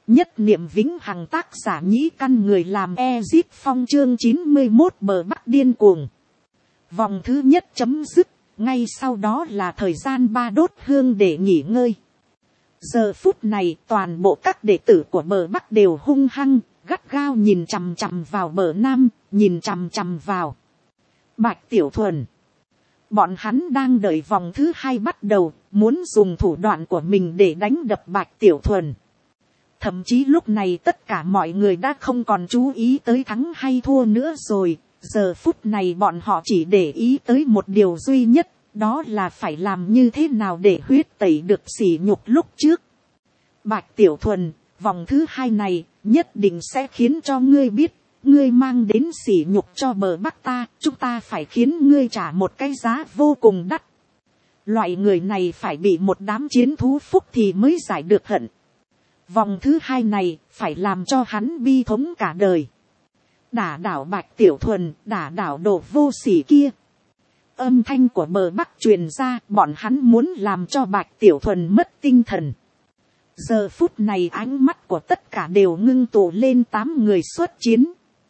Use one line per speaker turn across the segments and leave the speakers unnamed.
Nhất niệm vĩnh hằng, tác giả Nhĩ Căn, người làm Ezip Phong, chương 91 bờ Bắc điên cuồng. Vòng thứ nhất chấm dứt, ngay sau đó là thời gian 3 đốt hương để nghỉ ngơi. Giờ phút này toàn bộ các đệ tử của bờ Bắc đều hung hăng, gắt gao nhìn chằm chằm vào bờ Nam, nhìn chằm chằm vào Bạch Tiểu Thuần. Bọn hắn đang đợi vòng thứ 2 bắt đầu, muốn dùng thủ đoạn của mình để đánh đập Bạch Tiểu Thuần. Thậm chí lúc này tất cả mọi người đã không còn chú ý tới thắng hay thua nữa rồi. Giờ phút này bọn họ chỉ để ý tới một điều duy nhất, đó là phải làm như thế nào để huyết tẩy được sỉ nhục lúc trước. Bạch Tiểu Thuần, vòng thứ 2 này nhất định sẽ khiến cho ngươi biết, ngươi mang đến sỉ nhục cho bờ Bắc ta, chúng ta phải khiến ngươi trả một cái giá vô cùng đắt. Loại người này phải bị một đám chiến thú phúc thì mới giải được hận. Vòng thứ 2 này phải làm cho hắn bi thống cả đời. Đả đảo Bạch Tiểu Thuần, đả đảo đồ vô sỉ kia. Âm thanh của bờ Bắc truyền ra, bọn hắn muốn làm cho Bạch Tiểu Thuần mất tinh thần. Giờ phút này ánh mắt của tất cả đều ngưng tụ lên 8 người xuất chiến.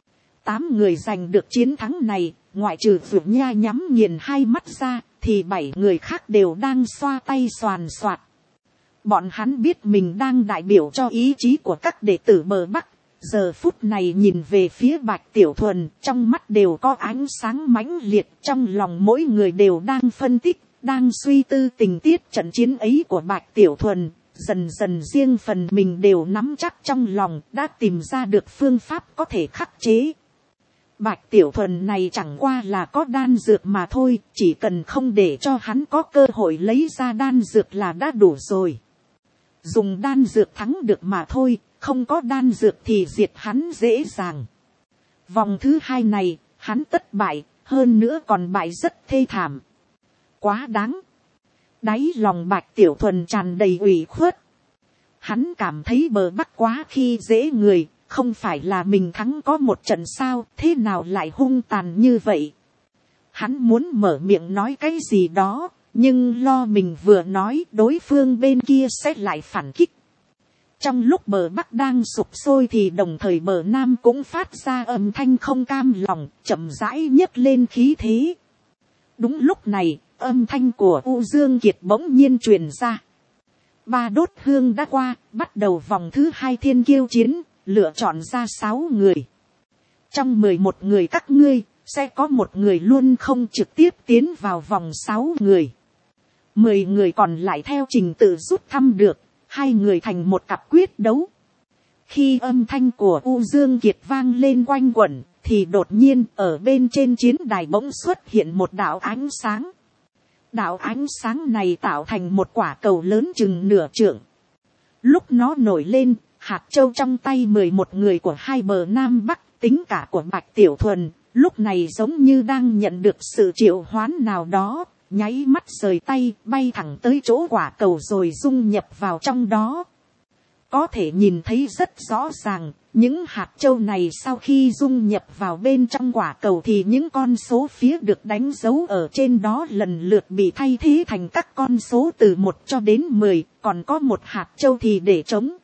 8 người giành được chiến thắng này, ngoại trừ Vượt Nha nhắm nghiền hai mắt ra, thì 7 người khác đều đang xoa tay xoàn xoạt. Bọn hắn biết mình đang đại biểu cho ý chí của các đệ tử bờ Bắc. Giờ phút này nhìn về phía Bạch Tiểu Thuần, trong mắt đều có ánh sáng mãnh liệt, trong lòng mỗi người đều đang phân tích, đang suy tư tình tiết trận chiến ấy của Bạch Tiểu Thuần. Dần dần riêng phần mình đều nắm chắc trong lòng, đã tìm ra được phương pháp có thể khắc chế. Bạch Tiểu Thuần này chẳng qua là có đan dược mà thôi, chỉ cần không để cho hắn có cơ hội lấy ra đan dược là đã đủ rồi. Dùng đan dược thắng được mà thôi, không có đan dược thì diệt hắn dễ dàng. Vòng thứ 2 này, hắn tất bại, hơn nữa còn bại rất thê thảm. Quá đáng. Đáy lòng Bạch Tiểu Thuần tràn đầy ủy khuất. Hắn cảm thấy bờ Bắc quá khi dễ người, không phải là mình thắng có một trận sao, thế nào lại hung tàn như vậy. Hắn muốn mở miệng nói cái gì đó, nhưng lo mình vừa nói đối phương bên kia sẽ lại phản kích. Trong lúc bờ Bắc đang sụp sôi thì đồng thời bờ Nam cũng phát ra âm thanh không cam lòng, chậm rãi nhấc lên khí thế. Đúng lúc này, âm thanh của U Dương Kiệt bỗng nhiên truyền ra. 3 đốt hương đã qua, bắt đầu vòng thứ 2 thiên kiêu chiến, lựa chọn ra 6 người. Trong 11 người các ngươi, sẽ có một người luôn không trực tiếp tiến vào vòng 6 người. 10 người còn lại theo trình tự rút thăm được, 2 người thành một cặp quyết đấu. Khi âm thanh của U Dương Kiệt vang lên quanh quẩn, thì đột nhiên ở bên trên chiến đài bỗng xuất hiện một đạo ánh sáng. Đạo ánh sáng này tạo thành một quả cầu lớn chừng nửa trượng. Lúc nó nổi lên, hạt châu trong tay 11 người của hai bờ Nam Bắc, tính cả của Bạch Tiểu Thuần, lúc này giống như đang nhận được sự triệu hoán nào đó, nháy mắt rời tay, bay thẳng tới chỗ quả cầu rồi dung nhập vào trong đó. Có thể nhìn thấy rất rõ ràng, những hạt châu này sau khi dung nhập vào bên trong quả cầu thì những con số phía được đánh dấu ở trên đó lần lượt bị thay thế thành các con số từ 1 cho đến 10, còn có một hạt châu thì để trống.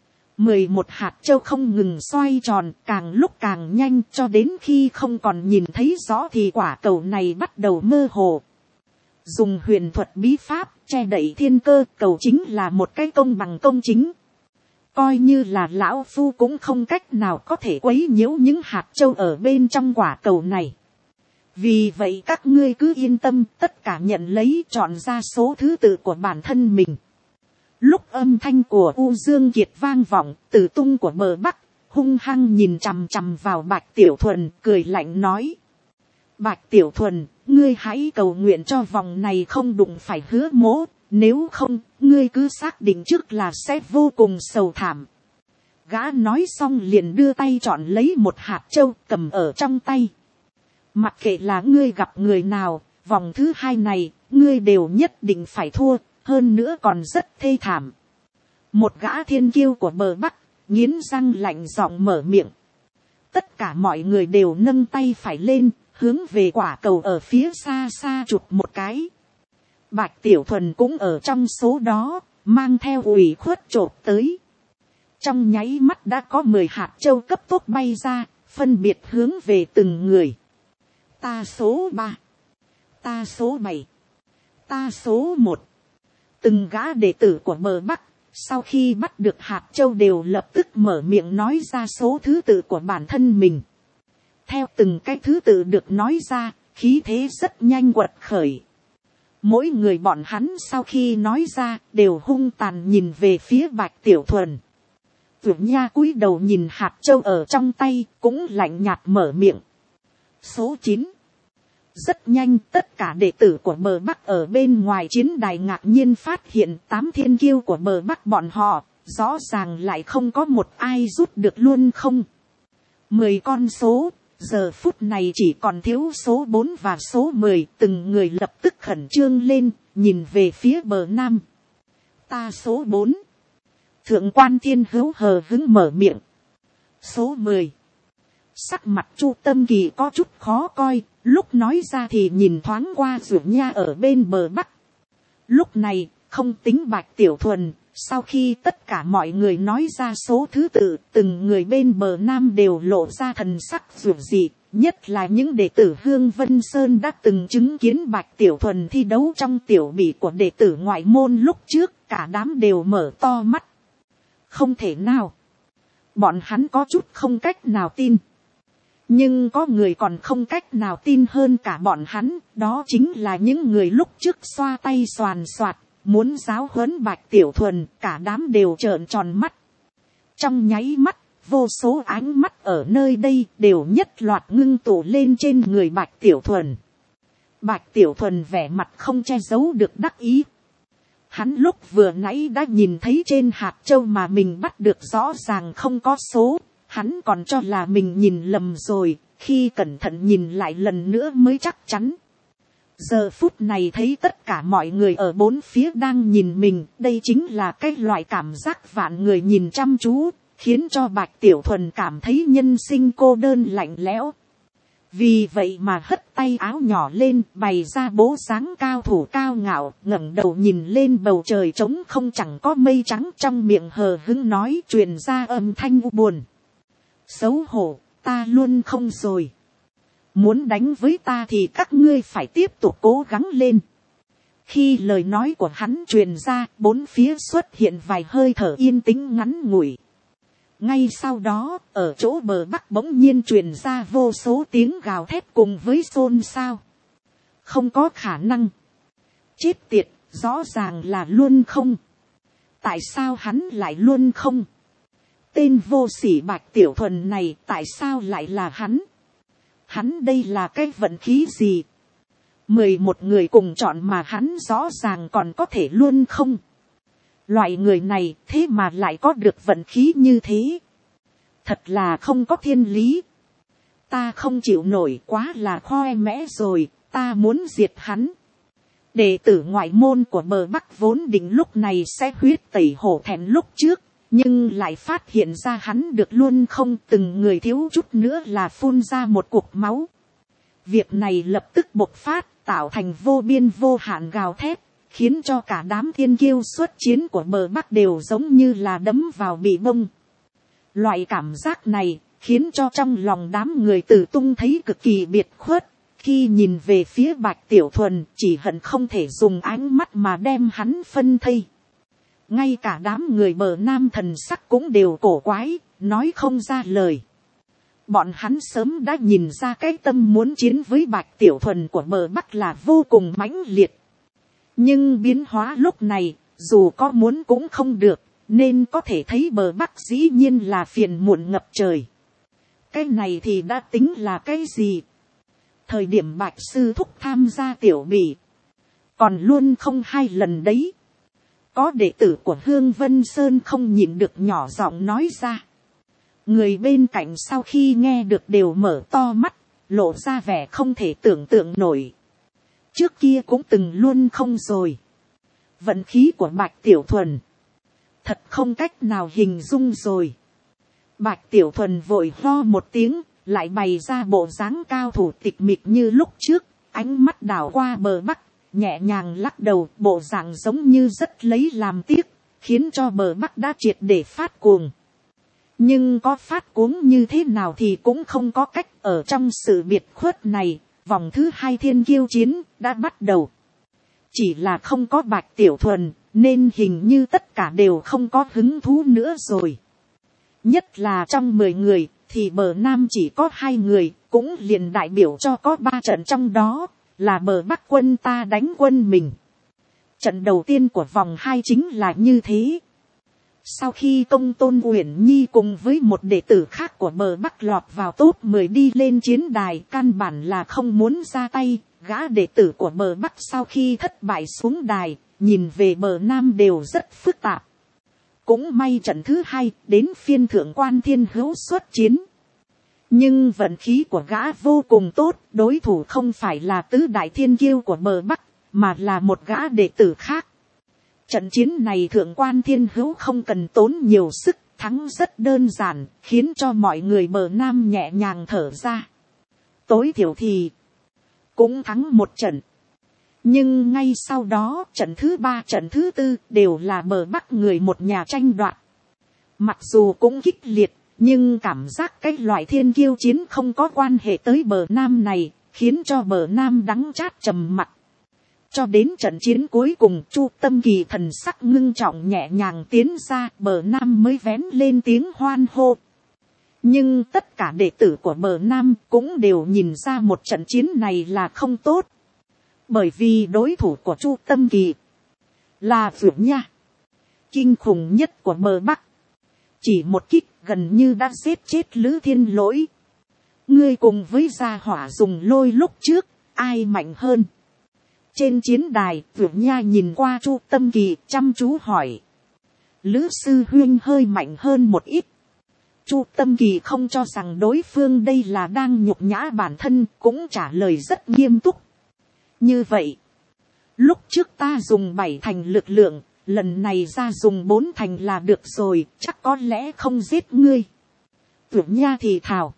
11 hạt châu không ngừng xoay tròn, càng lúc càng nhanh, cho đến khi không còn nhìn thấy rõ thì quả cầu này bắt đầu mơ hồ. Dùng huyền thuật bí pháp che đậy thiên cơ, cầu chính là một cái công bằng công chính. Coi như là lão phu cũng không cách nào có thể quấy nhiễu những hạt châu ở bên trong quả cầu này. Vì vậy các ngươi cứ yên tâm, tất cả nhận lấy, chọn ra số thứ tự của bản thân mình. Lúc âm thanh của U Dương Kiệt vang vọng, Tử Tung của bờ Bắc hung hăng nhìn chằm chằm vào Bạch Tiểu Thuần, cười lạnh nói: Bạch Tiểu Thuần, ngươi hãy cầu nguyện cho vòng này không đụng phải Hứa Mỗ, nếu không, ngươi cứ xác định trước là sẽ vô cùng sầu thảm. Gã nói xong liền đưa tay chọn lấy một hạt châu cầm ở trong tay. Mặc kệ là ngươi gặp người nào, vòng thứ 2 này, ngươi đều nhất định phải thua, hơn nữa còn rất thê thảm. Một gã thiên kiêu của bờ Bắc, nghiến răng lạnh giọng mở miệng. Tất cả mọi người đều nâng tay phải lên, hướng về quả cầu ở phía xa xa chụp một cái. Bạch Tiểu Thuần cũng ở trong số đó, mang theo ủy khuất chộp tới. Trong nháy mắt đã có 10 hạt châu cấp tốc bay ra, phân biệt hướng về từng người. Ta số 3, ta số 7, ta số 1. Từng gã đệ tử của bờ Bắc, sau khi bắt được hạt châu đều lập tức mở miệng nói ra số thứ tự của bản thân mình. Theo từng cái thứ tự được nói ra, khí thế rất nhanh quật khởi. Mỗi người bọn hắn sau khi nói ra đều hung tàn nhìn về phía Bạch Tiểu Thuần. Tưởng Nha cúi đầu nhìn hạt châu ở trong tay, cũng lạnh nhạt mở miệng. Số 9. Rất nhanh tất cả đệ tử của bờ Bắc ở bên ngoài chiến đài ngạc nhiên phát hiện 8 thiên kiêu của bờ Bắc bọn họ, rõ ràng lại không có một ai rút được luôn không. 10 con số, giờ phút này chỉ còn thiếu số 4 và số 10, từng người lập tức khẩn trương lên, nhìn về phía bờ Nam. Ta số 4. Thượng quan Thiên Hữu hờ hững mở miệng. Số 10. Sắc mặt Chu Tâm Kỳ có chút khó coi, lúc nói ra thì nhìn thoáng qua Dược Nha ở bên bờ Bắc. Lúc này, không tính Bạch Tiểu Thuần, sau khi tất cả mọi người nói ra số thứ tự, từng người bên bờ Nam đều lộ ra thần sắc dịu dị, nhất là những đệ tử Hương Vân Sơn đã từng chứng kiến Bạch Tiểu Thuần thi đấu trong tiểu bỉ của đệ tử ngoại môn lúc trước, cả đám đều mở to mắt. Không thể nào. Bọn hắn có chút không cách nào tin. Nhưng có người còn không cách nào tin hơn cả bọn hắn, đó chính là những người lúc trước xoa tay xoàn xoạt, muốn giáo huấn Bạch Tiểu Thuần, cả đám đều trợn tròn mắt. Trong nháy mắt, vô số ánh mắt ở nơi đây đều nhất loạt ngưng tụ lên trên người Bạch Tiểu Thuần. Bạch Tiểu Thuần vẻ mặt không che giấu được đắc ý. Hắn lúc vừa nãy đã nhìn thấy trên hạt châu mà mình bắt được rõ ràng không có số. Hắn còn cho là mình nhìn lầm rồi, khi cẩn thận nhìn lại lần nữa mới chắc chắn. Giờ phút này thấy tất cả mọi người ở bốn phía đang nhìn mình, đây chính là cái loại cảm giác vạn người nhìn chăm chú, khiến cho Bạch Tiểu Thuần cảm thấy nhân sinh cô đơn lạnh lẽo. Vì vậy mà hất tay áo nhỏ lên, bày ra bố dáng cao thủ cao ngạo, ngẩng đầu nhìn lên bầu trời trống không chẳng có mây trắng, trong miệng hờ hững nói, truyền ra âm thanh u buồn. Xấu hổ, ta luôn không rồi. Muốn đánh với ta thì các ngươi phải tiếp tục cố gắng lên. Khi lời nói của hắn truyền ra, bốn phía xuất hiện vài hơi thở yên tĩnh ngắn ngủi. Ngay sau đó, ở chỗ bờ Bắc bỗng nhiên truyền ra vô số tiếng gào thét cùng với xôn xao. Không có khả năng. Chết tiệt, rõ ràng là luôn không. Tại sao hắn lại luôn không? Tên vô sỉ Bạch Tiểu Thuần này tại sao lại là hắn? Hắn đây là cái vận khí gì? 11 người cùng chọn mà hắn rõ ràng còn có thể luôn không? Loại người này thế mà lại có được vận khí như thế. Thật là không có thiên lý. Ta không chịu nổi, quá là khoe mẽ rồi, ta muốn diệt hắn. Đệ tử ngoại môn của bờ Bắc vốn định lúc này sẽ huyết tẩy hổ thẹn lúc trước. Nhưng lại phát hiện ra hắn được luôn không, từng người thiếu chút nữa là phun ra một cục máu. Việc này lập tức bộc phát, tạo thành vô biên vô hạn gào thét, khiến cho cả đám thiên kiêu xuất chiến của bờ Bắc đều giống như là đấm vào bị bông. Loại cảm giác này khiến cho trong lòng đám người Tử Tung thấy cực kỳ biệt khuất. Khi nhìn về phía Bạch Tiểu Thuần, chỉ hận không thể dùng ánh mắt mà đem hắn phân thây. Ngay cả đám người bờ Nam thần sắc cũng đều cổ quái, nói không ra lời. Bọn hắn sớm đã nhìn ra cái tâm muốn chiến với Bạch Tiểu Thuần của bờ Bắc là vô cùng mãnh liệt. Nhưng biến hóa lúc này, dù có muốn cũng không được, nên có thể thấy bờ Bắc dĩ nhiên là phiền muộn ngập trời. Cái này thì đã tính là cái gì? Thời điểm Bạch Sư Thúc tham gia tiểu bỉ, còn luôn không 2 lần đấy. Có đệ tử của Hương Vân Sơn không nhịn được nhỏ giọng nói ra. Người bên cạnh sau khi nghe được đều mở to mắt, lộ ra vẻ không thể tưởng tượng nổi. Trước kia cũng từng luôn không rồi. Vận khí của Bạch Tiểu Thuần thật không cách nào hình dung rồi. Bạch Tiểu Thuần vội ho một tiếng, lại bày ra bộ dáng cao thủ tịch mịch như lúc trước, ánh mắt đảo qua bờ Bắc, nhẹ nhàng lắc đầu, bộ dạng giống như rất lấy làm tiếc, khiến cho bờ Bắc đã triệt để phát cuồng. nhưng có phát cuống như thế nào thì cũng không có cách. Ở trong sự biệt khuất này, vòng thứ 2 thiên kiêu chiến đã bắt đầu. Chỉ là không có Bạch Tiểu Thuần, nên hình như tất cả đều không có hứng thú nữa rồi. Nhất là trong 10 người, thì bờ Nam chỉ có 2 người, cũng liền đại biểu cho có 3 trận, trong đó là bờ Bắc quân ta đánh quân mình. Trận đầu tiên của vòng 2 chính là như thế. Sau khi Công Tôn Uyển Nhi cùng với một đệ tử khác của bờ Bắc lọt vào top 10 đi lên chiến đài, căn bản là không muốn ra tay. Gã đệ tử của bờ Bắc sau khi thất bại xuống đài, nhìn về bờ Nam đều rất phức tạp. Cũng may trận thứ 2 đến phiên Thượng Quan Thiên Hữu xuất chiến. Nhưng vận khí của gã vô cùng tốt, đối thủ không phải là tứ đại thiên kiêu của bờ Bắc, mà là một gã đệ tử khác. Trận chiến này Thượng Quan Thiên Hữu không cần tốn nhiều sức, thắng rất đơn giản, khiến cho mọi người bờ Nam nhẹ nhàng thở ra. Tối thiểu thì cũng thắng một trận. Nhưng ngay sau đó, trận thứ 3, trận thứ 4 đều là bờ Bắc người một nhà tranh đoạt. Mặc dù cũng kích liệt, nhưng cảm giác cái loại thiên kiêu chiến không có quan hệ tới bờ Nam này, khiến cho bờ Nam đắng chát trầm mặc. Cho đến trận chiến cuối cùng, Chu Tâm Kỳ thần sắc ngưng trọng nhẹ nhàng tiến ra, bờ Nam mới vén lên tiếng hoan hô. Nhưng tất cả đệ tử của bờ Nam cũng đều nhìn ra một trận chiến này là không tốt. Bởi vì đối thủ của Chu Tâm Kỳ là Phượng Nha, kinh khủng nhất của bờ Bắc. Chỉ một kích gần như đã giết chết Lữ Thiên Lỗi. Ngươi cùng với gia hỏa dùng lôi lúc trước, ai mạnh hơn? Trên chiến đài, Phượng Nha nhìn qua Chu Tâm Kỳ chăm chú hỏi. Lữ sư huynh hơi mạnh hơn một ít. Chu Tâm Kỳ không cho rằng đối phương đây là đang nhục nhã bản thân, cũng trả lời rất nghiêm túc. Như vậy, lúc trước ta dùng 7 thành lực lượng, lần này ra dùng 4 thành là được rồi, chắc có lẽ không giết ngươi. Tưởng Nha thì thào.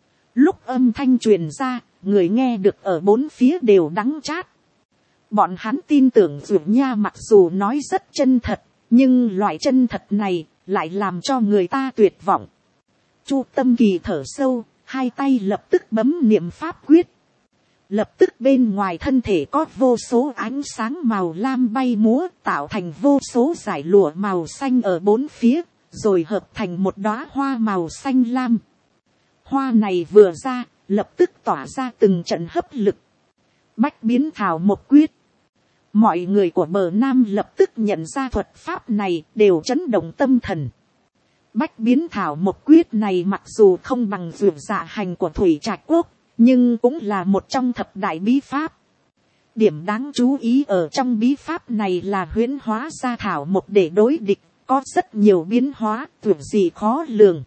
Lúc âm thanh truyền ra, người nghe được ở bốn phía đều đắng chát. Bọn hắn tin tưởng Tưởng Nha mặc dù nói rất chân thật, nhưng loại chân thật này lại làm cho người ta tuyệt vọng. Chu Tâm Kỳ thở sâu, hai tay lập tức bấm niệm pháp quyết. Lập tức bên ngoài thân thể có vô số ánh sáng màu lam bay múa, tạo thành vô số dải lụa màu xanh ở bốn phía, rồi hợp thành một đóa hoa màu xanh lam. Hoa này vừa ra, lập tức tỏa ra từng trận hấp lực. Bách biến thảo một quyết. Mọi người của bờ Nam lập tức nhận ra thuật pháp này, đều chấn động tâm thần. Bách biến thảo một quyết này mặc dù không bằng dược dạ hành của Thủy Trạch Quốc, nhưng cũng là một trong thập đại bí pháp. Điểm đáng chú ý ở trong bí pháp này là huyễn hóa ra thảo một để đối địch, có rất nhiều biến hóa, tuyệt gì khó lường.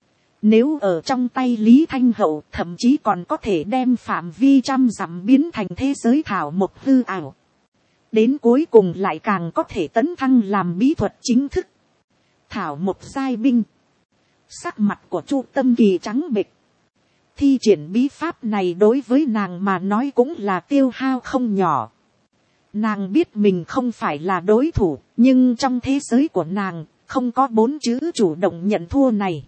Nếu ở trong tay Lý Thanh Hậu, thậm chí còn có thể đem phạm vi trăm dặm biến thành thế giới thảo một hư ảo. Đến cuối cùng lại càng có thể tấn thăng làm bí thuật chính thức. Thảo một giai binh. Sắc mặt của Chu Tâm Kỳ trắng bệch. Thi triển bí pháp này đối với nàng mà nói cũng là tiêu hao không nhỏ. Nàng biết mình không phải là đối thủ, nhưng trong thế giới của nàng, không có 4 chữ chủ động nhận thua này.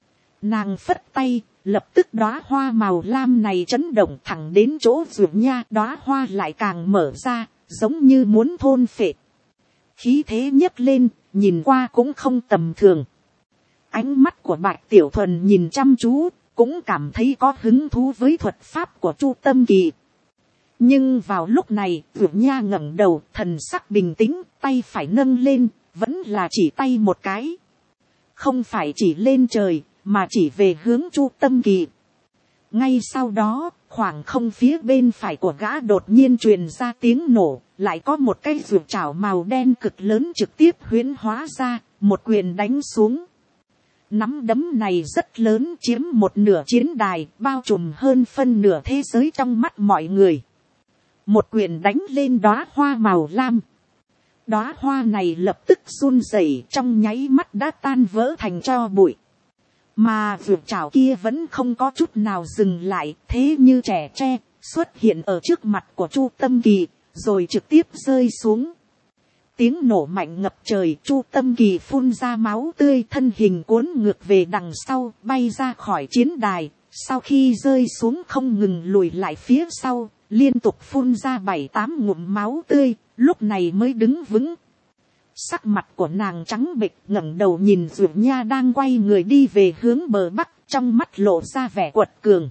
Nàng phất tay, lập tức đóa hoa màu lam này chấn động thẳng đến chỗ Dược Nha, đóa hoa lại càng mở ra, giống như muốn thôn phệ. Khí thế nhấc lên, nhìn qua cũng không tầm thường. Ánh mắt của Bạch Tiểu Thuần nhìn chăm chú, cũng cảm thấy có hứng thú với thuật pháp của Chu Tâm Kỳ. Nhưng vào lúc này, Dược Nha ngẩng đầu, thần sắc bình tĩnh, tay phải nâng lên, vẫn là chỉ tay một cái. Không phải chỉ lên trời, mà chỉ về hướng Chu Tâm Kỳ. Ngay sau đó, khoảng không phía bên phải của gã đột nhiên truyền ra tiếng nổ, lại có một cái dược chảo màu đen cực lớn trực tiếp huyễn hóa ra, một quyền đánh xuống. Nắm đấm này rất lớn, chiếm một nửa chiến đài, bao trùm hơn phân nửa thế giới trong mắt mọi người. Một quyền đánh lên đóa hoa màu lam. Đóa hoa này lập tức run rẩy, trong nháy mắt đã tan vỡ thành tro bụi. Mà vượt trảo kia vẫn không có chút nào dừng lại, thế như trẻ tre, xuất hiện ở trước mặt của Chu Tâm Kỳ, rồi trực tiếp rơi xuống. Tiếng nổ mạnh ngập trời, Chu Tâm Kỳ phun ra máu tươi, thân hình cuốn ngược về đằng sau, bay ra khỏi chiến đài. Sau khi rơi xuống không ngừng lùi lại phía sau, liên tục phun ra 7-8 ngụm máu tươi, lúc này mới đứng vững. Sắc mặt của nàng trắng bệch, ngẩng đầu nhìn Dụ Nha đang quay người đi về hướng bờ bắc, trong mắt lộ ra vẻ quật cường.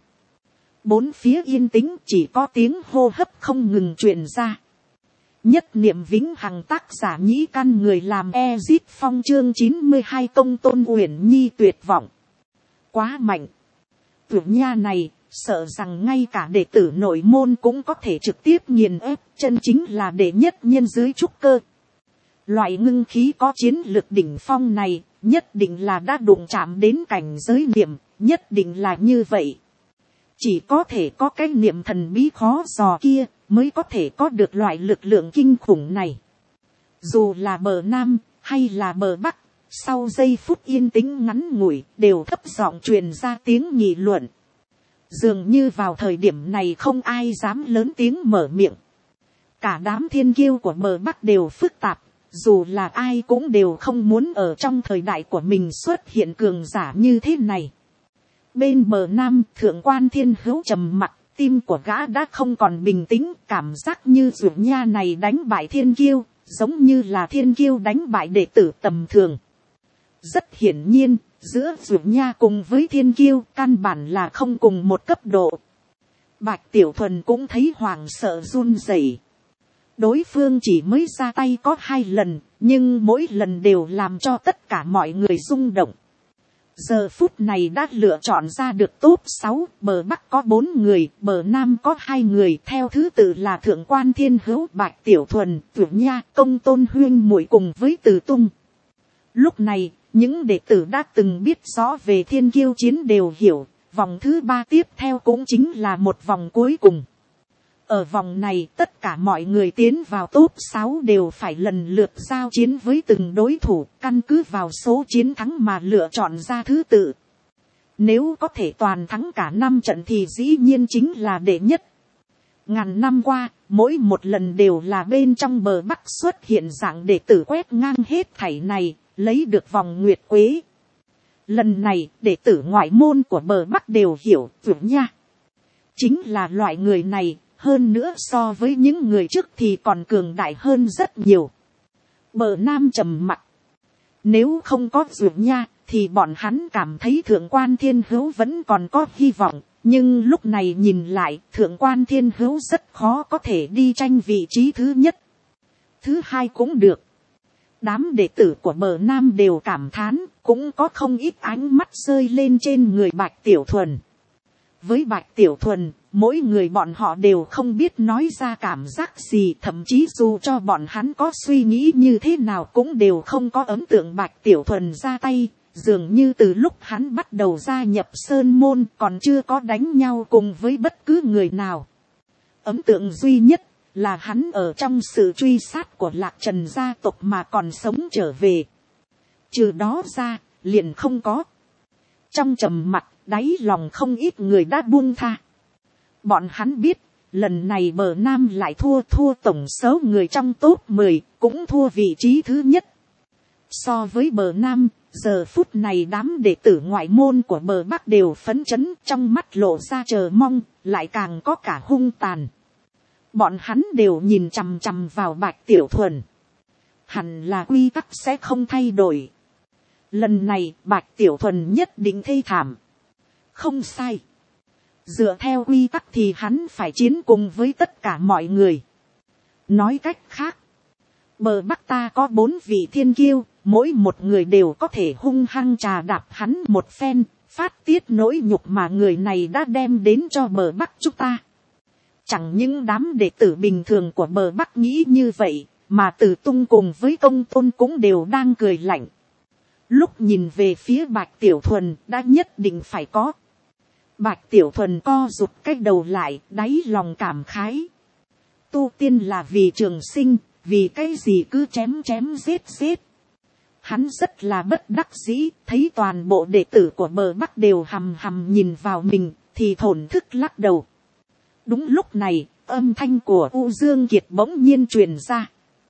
Bốn phía yên tĩnh, chỉ có tiếng hô hấp không ngừng truyền ra. Nhất niệm vĩnh hằng, tác giả Nhĩ Căn, người làm Ezit Phong, chương 92, Công Tôn Uyển Nhi tuyệt vọng. Quá mạnh. Dụ Nha này, sợ rằng ngay cả đệ tử nội môn cũng có thể trực tiếp nghiền ép, chân chính là đệ nhất nhân dưới trúc cơ. Loại ngưng khí có chiến lược đỉnh phong này, nhất định là đã đụng chạm đến cảnh giới niệm, nhất định là như vậy. Chỉ có thể có cái niệm thần bí khó dò kia, mới có thể có được loại lực lượng kinh khủng này. Dù là bờ Nam, hay là bờ Bắc, sau giây phút yên tĩnh ngắn ngủi, đều thấp giọng truyền ra tiếng nghị luận. Dường như vào thời điểm này không ai dám lớn tiếng mở miệng. Cả đám thiên kiêu của bờ Bắc đều phức tạp, dù là ai cũng đều không muốn ở trong thời đại của mình xuất hiện cường giả như thế này. Bên bờ Nam, Thượng Quan Thiên Hữu trầm mặc, tim của gã đã không còn bình tĩnh, cảm giác như Dụ Nha này đánh bại thiên kiêu, giống như là thiên kiêu đánh bại đệ tử tầm thường. Rất hiển nhiên, giữa Dụ Nha cùng với thiên kiêu căn bản là không cùng một cấp độ. Bạch Tiểu Thuần cũng thấy hoảng sợ run rẩy. Đối phương chỉ mới ra tay có 2 lần, nhưng mỗi lần đều làm cho tất cả mọi người rung động. Giờ phút này đã lựa chọn ra được top 6, bờ Bắc có 4 người, bờ Nam có 2 người, theo thứ tự là Thượng Quan Thiên Hữu, Bạch Tiểu Thuần, Dụ Nha, Công Tôn Huyên muội cùng với Từ Tung. Lúc này, những đệ tử đã từng biết rõ về thiên kiêu chiến đều hiểu, vòng thứ 3 tiếp theo cũng chính là một vòng cuối cùng. Ở vòng này, tất cả mọi người tiến vào top 6 đều phải lần lượt giao chiến với từng đối thủ, căn cứ vào số chiến thắng mà lựa chọn ra thứ tự. Nếu có thể toàn thắng cả 5 trận thì dĩ nhiên chính là đệ nhất. Ngàn năm qua, mỗi một lần đều là bên trong bờ Bắc xuất hiện dạng đệ tử quét ngang hết thảy này, lấy được vòng nguyệt quế. Lần này, đệ tử ngoại môn của bờ Bắc đều hiểu, Dụ Nha chính là loại người này. Hơn nữa so với những người trước thì còn cường đại hơn rất nhiều. Bờ Nam trầm mặc. Nếu không có Dụ Nha, thì bọn hắn cảm thấy Thượng Quan Thiên Hữu vẫn còn có hy vọng. Nhưng lúc này nhìn lại, Thượng Quan Thiên Hữu rất khó có thể đi tranh vị trí thứ nhất. Thứ hai cũng được. Đám đệ tử của bờ Nam đều cảm thán, cũng có không ít ánh mắt rơi lên trên người Bạch Tiểu Thuần. Với Bạch Tiểu Thuần, mỗi người bọn họ đều không biết nói ra cảm giác gì, thậm chí dù cho bọn hắn có suy nghĩ như thế nào cũng đều không có ấn tượng Bạch Tiểu Thuần ra tay, dường như từ lúc hắn bắt đầu gia nhập Sơn Môn còn chưa có đánh nhau cùng với bất cứ người nào. Ấn tượng duy nhất là hắn ở trong sự truy sát của Lạc Trần gia tộc mà còn sống trở về. Trừ đó ra, liền không có. Trong trầm mặc, đáy lòng không ít người đã buông tha. Bọn hắn biết, lần này bờ Nam lại thua tổng số người trong top 10, cũng thua vị trí thứ nhất. So với bờ Nam, giờ phút này đám đệ tử ngoại môn của bờ Bắc đều phấn chấn, trong mắt lộ ra chờ mong, lại càng có cả hung tàn. Bọn hắn đều nhìn chằm chằm vào Bạch Tiểu Thuần. Hẳn là quy tắc sẽ không thay đổi. Lần này Bạch Tiểu Thuần nhất định thê thảm. Không sai. Dựa theo quy tắc thì hắn phải chiến cùng với tất cả mọi người. Nói cách khác, bờ Bắc ta có 4 vị thiên kiêu, mỗi một người đều có thể hung hăng trà đạp hắn một phen, phát tiết nỗi nhục mà người này đã đem đến cho bờ Bắc chúng ta. Chẳng những đám đệ tử bình thường của bờ Bắc nghĩ như vậy, mà Từ Tung cùng với Công Tôn cũng đều đang cười lạnh. Lúc nhìn về phía Bạch Tiểu Thuần đã nhất định phải có. Bạch Tiểu Thuần co rụt cái đầu lại, đáy lòng cảm khái. Tu tiên là vì trường sinh, vì cái gì cứ chém giết. Hắn rất là bất đắc dĩ, thấy toàn bộ đệ tử của bờ Bắc đều hằm hằm nhìn vào mình, thì thổn thức lắc đầu. Đúng lúc này, âm thanh của U Dương Kiệt bỗng nhiên truyền ra.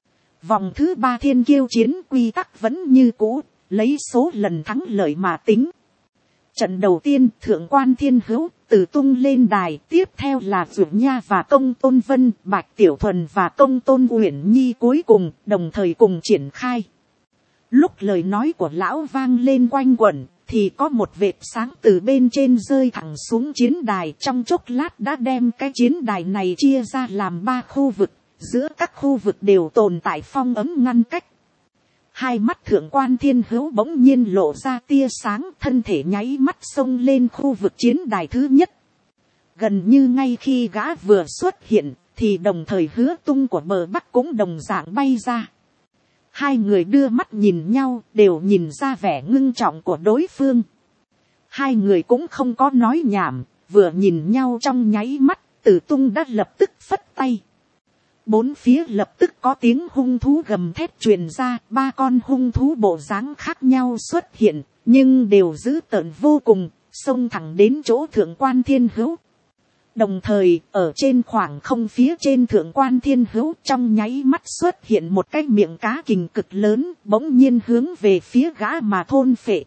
Vòng thứ 3 thiên kiêu chiến quy tắc vẫn như cũ, lấy số lần thắng lợi mà tính. Trận đầu tiên thượng quan thiên hữu từ tung lên đài, tiếp theo là Dược Nha và Công Tôn Vân, Bạch Tiểu Thuần và Công Tôn Uyển Nhi cuối cùng đồng thời cùng triển khai. Lúc lời nói của lão vang lên quanh quẩn, thì có một vệt sáng từ bên trên rơi thẳng xuống chiến đài, trong chốc lát đã đem cái chiến đài này chia ra làm 3 khu vực, giữa các khu vực đều tồn tại phong ấm ngăn cách. Hai mắt thượng quan thiên hữu bỗng nhiên lộ ra tia sáng, thân thể nháy mắt xông lên khu vực chiến đài thứ nhất. Gần như ngay khi gã vừa xuất hiện, thì đồng thời Hứa Tung của bờ Bắc cũng đồng dạng bay ra. Hai người đưa mắt nhìn nhau, đều nhìn ra vẻ ngưng trọng của đối phương. Hai người cũng không có nói nhảm, vừa nhìn nhau trong nháy mắt, Tử Tung đã lập tức phất tay. Bốn phía lập tức có tiếng hung thú gầm thét truyền ra, 3 con hung thú bộ dáng khác nhau xuất hiện, nhưng đều dữ tợn vô cùng, xông thẳng đến chỗ thượng quan thiên hữu. Đồng thời, ở trên khoảng không phía trên thượng quan thiên hữu trong nháy mắt xuất hiện một cái miệng cá kình cực lớn, bỗng nhiên hướng về phía gã mà thôn phệ.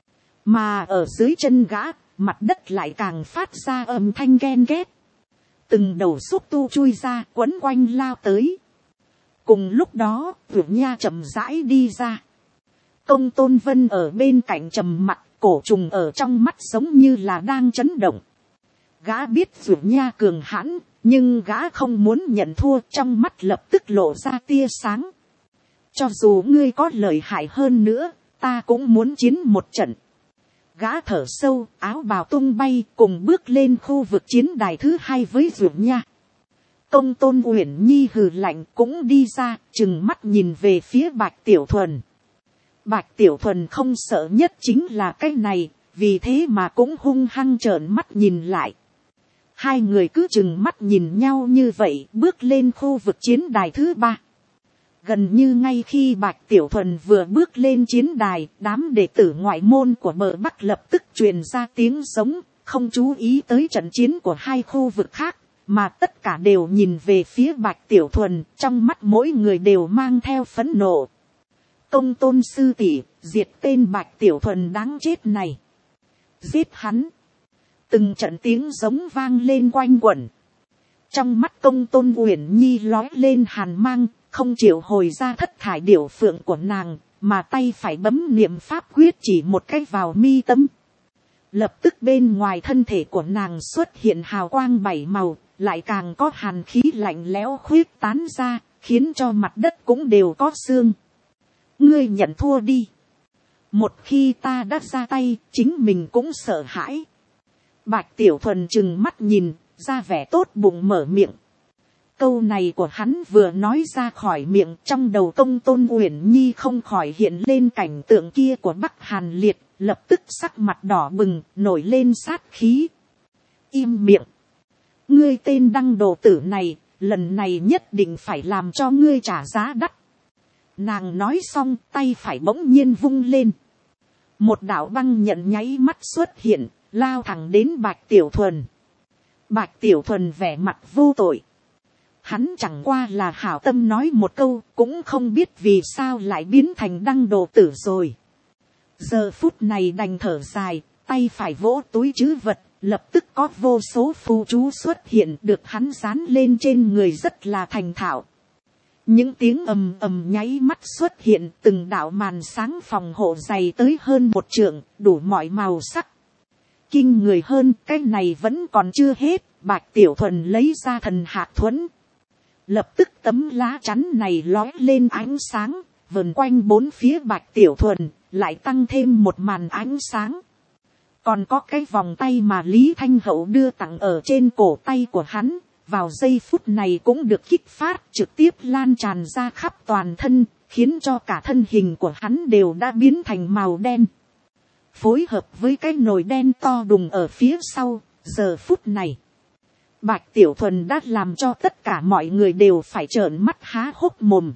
Mà ở dưới chân gã, mặt đất lại càng phát ra âm thanh ghen ghét. Từng đầu xúc tu chui ra, quấn quanh lao tới. Cùng lúc đó, Dược Nha chậm rãi đi ra. Công Tôn Vân ở bên cạnh trầm mặt, cổ trùng ở trong mắt giống như là đang chấn động. Gã biết Dược Nha cường hãn, nhưng gã không muốn nhận thua, trong mắt lập tức lộ ra tia sáng. Cho dù ngươi có lợi hại hơn nữa, ta cũng muốn chiến một trận. Gã thở sâu, áo bào tung bay, cùng bước lên khu vực chiến đài thứ 2 với Dược Nha. Công Tôn Uyển Nhi hừ lạnh cũng đi ra, trừng mắt nhìn về phía Bạch Tiểu Thuần. Bạch Tiểu Thuần không sợ nhất chính là cái này, vì thế mà cũng hung hăng trợn mắt nhìn lại. Hai người cứ trừng mắt nhìn nhau như vậy, bước lên khu vực chiến đài thứ 3. Gần như ngay khi Bạch Tiểu Thuần vừa bước lên chiến đài, đám đệ tử ngoại môn của bờ Bắc lập tức truyền ra tiếng giống, không chú ý tới trận chiến của hai khu vực khác, mà tất cả đều nhìn về phía Bạch Tiểu Thuần, trong mắt mỗi người đều mang theo phẫn nộ. Công Tôn sư tỷ, diệt tên Bạch Tiểu Thuần đáng chết này. Giết hắn. Từng trận tiếng giống vang lên quanh quẩn. Trong mắt Công Tôn Uyển Nhi lói lên hàn mang, không chịu hồi ra thất thải điểu phượng của nàng, mà tay phải bấm niệm pháp quyết chỉ một cái vào mi tâm. Lập tức bên ngoài thân thể của nàng xuất hiện hào quang 7 màu, lại càng có hàn khí lạnh lẽo khuyết tán ra, khiến cho mặt đất cũng đều có xương. Ngươi nhận thua đi. Một khi ta đã ra tay, chính mình cũng sợ hãi. Bạch Tiểu Thuần trừng mắt nhìn, ra vẻ tốt bụng mở miệng. Câu này của hắn vừa nói ra khỏi miệng, trong đầu Công Tôn Uyển Nhi không khỏi hiện lên cảnh tượng kia của Bắc Hàn Liệt, lập tức sắc mặt đỏ bừng, nổi lên sát khí. Im miệng. Ngươi tên đăng đồ tử này, lần này nhất định phải làm cho ngươi trả giá đắt. Nàng nói xong, tay phải bỗng nhiên vung lên. Một đạo băng nhận nháy mắt xuất hiện, lao thẳng đến Bạch Tiểu Thuần. Bạch Tiểu Thuần vẻ mặt vô tội. Hắn chẳng qua là hảo tâm nói một câu, cũng không biết vì sao lại biến thành đăng đồ tử rồi. Giờ phút này đành thở dài, tay phải vỗ túi trữ vật, lập tức có vô số phù chú xuất hiện, được hắn dán lên trên người rất là thành thạo. Những tiếng ầm ầm nháy mắt xuất hiện, từng đạo màn sáng phòng hộ dày tới hơn 1 trượng, đủ mọi màu sắc. Kinh người hơn, cái này vẫn còn chưa hết, Bạch Tiểu Thuần lấy ra thần hạt thuẫn. Lập tức tấm lá chắn này lói lên ánh sáng, vờn quanh 4 phía Bạch Tiểu Thuần, lại tăng thêm một màn ánh sáng. Còn có cái vòng tay mà Lý Thanh Hậu đưa tặng ở trên cổ tay của hắn, vào giây phút này cũng được kích phát, trực tiếp lan tràn ra khắp toàn thân, khiến cho cả thân hình của hắn đều đã biến thành màu đen. Phối hợp với cái nồi đen to đùng ở phía sau, giờ phút này, Bạch Tiểu Thuần đã làm cho tất cả mọi người đều phải trợn mắt há hốc mồm.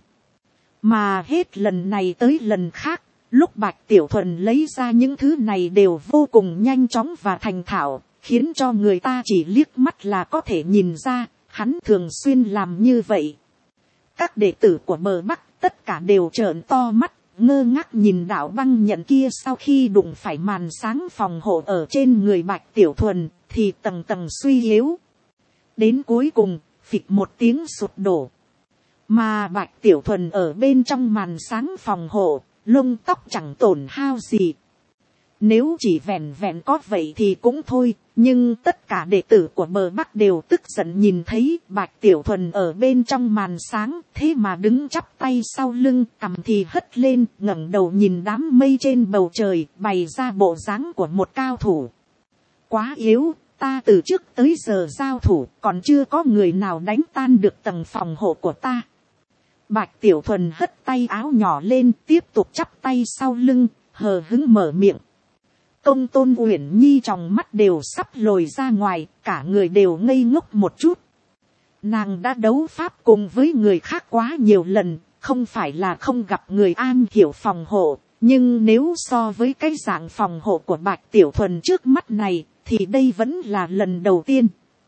Mà hết lần này tới lần khác, lúc Bạch Tiểu Thuần lấy ra những thứ này đều vô cùng nhanh chóng và thành thạo, khiến cho người ta chỉ liếc mắt là có thể nhìn ra, hắn thường xuyên làm như vậy. Các đệ tử của bờ Bắc tất cả đều trợn to mắt, ngơ ngác nhìn đạo băng nhận kia. Sau khi đụng phải màn sáng phòng hộ ở trên người Bạch Tiểu Thuần thì tầng tầng suy yếu, đến cuối cùng phịch một tiếng sụp đổ. Mà Bạch Tiểu Thuần ở bên trong màn sáng phòng hộ, lông tóc chẳng tổn hao gì. Nếu chỉ vẹn vẹn có vậy thì cũng thôi, nhưng tất cả đệ tử của bờ Bắc đều tức giận nhìn thấy Bạch Tiểu Thuần ở bên trong màn sáng, thế mà đứng chắp tay sau lưng, cằm thì hất lên, ngẩng đầu nhìn đám mây trên bầu trời, bày ra bộ dáng của một cao thủ. Quá yếu, ta từ trước tới giờ giao thủ, còn chưa có người nào đánh tan được tầng phòng hộ của ta. Bạch Tiểu Thuần hất tay áo nhỏ lên, tiếp tục chắp tay sau lưng, hờ hững mở miệng. Công Tôn Uyển Nhi trong mắt đều sắp lồi ra ngoài, cả người đều ngây ngốc một chút. Nàng đã đấu pháp cùng với người khác quá nhiều lần, không phải là không gặp người am hiểu phòng hộ, nhưng nếu so với cái dạng phòng hộ của Bạch Tiểu Thuần trước mắt này, thì đây vẫn là lần đầu tiên.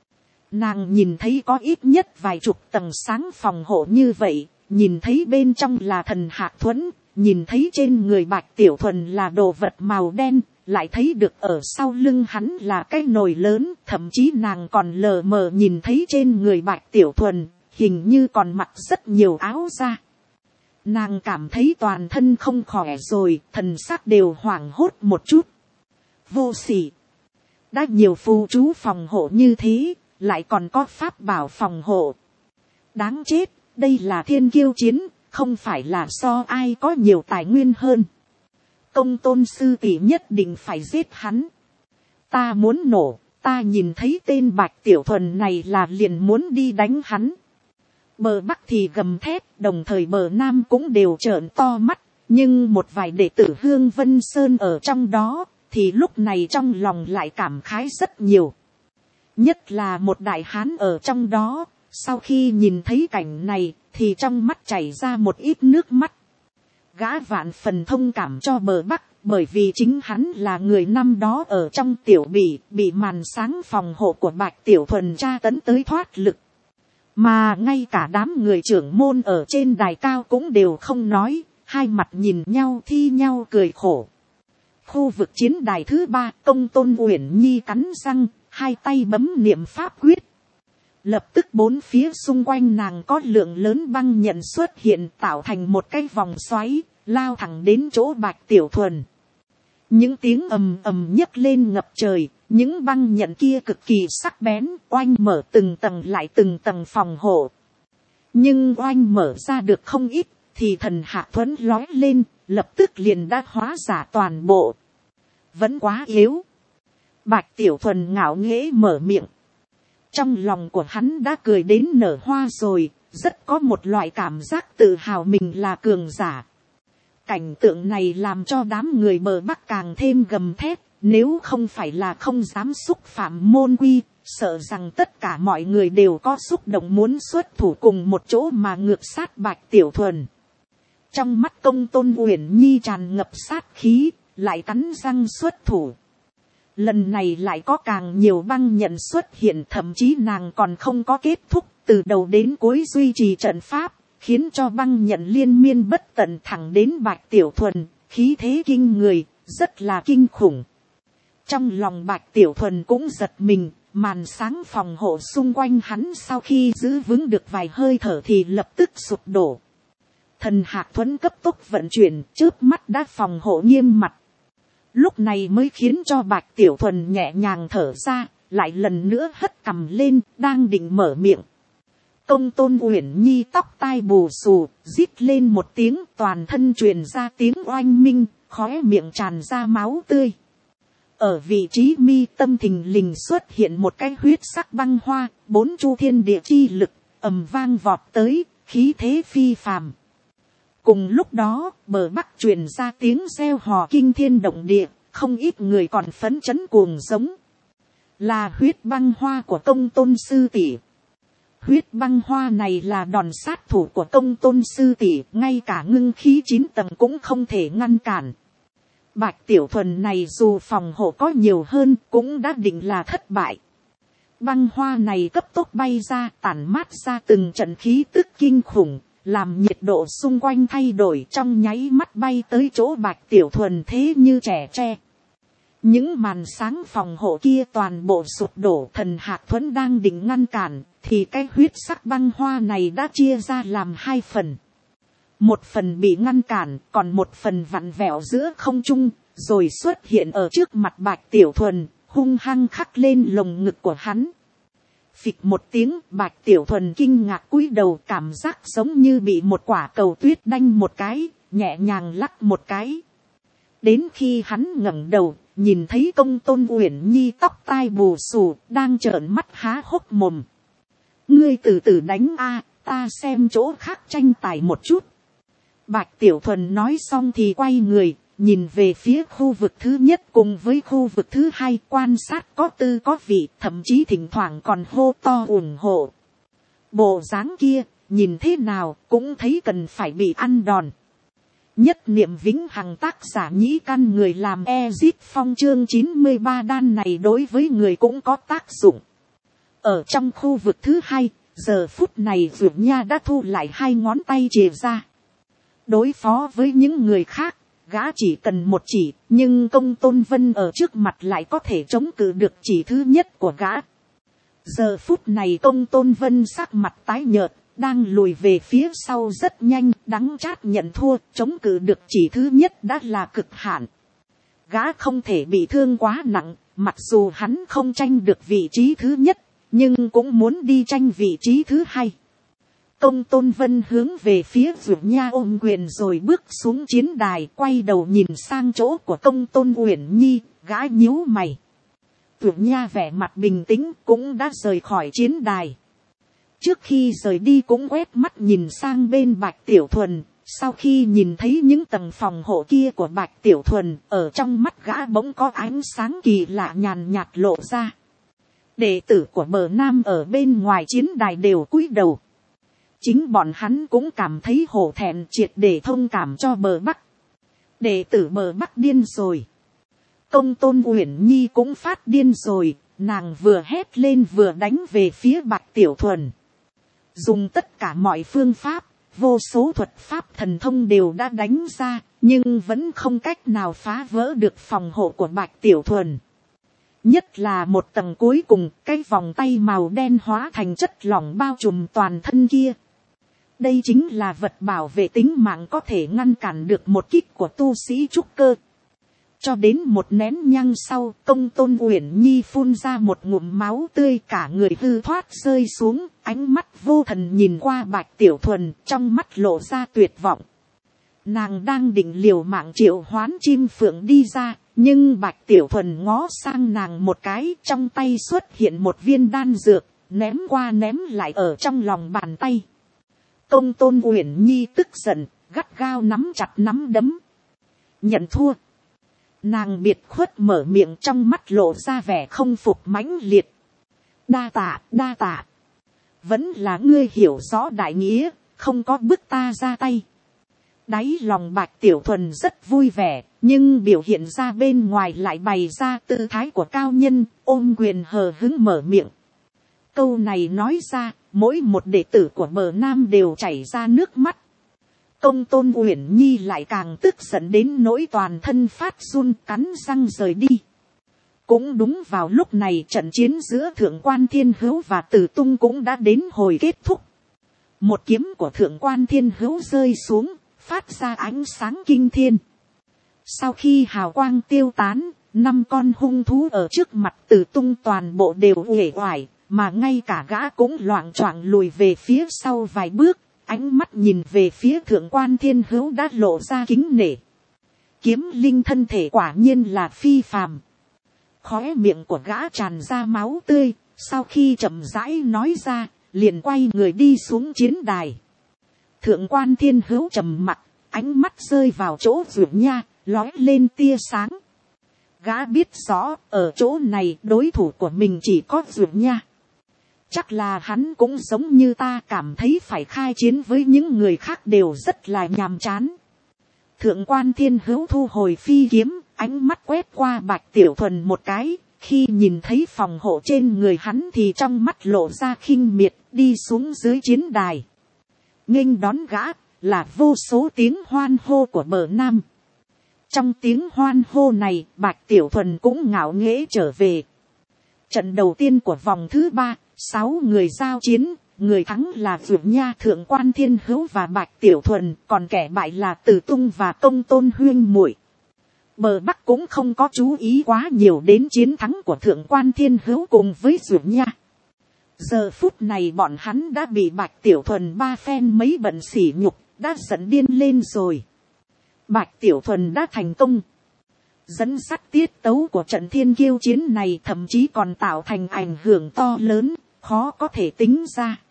Nàng nhìn thấy có ít nhất vài chục tầng sáng phòng hộ như vậy, nhìn thấy bên trong là thần Hạc Thuẫn, nhìn thấy trên người Bạch Tiểu Thuần là đồ vật màu đen, lại thấy được ở sau lưng hắn là cái nồi lớn, thậm chí nàng còn lờ mờ nhìn thấy trên người Bạch Tiểu Thuần, hình như còn mặc rất nhiều áo da. Nàng cảm thấy toàn thân không khỏe rồi, thần sắc đều hoảng hốt một chút. Vô sỉ. Đã nhiều phù chú phòng hộ như thế, lại còn có pháp bảo phòng hộ. Đáng chết, đây là thiên kiêu chiến, không phải là so ai có nhiều tài nguyên hơn. Công Tôn sư tỷ nhất định phải giết hắn. Ta muốn nổ, ta nhìn thấy tên Bạch Tiểu Thuần này là liền muốn đi đánh hắn. Bờ Bắc thì gầm thét, đồng thời bờ Nam cũng đều trợn to mắt, nhưng một vài đệ tử Hương Vân Sơn ở trong đó, thì lúc này trong lòng lại cảm khái rất nhiều. Nhất là một đại hán ở trong đó, sau khi nhìn thấy cảnh này, thì trong mắt chảy ra một ít nước mắt. Gã vạn phần thông cảm cho bờ Bắc, bởi vì chính hắn là người năm đó ở trong tiểu bị màn sáng phòng hộ của Bạch Tiểu Thuần tra tấn tới thoát lực. Mà ngay cả đám người trưởng môn ở trên đài cao cũng đều không nói, hai mặt nhìn nhau thi nhau cười khổ. Khu vực chiến đài thứ 3, Công Tôn Uyển Nhi cắn răng, hai tay bấm niệm pháp quyết. Lập tức bốn phía xung quanh nàng có lượng lớn băng nhận xuất hiện, tạo thành một cái vòng xoáy, lao thẳng đến chỗ Bạch Tiểu Thuần. Những tiếng ầm ầm nhấc lên ngập trời, những băng nhận kia cực kỳ sắc bén, oanh mở từng tầng lại từng tầng phòng hộ. Nhưng oanh mở ra được không ít, thì thần Hạc Thuẫn lói lên, lập tức liền đã hóa giả toàn bộ. Vẫn quá yếu. Bạch Tiểu Thuần ngạo nghễ mở miệng. Trong lòng của hắn đã cười đến nở hoa rồi, rất có một loại cảm giác tự hào mình là cường giả. Cảnh tượng này làm cho đám người bờ Bắc càng thêm gầm thét, nếu không phải là không dám xúc phạm môn quy, sợ rằng tất cả mọi người đều có xúc động muốn xuất thủ cùng một chỗ mà ngược sát Bạch Tiểu Thuần. Trong mắt Công Tôn Uyển Nhi tràn ngập sát khí, lại cắn răng xuất thủ. Lần này lại có càng nhiều băng nhận xuất hiện, thậm chí nàng còn không có kết thúc, từ đầu đến cuối duy trì trận pháp, khiến cho băng nhận liên miên bất tận thẳng đến Bạch Tiểu Thuần, khí thế kinh người, rất là kinh khủng. Trong lòng Bạch Tiểu Thuần cũng giật mình, màn sáng phòng hộ xung quanh hắn sau khi giữ vững được vài hơi thở thì lập tức sụp đổ. Thần Hạc Thuẫn cấp tốc vận chuyển, chớp mắt đã phòng hộ nghiêm mặt. Lúc này mới khiến cho Bạch Tiểu Thuần nhẹ nhàng thở ra, lại lần nữa hất cằm lên, đang định mở miệng. Công Tôn Uyển Nhi tóc tai bù xù, rít lên một tiếng, toàn thân truyền ra tiếng oanh minh, khóe miệng tràn ra máu tươi. Ở vị trí mi tâm thình lình xuất hiện một cái huyết sắc băng hoa, 4 chu thiên địa chi lực, ầm vang vọt tới, khí thế phi phàm. Cùng lúc đó, bờ Bắc truyền ra tiếng reo hò kinh thiên động địa, không ít người còn phấn chấn cuồng giống. Là huyết băng hoa của Công Tôn sư tỷ. Huyết băng hoa này là đòn sát thủ của Công Tôn sư tỷ, ngay cả ngưng khí 9 tầng cũng không thể ngăn cản. Bạch Tiểu Thuần này dù phòng hộ có nhiều hơn cũng đã định là thất bại. Băng hoa này cấp tốc bay ra, tản mát ra từng trận khí tức kinh khủng, làm nhiệt độ xung quanh thay đổi trong nháy mắt bay tới chỗ Bạch Tiểu Thuần thế như trẻ tre. Những màn sáng phòng hộ kia toàn bộ sụp đổ, Thần Hạc Thuẫn đang định ngăn cản, thì cái huyết sắc băng hoa này đã chia ra làm hai phần. Một phần bị ngăn cản, còn một phần vặn vẹo giữa không trung, rồi xuất hiện ở trước mặt Bạch Tiểu Thuần, hung hăng khắc lên lồng ngực của hắn. Phịch một tiếng, Bạch Tiểu Thuần kinh ngạc cúi đầu, cảm giác giống như bị một quả cầu tuyết đanh một cái, nhẹ nhàng lắc một cái. Đến khi hắn ngẩng đầu, nhìn thấy Công Tôn Uyển Nhi tóc tai bù xù, đang trợn mắt há hốc mồm. Ngươi từ từ đánh a, ta xem chỗ khác tranh tài một chút. Bạch Tiểu Thuần nói xong thì quay người, nhìn về phía khu vực thứ nhất cùng với khu vực thứ hai, quan sát có tư có vị, thậm chí thỉnh thoảng còn hô to ủng hộ. Bộ dáng kia, nhìn thế nào cũng thấy cần phải bị ăn đòn. Nhất niệm vĩnh hằng, tác giả Nhĩ Căn, người làm Ezip Phong, chương 93 đan này đối với người cũng có tác dụng. Ở trong khu vực thứ hai, giờ phút này Dược Nha đã thu lại hai ngón tay chìa ra. Đối phó với những người khác, gã chỉ cần một chỉ, nhưng Công Tôn Vân ở trước mặt lại có thể chống cự được chỉ thứ nhất của gã. Giờ phút này Công Tôn Vân sắc mặt tái nhợt, đang lùi về phía sau rất nhanh, đắng chát nhận thua, chống cự được chỉ thứ nhất đã là cực hạn. Gã không thể bị thương quá nặng, mặc dù hắn không tranh được vị trí thứ nhất, nhưng cũng muốn đi tranh vị trí thứ hai. Công Tôn Vân hướng về phía Dược Nha ôm quyền rồi bước xuống chiến đài, quay đầu nhìn sang chỗ của Công Tôn Uyển Nhi, gã nhíu mày. Dược Nha vẻ mặt bình tĩnh, cũng đã rời khỏi chiến đài. Trước khi rời đi cũng quét mắt nhìn sang bên Bạch Tiểu Thuần, sau khi nhìn thấy những tầng phòng hộ kia của Bạch Tiểu Thuần, ở trong mắt gã bỗng có ánh sáng kỳ lạ nhàn nhạt lộ ra. Đệ tử của Bờ Nam ở bên ngoài chiến đài đều cúi đầu. Chính bọn hắn cũng cảm thấy hổ thẹn, triệt để thông cảm cho Bờ Bắc. Đệ tử Bờ Bắc điên rồi. Công Tôn Uyển Nhi cũng phát điên rồi, nàng vừa hét lên vừa đánh về phía Bạch Tiểu Thuần. Dùng tất cả mọi phương pháp, vô số thuật pháp thần thông đều đã đánh ra, nhưng vẫn không cách nào phá vỡ được phòng hộ của Bạch Tiểu Thuần. Nhất là một tầng cuối cùng, cái vòng tay màu đen hóa thành chất lỏng bao trùm toàn thân kia. Đây chính là vật bảo vệ tính mạng có thể ngăn cản được một kích của tu sĩ trúc cơ. Cho đến một nén nhang sau, Công Tôn Uyển Nhi phun ra một ngụm máu tươi, cả người hư thoát rơi xuống, ánh mắt vô thần nhìn qua Bạch Tiểu Thuần, trong mắt lộ ra tuyệt vọng. Nàng đang định liều mạng triệu hoán chim phượng đi ra, nhưng Bạch Tiểu Thuần ngó sang nàng một cái, trong tay xuất hiện một viên đan dược, ném qua ném lại ở trong lòng bàn tay. Công Tôn Uyển Nhi tức giận, gắt gao nắm chặt nắm đấm. Nhận thua. Nàng biệt khuất mở miệng, trong mắt lộ ra vẻ không phục mãnh liệt. Đa tạ, đa tạ. Vẫn là ngươi hiểu rõ đại nghĩa, không có bức ta ra tay. Đáy lòng Bạch Tiểu Thuần rất vui vẻ, nhưng biểu hiện ra bên ngoài lại bày ra tư thái của cao nhân, ôm quyền hờ hững mở miệng. Câu này nói ra, mỗi một đệ tử của Bờ Nam đều chảy ra nước mắt. Công Tôn Uyển Nhi lại càng tức giận đến nỗi toàn thân phát run, cắn răng rời đi. Cũng đúng vào lúc này, trận chiến giữa Thượng Quan Thiên Hữu và Tử Tung cũng đã đến hồi kết thúc. Một kiếm của Thượng Quan Thiên Hữu rơi xuống, phát ra ánh sáng kinh thiên. Sau khi hào quang tiêu tán, 5 con hung thú ở trước mặt Tử Tung toàn bộ đều uể oải, mà ngay cả gã cũng loạng choạng lùi về phía sau vài bước. Ánh mắt nhìn về phía Thượng Quan Thiên Hữu đã lộ ra kính nể. Kiếm linh thân thể quả nhiên là phi phàm. Khóe miệng của gã tràn ra máu tươi, sau khi chậm rãi nói ra, liền quay người đi xuống chiến đài. Thượng Quan Thiên Hữu trầm mặc, ánh mắt rơi vào chỗ Dược Nha, lóe lên tia sáng. Gã biết rõ, ở chỗ này đối thủ của mình chỉ có Dược Nha. Chắc là hắn cũng giống như ta, cảm thấy phải khai chiến với những người khác đều rất là nhàm chán. Thượng Quan Thiên Hữu thu hồi phi kiếm, ánh mắt quét qua Bạch Tiểu Thuần một cái, khi nhìn thấy phòng hộ trên người hắn thì trong mắt lộ ra khinh miệt, đi xuống dưới chiến đài. nghênh đón gã là vô số tiếng hoan hô của bờ nam. Trong tiếng hoan hô này, Bạch Tiểu Thuần cũng ngạo nghễ trở về. Trận đầu tiên của vòng thứ 3, 6 người giao chiến, người thắng là Dược Nha Thượng Quan Thiên Hữu và Bạch Tiểu Thuần, còn kẻ bại là Từ Tung và Công Tôn huyên muội. Bờ Bắc cũng không có chú ý quá nhiều đến chiến thắng của Thượng Quan Thiên Hữu cùng với Dược Nha. Giờ phút này bọn hắn đã bị Bạch Tiểu Thuần ba phen mấy bận sỉ nhục, đã giận điên lên rồi. Bạch Tiểu Thuần đã thành công. Dẫn dắt tiết tấu của trận thiên kiêu chiến này thậm chí còn tạo thành ảnh hưởng to lớn, khó có thể tính ra.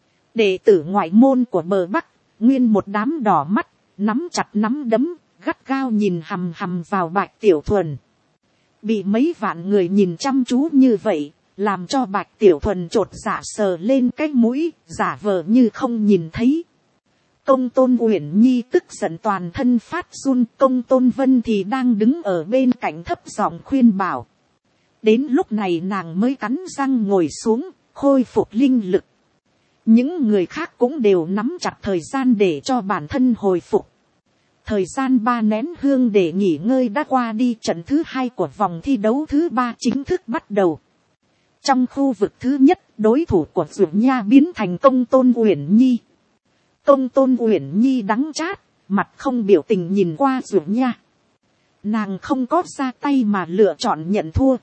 Đệ tử ngoại môn của bờ Bắc, nguyên một đám đỏ mắt, nắm chặt nắm đấm, gắt gao nhìn hằm hằm vào Bạch Tiểu Thuần. Bị mấy vạn người nhìn chăm chú như vậy, làm cho Bạch Tiểu Thuần chột dạ sờ lên cái mũi, giả vờ như không nhìn thấy. Công Tôn Uyển Nhi tức giận toàn thân phát run, Công Tôn Vân thì đang đứng ở bên cạnh thấp giọng khuyên bảo. Đến lúc này nàng mới cắn răng ngồi xuống, khôi phục linh lực. Những người khác cũng đều nắm chặt thời gian để cho bản thân hồi phục. Thời gian 3 nén hương để nghỉ ngơi đã qua đi, trận thứ 2 của vòng thi đấu thứ 3 chính thức bắt đầu. Trong khu vực thứ nhất, đối thủ của Dược Nha biến thành Công Tôn Uyển Nhi. Công Tôn Uyển Nhi đắng chát, mặt không biểu tình nhìn qua Dược Nha. Nàng không có ra tay mà lựa chọn nhận thua.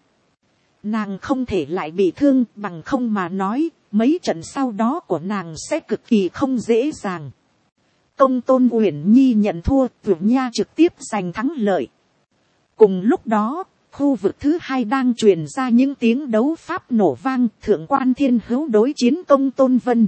Nàng không thể lại bị thương, bằng không mà nói, mấy trận sau đó của nàng sẽ cực kỳ không dễ dàng. Công Tôn Uyển Nhi nhận thua, Dược Nha trực tiếp giành thắng lợi. Cùng lúc đó, khu vực thứ 2 đang truyền ra những tiếng đấu pháp nổ vang, Thượng Quan Thiên Hữu đối chiến Công Tôn Vân.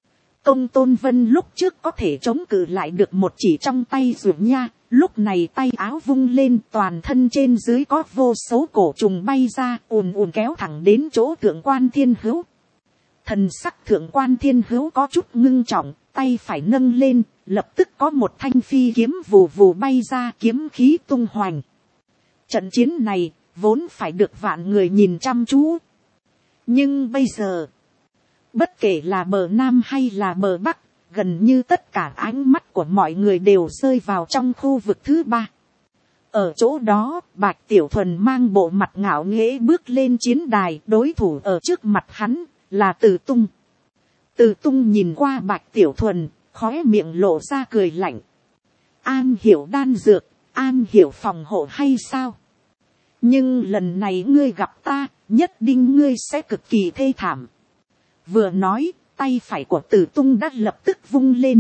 Công Tôn Vân lúc trước có thể chống cự lại được một chỉ trong tay Dược Nha, lúc này tay áo vung lên, toàn thân trên dưới có vô số cổ trùng bay ra, ùn ùn kéo thẳng đến chỗ Thượng Quan Thiên Hữu. Thần sắc Thượng Quan Thiên Hữu có chút ngưng trọng, tay phải nâng lên, lập tức có một thanh phi kiếm vù vù bay ra, kiếm khí tung hoành. Trận chiến này vốn phải được vạn người nhìn chăm chú, nhưng bây giờ bất kể là bờ Nam hay là bờ Bắc, gần như tất cả ánh mắt của mọi người đều rơi vào trong khu vực thứ 3. Ở chỗ đó, Bạch Tiểu Thuần mang bộ mặt ngạo nghễ bước lên chiến đài, đối thủ ở trước mặt hắn là Từ Tung. Từ Tung nhìn qua Bạch Tiểu Thuần, khóe miệng lộ ra cười lạnh. An hiểu đan dược, an hiểu phòng hộ hay sao? Nhưng lần này ngươi gặp ta, nhất định ngươi sẽ cực kỳ thê thảm. Vừa nói, tay phải của Từ Tung đã lập tức vung lên.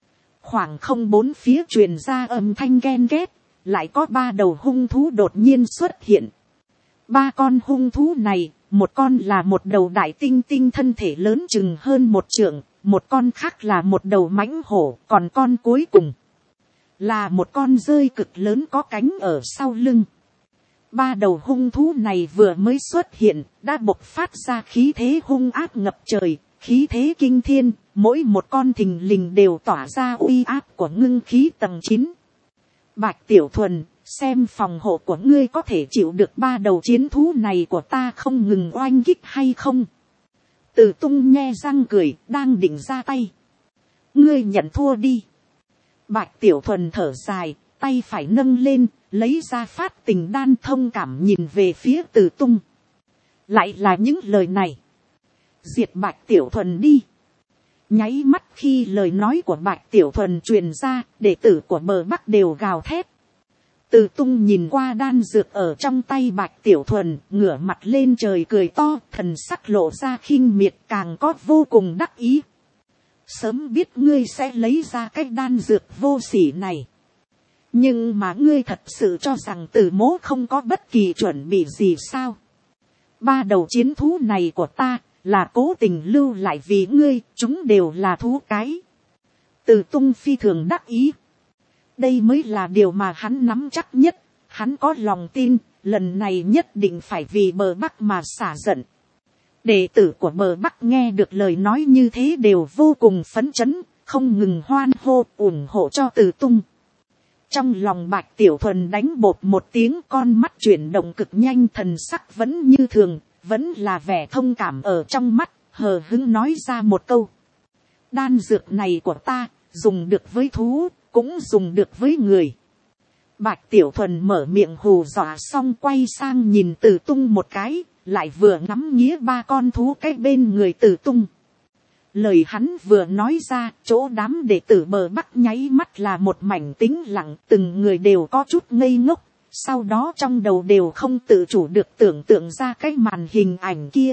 Khoảng không bốn phía truyền ra âm thanh ghen ghét, lại có 3 đầu hung thú đột nhiên xuất hiện. 3 con hung thú này, một con là một đầu đại tinh tinh thân thể lớn chừng hơn 1 trượng, một con khác là một đầu mãnh hổ, còn con cuối cùng là một con dơi cực lớn có cánh ở sau lưng. 3 đầu hung thú này vừa mới xuất hiện, đã bộc phát ra khí thế hung ác ngập trời, khí thế kinh thiên, mỗi một con thình lình đều tỏa ra uy áp của ngưng khí tầng 9. Bạch Tiểu Thuần, xem phòng hộ của ngươi có thể chịu được 3 đầu chiến thú này của ta không ngừng oanh kích hay không? Từ Tung nhe răng cười, đang định ra tay. Ngươi nhận thua đi. Bạch Tiểu Thuần thở dài, tay phải nâng lên, lấy ra phát tình đan, thông cảm nhìn về phía Từ Tung. Lại là những lời này. Diệt Bạch Tiểu Thuần đi. Nháy mắt khi lời nói của Bạch Tiểu Thuần truyền ra, đệ tử của bờ Bắc đều gào thét. Từ Tung nhìn qua đan dược ở trong tay Bạch Tiểu Thuần, ngửa mặt lên trời cười to, thần sắc lộ ra khinh miệt, càng có vô cùng đắc ý. Sớm biết ngươi sẽ lấy ra cái đan dược vô sỉ này. Nhưng mà ngươi thật sự cho rằng Từ mỗ không có bất kỳ chuẩn bị gì sao? 3 đầu chiến thú này của ta là cố tình lưu lại vì ngươi, chúng đều là thú cái. Từ Tung phi thường đắc ý. Đây mới là điều mà hắn nắm chắc nhất. Hắn có lòng tin, lần này nhất định phải vì bờ Bắc mà xả giận. Đệ tử của bờ Bắc nghe được lời nói như thế đều vô cùng phấn chấn, không ngừng hoan hô ủng hộ cho Từ Tung. Trong lòng Bạch Tiểu Thuần đánh bột một tiếng, con mắt chuyển động cực nhanh, thần sắc vẫn như thường, vẫn là vẻ thông cảm ở trong mắt, hờ hững nói ra một câu. Đan dược này của ta, dùng được với thú, cũng dùng được với người. Bạch Tiểu Thuần mở miệng hù dọa xong quay sang nhìn Từ Tung một cái, lại vừa ngắm nghía ba con thú cái bên người Từ Tung. Lời hắn vừa nói ra, chỗ đám đệ tử bờ Bắc nháy mắt là một mảnh tĩnh lặng, từng người đều có chút ngây ngốc, sau đó trong đầu đều không tự chủ được tưởng tượng ra cái màn hình ảnh kia.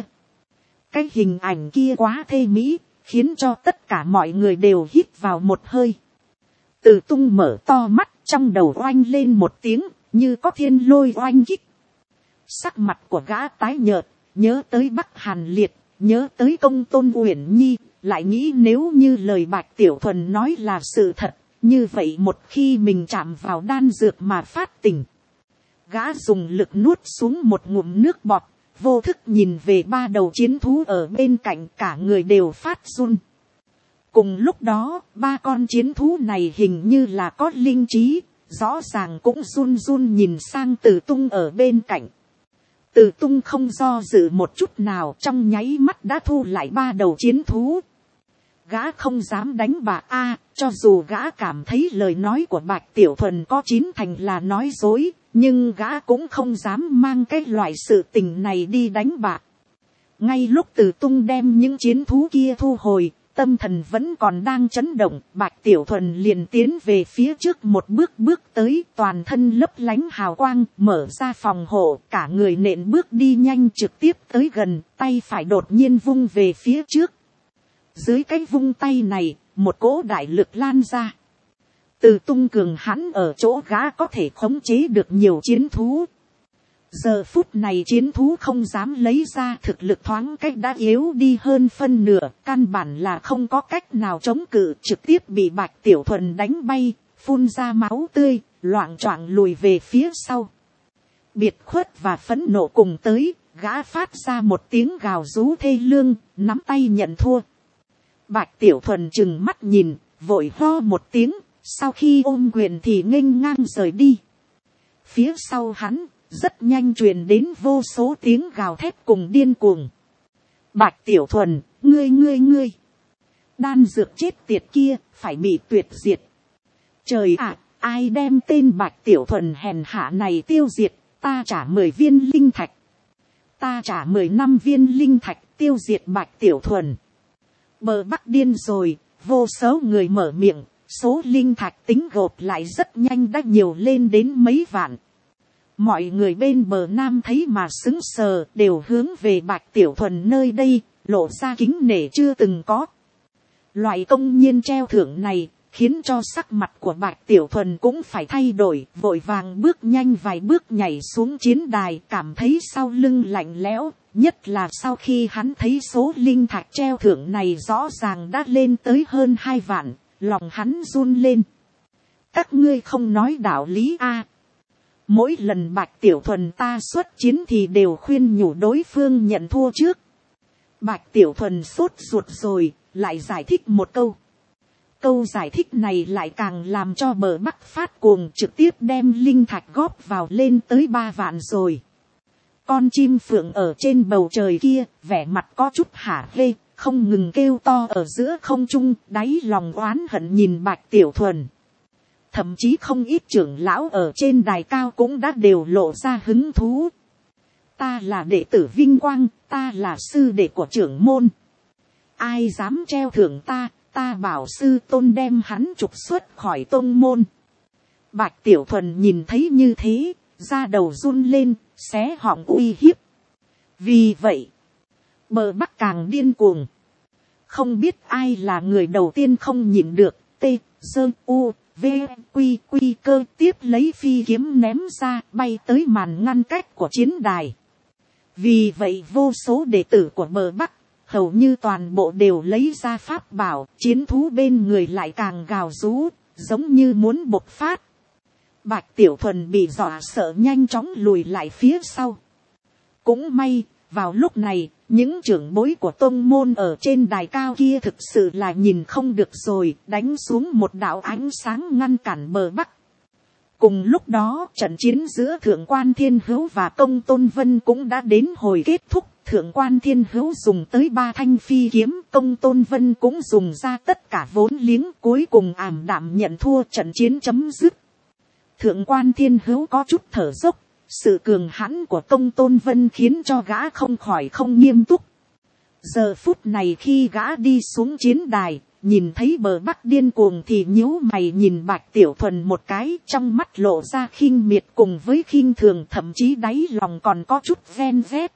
Cái hình ảnh kia quá thê mỹ, khiến cho tất cả mọi người đều hít vào một hơi. Từ Tung mở to mắt, trong đầu oanh lên một tiếng, như có thiên lôi oanh kích. Sắc mặt của gã tái nhợt, nhớ tới Bắc Hàn Liệt, nhớ tới Công Tôn Uyển Nhi, lại nghĩ nếu như lời Bạch Tiểu Thuần nói là sự thật, như vậy một khi mình chạm vào đan dược mà phát tỉnh. Gã dùng lực nuốt xuống một ngụm nước bọt, vô thức nhìn về ba đầu chiến thú ở bên cạnh, cả người đều phát run. Cùng lúc đó, ba con chiến thú này hình như là có linh trí, rõ ràng cũng run run nhìn sang Từ Tung ở bên cạnh. Từ Tung không do dự một chút nào, trong nháy mắt đã thu lại ba đầu chiến thú. Gã không dám đánh bạc cho dù gã cảm thấy lời nói của Bạch Tiểu Thuần có 9 thành là nói dối, nhưng gã cũng không dám mang cái loại sự tình này đi đánh bạc. Ngay lúc Từ Tung đem những chiến thú kia thu hồi, tâm thần vẫn còn đang chấn động, Bạch Tiểu Thuần liền tiến về phía trước một bước tới, toàn thân lấp lánh hào quang, mở ra phòng hộ, cả người nện bước đi nhanh trực tiếp tới gần, tay phải đột nhiên vung về phía trước. Dưới cái vung tay này, một cỗ đại lực lan ra. Từ Tung cường hãn ở chỗ gã có thể khống chế được nhiều chiến thú. Giờ phút này chiến thú không dám lấy ra, thực lực thoáng cách đã yếu đi hơn phân nửa, căn bản là không có cách nào chống cự, trực tiếp bị Bạch Tiểu Thuần đánh bay, phun ra máu tươi, loạng choạng lùi về phía sau. Biệt khuất và phẫn nộ cùng tới, gã phát ra một tiếng gào rú thê lương, nắm tay nhận thua. Bạch Tiểu Thuần trừng mắt nhìn, vội ho một tiếng, sau khi ôm quyền thì nghênh ngang rời đi. Phía sau hắn, rất nhanh truyền đến vô số tiếng gào thét cùng điên cuồng. Bạch Tiểu Thuần, ngươi. Đan dược chết tiệt kia, phải bị tuyệt diệt. Trời ạ, ai đem tên Bạch Tiểu Thuần hèn hạ này tiêu diệt, ta trả 10 viên linh thạch. Ta trả 15 viên linh thạch tiêu diệt Bạch Tiểu Thuần. Bờ Bắc điên rồi, vô số người mở miệng, số linh thạch tính gộp lại rất nhanh đã nhiều lên đến mấy vạn. Mọi người bên bờ Nam thấy mà sững sờ, đều hướng về Bạch Tiểu Thuần nơi đây, lộ ra kính nể chưa từng có. Loại công nhiên treo thưởng này, khiến cho sắc mặt của Bạch Tiểu Thuần cũng phải thay đổi, vội vàng bước nhanh vài bước nhảy xuống chiến đài, cảm thấy sau lưng lạnh lẽo, nhất là sau khi hắn thấy số linh thạch treo thưởng này rõ ràng đã lên tới hơn 2 vạn, lòng hắn run lên. Các ngươi không nói đạo lý Mỗi lần Bạch Tiểu Thuần ta xuất chiến thì đều khuyên nhủ đối phương nhận thua trước. Bạch Tiểu Thuần sốt ruột rồi, lại giải thích một câu. Câu giải thích này lại càng làm cho bờ Bắc phát cuồng, trực tiếp đem linh thạch góp vào lên tới 3 vạn rồi. Con chim phượng ở trên bầu trời kia, vẻ mặt có chút hả hê, không ngừng kêu to ở giữa không trung, đáy lòng oán hận nhìn Bạch Tiểu Thuần. Thậm chí không ít trưởng lão ở trên đài cao cũng đã đều lộ ra hứng thú. Ta là đệ tử vinh quang, ta là sư đệ của trưởng môn. Ai dám treo thưởng ta, ta bảo sư tôn đem hắn trục xuất khỏi tôn môn. Bạch Tiểu Thuần nhìn thấy như thế, da đầu run lên, xé họng uy hiếp. Vì vậy, bờ Bắc càng điên cuồng. Không biết ai là người đầu tiên không nhịn được, V, quy cơ tiếp lấy phi kiếm ném ra, bay tới màn ngăn cách của chiến đài. Vì vậy vô số đệ tử của bờ Bắc, hầu như toàn bộ đều lấy ra pháp bảo, chiến thú bên người lại càng gào rú, giống như muốn bộc phát. Bạch Tiểu Thuần bị dọa sợ nhanh chóng lùi lại phía sau. Cũng may, vào lúc này, những trưởng bối của tông môn ở trên đài cao kia thực sự là nhìn không được rồi, đánh xuống một đạo ánh sáng ngăn cản bờ Bắc. Cùng lúc đó, trận chiến giữa Thượng quan Thiên Hữu và Công Tôn Vân cũng đã đến hồi kết thúc, thượng quan thiên hữu dùng tới 3 thanh phi kiếm, công tôn vân cũng dùng ra tất cả vốn liếng, cuối cùng ảm đạm nhận thua, trận chiến chấm dứt. Thượng quan thiên hữu có chút thở dốc, sự cường hãn của công tôn vân khiến cho gã không khỏi không nghiêm túc. Giờ phút này khi gã đi xuống chiến đài, nhìn thấy bờ bắc điên cuồng thì nhíu mày nhìn Bạch Tiểu Thuần một cái, trong mắt lộ ra khinh miệt cùng với khinh thường, thậm chí đáy lòng còn có chút ven vét.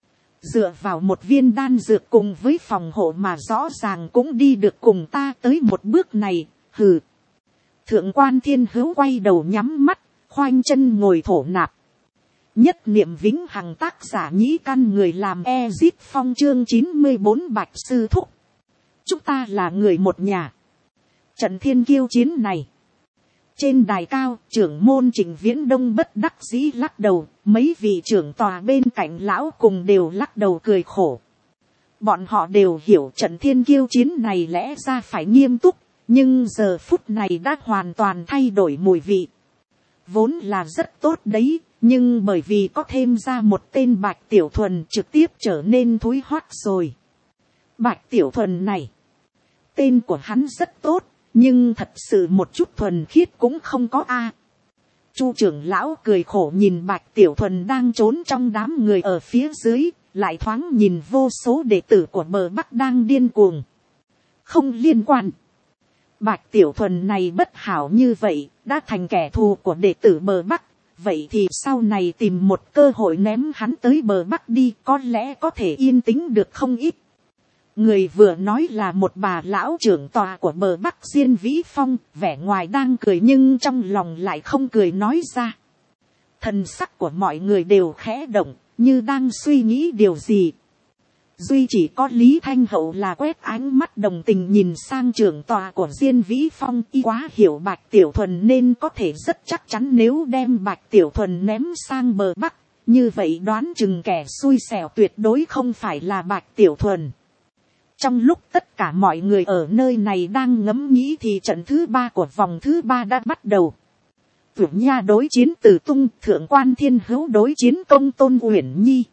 Dựa vào một viên đan dược cùng với phòng hộ mà rõ ràng cũng đi được cùng ta tới một bước này, hừ. Thượng quan thiên hữu quay đầu nhắm mắt, khoanh chân ngồi thổ nạp. Nhất niệm vĩnh hằng, tác giả Nhĩ Căn, người làm Ezip Phong, chương 94 Bạch Sư Thúc. Chúng ta là người một nhà. Trận thiên kiêu chiến này. Trên đài cao, trưởng môn Trịnh Viễn Đông bất đắc dĩ lắc đầu, mấy vị trưởng tòa bên cạnh lão cùng đều lắc đầu cười khổ. Bọn họ đều hiểu trận thiên kiêu chiến này lẽ ra phải nghiêm túc, nhưng giờ phút này đã hoàn toàn thay đổi mùi vị. Vốn là rất tốt đấy, nhưng bởi vì có thêm ra một tên Bạch Tiểu Thuần trực tiếp trở nên thúi hoắt rồi. Bạch Tiểu Thuần này, tên của hắn rất tốt, nhưng thật sự một chút thuần khiết cũng không có a. Chu trưởng lão cười khổ nhìn Bạch Tiểu Thuần đang trốn trong đám người ở phía dưới, lại thoáng nhìn vô số đệ tử của bờ Bắc đang điên cuồng. Không liên quan. Bạch Tiểu Thuần này bất hảo như vậy, đã thành kẻ thù của đệ tử bờ Bắc. Vậy thì sau này tìm một cơ hội ném hắn tới bờ Bắc đi, có lẽ có thể yên tĩnh được không ít. Người vừa nói là một bà lão trưởng tòa của bờ Bắc Diên Vĩ Phong, vẻ ngoài đang cười nhưng trong lòng lại không cười nói ra. Thần sắc của mọi người đều khẽ động, như đang suy nghĩ điều gì. Duy chỉ có Lý Thanh Hậu là quét ánh mắt đồng tình nhìn sang trưởng tòa của Diên Vĩ Phong, y quá hiểu Bạch Tiểu Thuần nên có thể rất chắc chắn nếu đem Bạch Tiểu Thuần ném sang bờ Bắc, như vậy đoán chừng kẻ xui xẻo tuyệt đối không phải là Bạch Tiểu Thuần. Trong lúc tất cả mọi người ở nơi này đang ngẫm nghĩ thì trận thứ 3 của vòng thứ 3 đã bắt đầu. Vượt Nha đối chiến Từ Tung, Thượng quan Thiên Hữu đối chiến Công Tôn Uyển Nhi.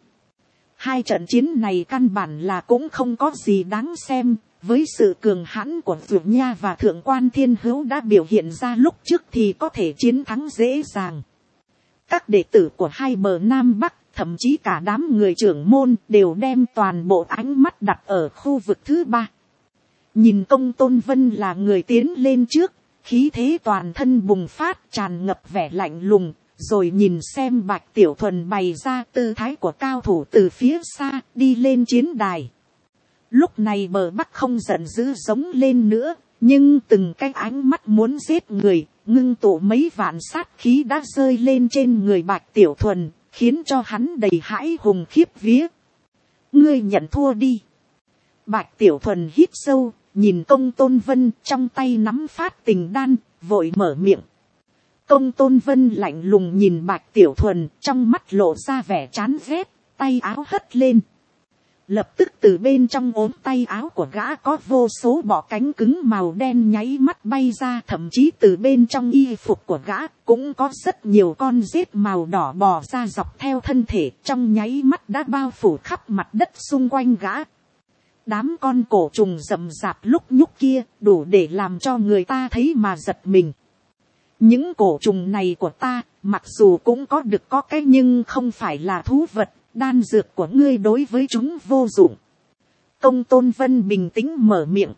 Hai trận chiến này căn bản là cũng không có gì đáng xem, với sự cường hãn của Vượt Nha và Thượng quan Thiên Hữu đã biểu hiện ra lúc trước thì có thể chiến thắng dễ dàng. Các đệ tử của hai bờ Nam Bắc, thậm chí cả đám người trưởng môn đều đem toàn bộ ánh mắt đặt ở khu vực thứ 3. Nhìn Công Tôn Vân là người tiến lên trước, khí thế toàn thân bùng phát tràn ngập vẻ lạnh lùng, rồi nhìn xem Bạch Tiểu Thuần bày ra tư thái của cao thủ từ phía xa đi lên chiến đài. Lúc này bờ Bắc không giận dữ giống lên nữa, nhưng từng cái ánh mắt muốn giết người, ngưng tụ mấy vạn sát khí đã rơi lên trên người Bạch Tiểu Thuần, khiến cho hắn đầy hãi hùng khiếp vía. Ngươi nhận thua đi. Bạch Tiểu Thuần hít sâu, nhìn Công Tôn Vân trong tay nắm phát tình đan, vội mở miệng. Công Tôn Vân lạnh lùng nhìn Bạch Tiểu Thuần, trong mắt lộ ra vẻ chán ghét, tay áo hất lên. Lập tức từ bên trong ốm tay áo của gã có vô số bọ cánh cứng màu đen nháy mắt bay ra, thậm chí từ bên trong y phục của gã cũng có rất nhiều con rết màu đỏ bò ra dọc theo thân thể, trong nháy mắt đã bao phủ khắp mặt đất xung quanh gã. Đám con cổ trùng rậm rạp lúc nhúc kia đủ để làm cho người ta thấy mà giật mình. Những cổ trùng này của ta, mặc dù cũng có được có cái nhưng không phải là thú vật, đan dược của ngươi đối với chúng vô dụng. Công Tôn Vân bình tĩnh mở miệng.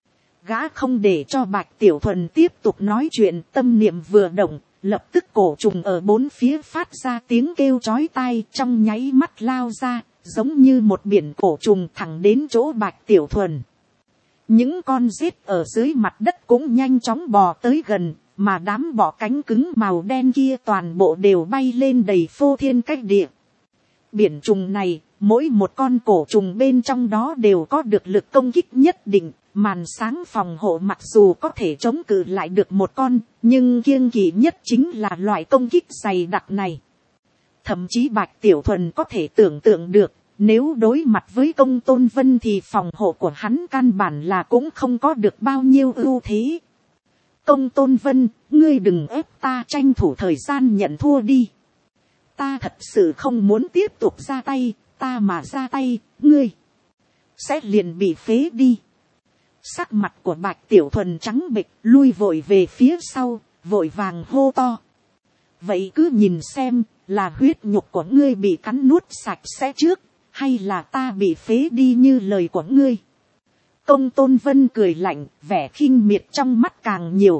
Gã không để cho Bạch Tiểu Thuần tiếp tục nói chuyện, tâm niệm vừa động, lập tức cổ trùng ở bốn phía phát ra tiếng kêu chói tai, trong nháy mắt lao ra, giống như một biển cổ trùng thẳng đến chỗ Bạch Tiểu Thuần. Những con rết ở dưới mặt đất cũng nhanh chóng bò tới gần, mà đám bọ cánh cứng màu đen kia toàn bộ đều bay lên đầy phô thiên cách địa. Biển trùng này, mỗi một con cổ trùng bên trong đó đều có được lực công kích nhất định, màn sáng phòng hộ mặc dù có thể chống cự lại được một con, nhưng kiêng kỵ nhất chính là loại công kích dày đặc này. Thậm chí Bạch Tiểu Thuần có thể tưởng tượng được, nếu đối mặt với Công Tôn Vân thì phòng hộ của hắn căn bản là cũng không có được bao nhiêu ưu thế. Công Tôn Vân, ngươi đừng ép ta, tranh thủ thời gian nhận thua đi. Ta thật sự không muốn tiếp tục ra tay, ta mà ra tay, ngươi sẽ liền bị phế đi. Sắc mặt của Bạch Tiểu Thuần trắng bệch, lui vội về phía sau, vội vàng hô to. Vậy cứ nhìn xem, là huyết nhục của ngươi bị cắn nuốt sạch sẽ trước, hay là ta bị phế đi như lời của ngươi. Công Tôn Vân cười lạnh, vẻ khinh miệt trong mắt càng nhiều.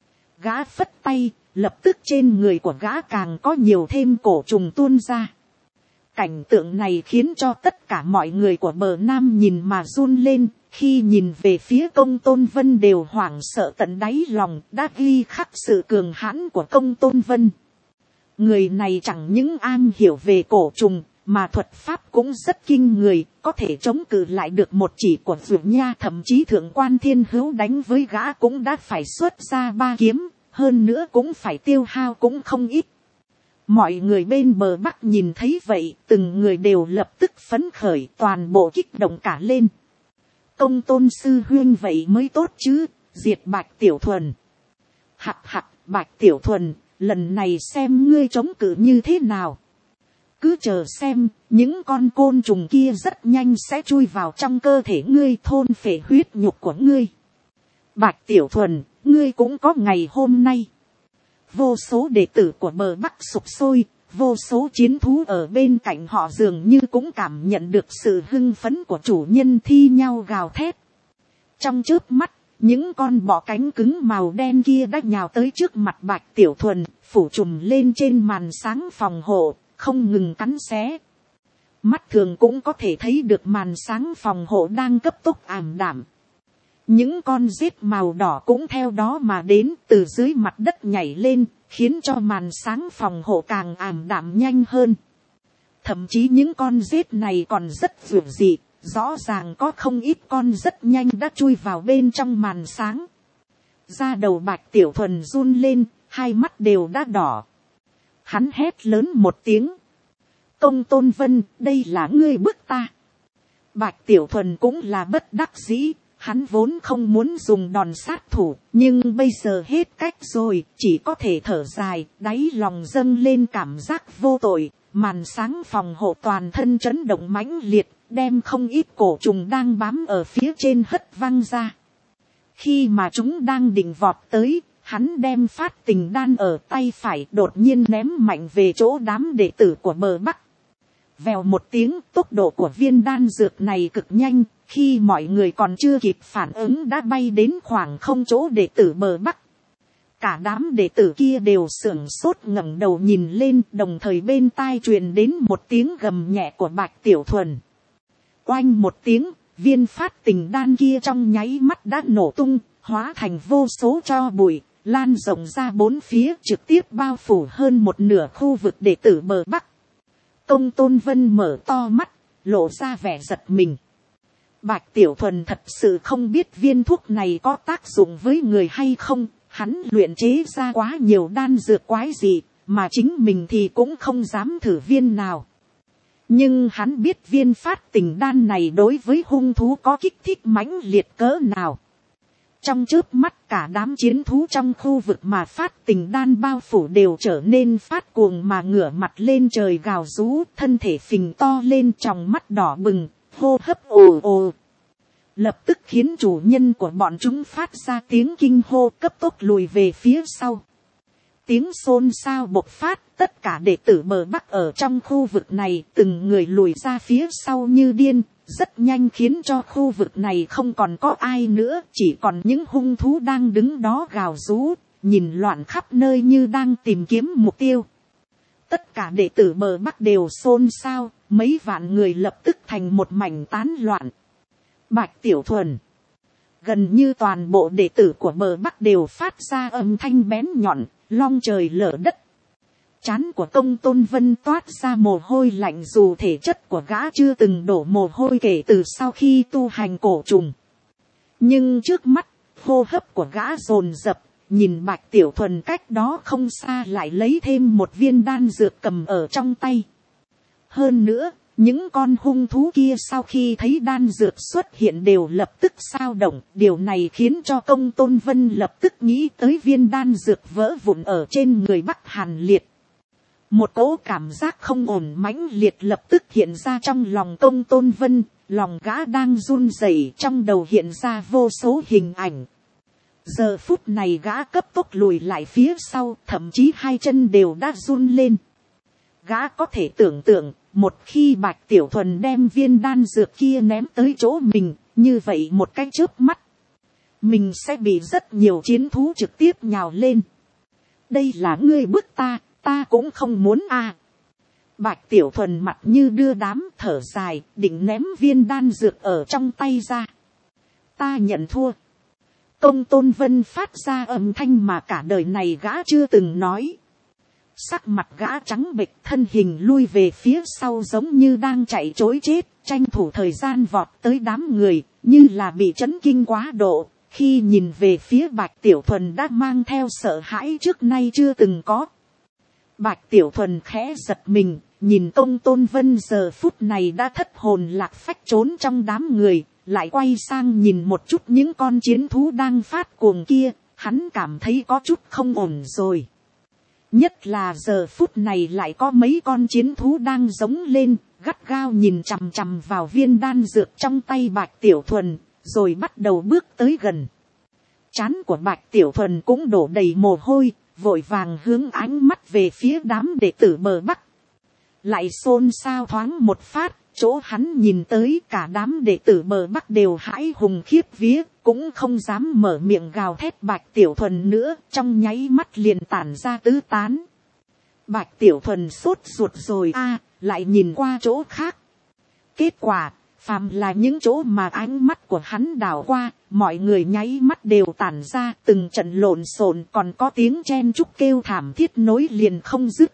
Gã phất tay, lập tức trên người của gã càng có nhiều thêm cổ trùng tuôn ra. Cảnh tượng này khiến cho tất cả mọi người của bờ Nam nhìn mà run lên, khi nhìn về phía Công Tôn Vân đều hoảng sợ tận đáy lòng, đã ghi khắc sự cường hãn của Công Tôn Vân. Người này chẳng những am hiểu về cổ trùng, mà thuật pháp cũng rất kinh người, có thể chống cự lại được một chỉ của Dược Nha, thậm chí Thượng Quan Thiên Hữu đánh với gã cũng đã phải xuất ra 3 kiếm, hơn nữa cũng phải tiêu hao cũng không ít. Mọi người bên bờ Bắc nhìn thấy vậy, từng người đều lập tức phấn khởi, toàn bộ kích động cả lên. Công Tôn sư huynh vậy mới tốt chứ, diệt Bạch Tiểu Thuần. Hặc hặc, Bạch Tiểu Thuần, lần này xem ngươi chống cự như thế nào. Cứ chờ xem, những con côn trùng kia rất nhanh sẽ chui vào trong cơ thể ngươi, thôn phệ huyết nhục của ngươi. Bạch Tiểu Thuần, ngươi cũng có ngày hôm nay. Vô số đệ tử của bờ Bắc sục sôi, vô số chiến thú ở bên cạnh họ dường như cũng cảm nhận được sự hưng phấn của chủ nhân, thi nhau gào thét. Trong chớp mắt, những con bọ cánh cứng màu đen kia đã nhào tới trước mặt Bạch Tiểu Thuần, phủ trùm lên trên màn sáng phòng hộ, không ngừng cắn xé. Mắt thường cũng có thể thấy được màn sáng phòng hộ đang cấp tốc ảm đạm. Những con rết màu đỏ cũng theo đó mà đến, từ dưới mặt đất nhảy lên, khiến cho màn sáng phòng hộ càng ảm đạm nhanh hơn. Thậm chí những con rết này còn rất dữ dị, rõ ràng có không ít con rất nhanh đã chui vào bên trong màn sáng. Da đầu Bạch Tiểu Thuần run lên, hai mắt đều đã đỏ. Hắn hét lớn một tiếng. Công Tôn Vân, đây là ngươi bức ta. Bạch Tiểu Thuần cũng là bất đắc dĩ. Hắn vốn không muốn dùng đòn sát thủ, nhưng bây giờ hết cách rồi, chỉ có thể thở dài, đáy lòng dâng lên cảm giác vô tội. Màn sáng phòng hộ toàn thân chấn động mãnh liệt, đem không ít cổ trùng đang bám ở phía trên hất văng ra. Khi mà chúng đang định vọt tới, hắn đem phát tình đan ở tay phải đột nhiên ném mạnh về chỗ đám đệ tử của bờ Bắc. Vèo một tiếng, tốc độ của viên đan dược này cực nhanh, khi mọi người còn chưa kịp phản ứng đã bay đến khoảng không chỗ đệ tử bờ Bắc. Cả đám đệ tử kia đều sửng sốt ngẩng đầu nhìn lên, đồng thời bên tai truyền đến một tiếng gầm nhẹ của Bạch Tiểu Thuần. Oanh một tiếng, viên phát tình đan kia trong nháy mắt đã nổ tung, hóa thành vô số tro bụi, lan rộng ra bốn phía, trực tiếp bao phủ hơn một nửa khu vực đệ tử bờ Bắc. Công Tôn Vân mở to mắt, lộ ra vẻ giật mình. Bạch Tiểu Thuần thật sự không biết viên thuốc này có tác dụng với người hay không, hắn luyện chế ra quá nhiều đan dược quái dị, mà chính mình thì cũng không dám thử viên nào. Nhưng hắn biết viên phát tình đan này đối với hung thú có kích thích mãnh liệt cỡ nào. Trong chớp mắt cả đám chiến thú trong khu vực mà phát tình đan bao phủ đều trở nên phát cuồng mà ngửa mặt lên trời gào rú, thân thể phình to lên, tròng mắt đỏ bừng, hô hấp ồ ồ. Lập tức khiến chủ nhân của bọn chúng phát ra tiếng kinh hô, cấp tốc lùi về phía sau. Tiếng xôn xao bộc phát, tất cả đệ tử bờ Bắc ở trong khu vực này từng người lùi ra phía sau như điên, rất nhanh khiến cho khu vực này không còn có ai nữa, chỉ còn những hung thú đang đứng đó gào rú, nhìn loạn khắp nơi như đang tìm kiếm mục tiêu. Tất cả đệ tử bờ Bắc đều xôn xao, mấy vạn người lập tức thành một mảnh tán loạn. Bạch Tiểu Thuần, gần như toàn bộ đệ tử của bờ Bắc đều phát ra âm thanh bén nhọn, long trời lở đất. Trán của Công Tôn Vân toát ra mồ hôi lạnh, dù thể chất của gã chưa từng đổ mồ hôi kể từ sau khi tu hành cổ trùng. Nhưng trước mắt, hô hấp của gã dồn dập, nhìn Bạch Tiểu Thuần cách đó không xa lại lấy thêm một viên đan dược cầm ở trong tay. Hơn nữa, những con hung thú kia sau khi thấy đan dược xuất hiện đều lập tức xao động. Điều này khiến cho Công Tôn Vân lập tức nghĩ tới viên đan dược vỡ vụn ở trên người Bắc Hàn Liệt. Một cỗ cảm giác không ổn mãnh liệt lập tức hiện ra trong lòng Công Tôn Vân, lòng gã đang run rẩy, trong đầu hiện ra vô số hình ảnh. Giờ phút này gã cấp tốc lùi lại phía sau, thậm chí hai chân đều đã run lên. Gã có thể tưởng tượng, một khi Bạch Tiểu Thuần đem viên đan dược kia ném tới chỗ mình, như vậy một cái chớp mắt, mình sẽ bị rất nhiều chiến thú trực tiếp nhào lên. Đây là ngươi bức ta cũng không muốn a. Bạch Tiểu Thuần mặt như đưa đám, thở dài, định ném viên đan dược ở trong tay ra. Ta nhận thua. Công Tôn Vân phát ra âm thanh mà cả đời này gã chưa từng nói. Sắc mặt gã trắng bệch, thân hình lui về phía sau giống như đang chạy trối chết, tranh thủ thời gian vọt tới đám người, như là bị chấn kinh quá độ. Khi nhìn về phía Bạch Tiểu Thuần đã mang theo sợ hãi trước nay chưa từng có. Bạch Tiểu Thuần khẽ giật mình, nhìn Công Tôn Vân giờ phút này đã thất hồn lạc phách trốn trong đám người, lại quay sang nhìn một chút những con chiến thú đang phát cuồng kia, hắn cảm thấy có chút không ổn rồi. Nhất là giờ phút này lại có mấy con chiến thú đang giống lên, gắt gao nhìn chằm chằm vào viên đan dược trong tay Bạch Tiểu Thuần, rồi bắt đầu bước tới gần. Trán của Bạch Tiểu Thuần cũng đổ đầy mồ hôi, vội vàng hướng ánh mắt về phía đám đệ tử bờ Bắc. Lại xôn xao thoáng một phát, chỗ hắn nhìn tới cả đám đệ tử bờ Bắc đều hãi hùng khiếp vía, cũng không dám mở miệng gào thét Bạch Tiểu Thuần nữa, trong nháy mắt liền tản ra tứ tán. Bạch Tiểu Thuần sốt ruột rồi lại nhìn qua chỗ khác. Kết quả, phàm là những chỗ mà ánh mắt của hắn đảo qua, mọi người nháy mắt đều tản ra, từng trận lộn xộn, còn có tiếng chen chúc kêu thảm thiết nối liền không dứt.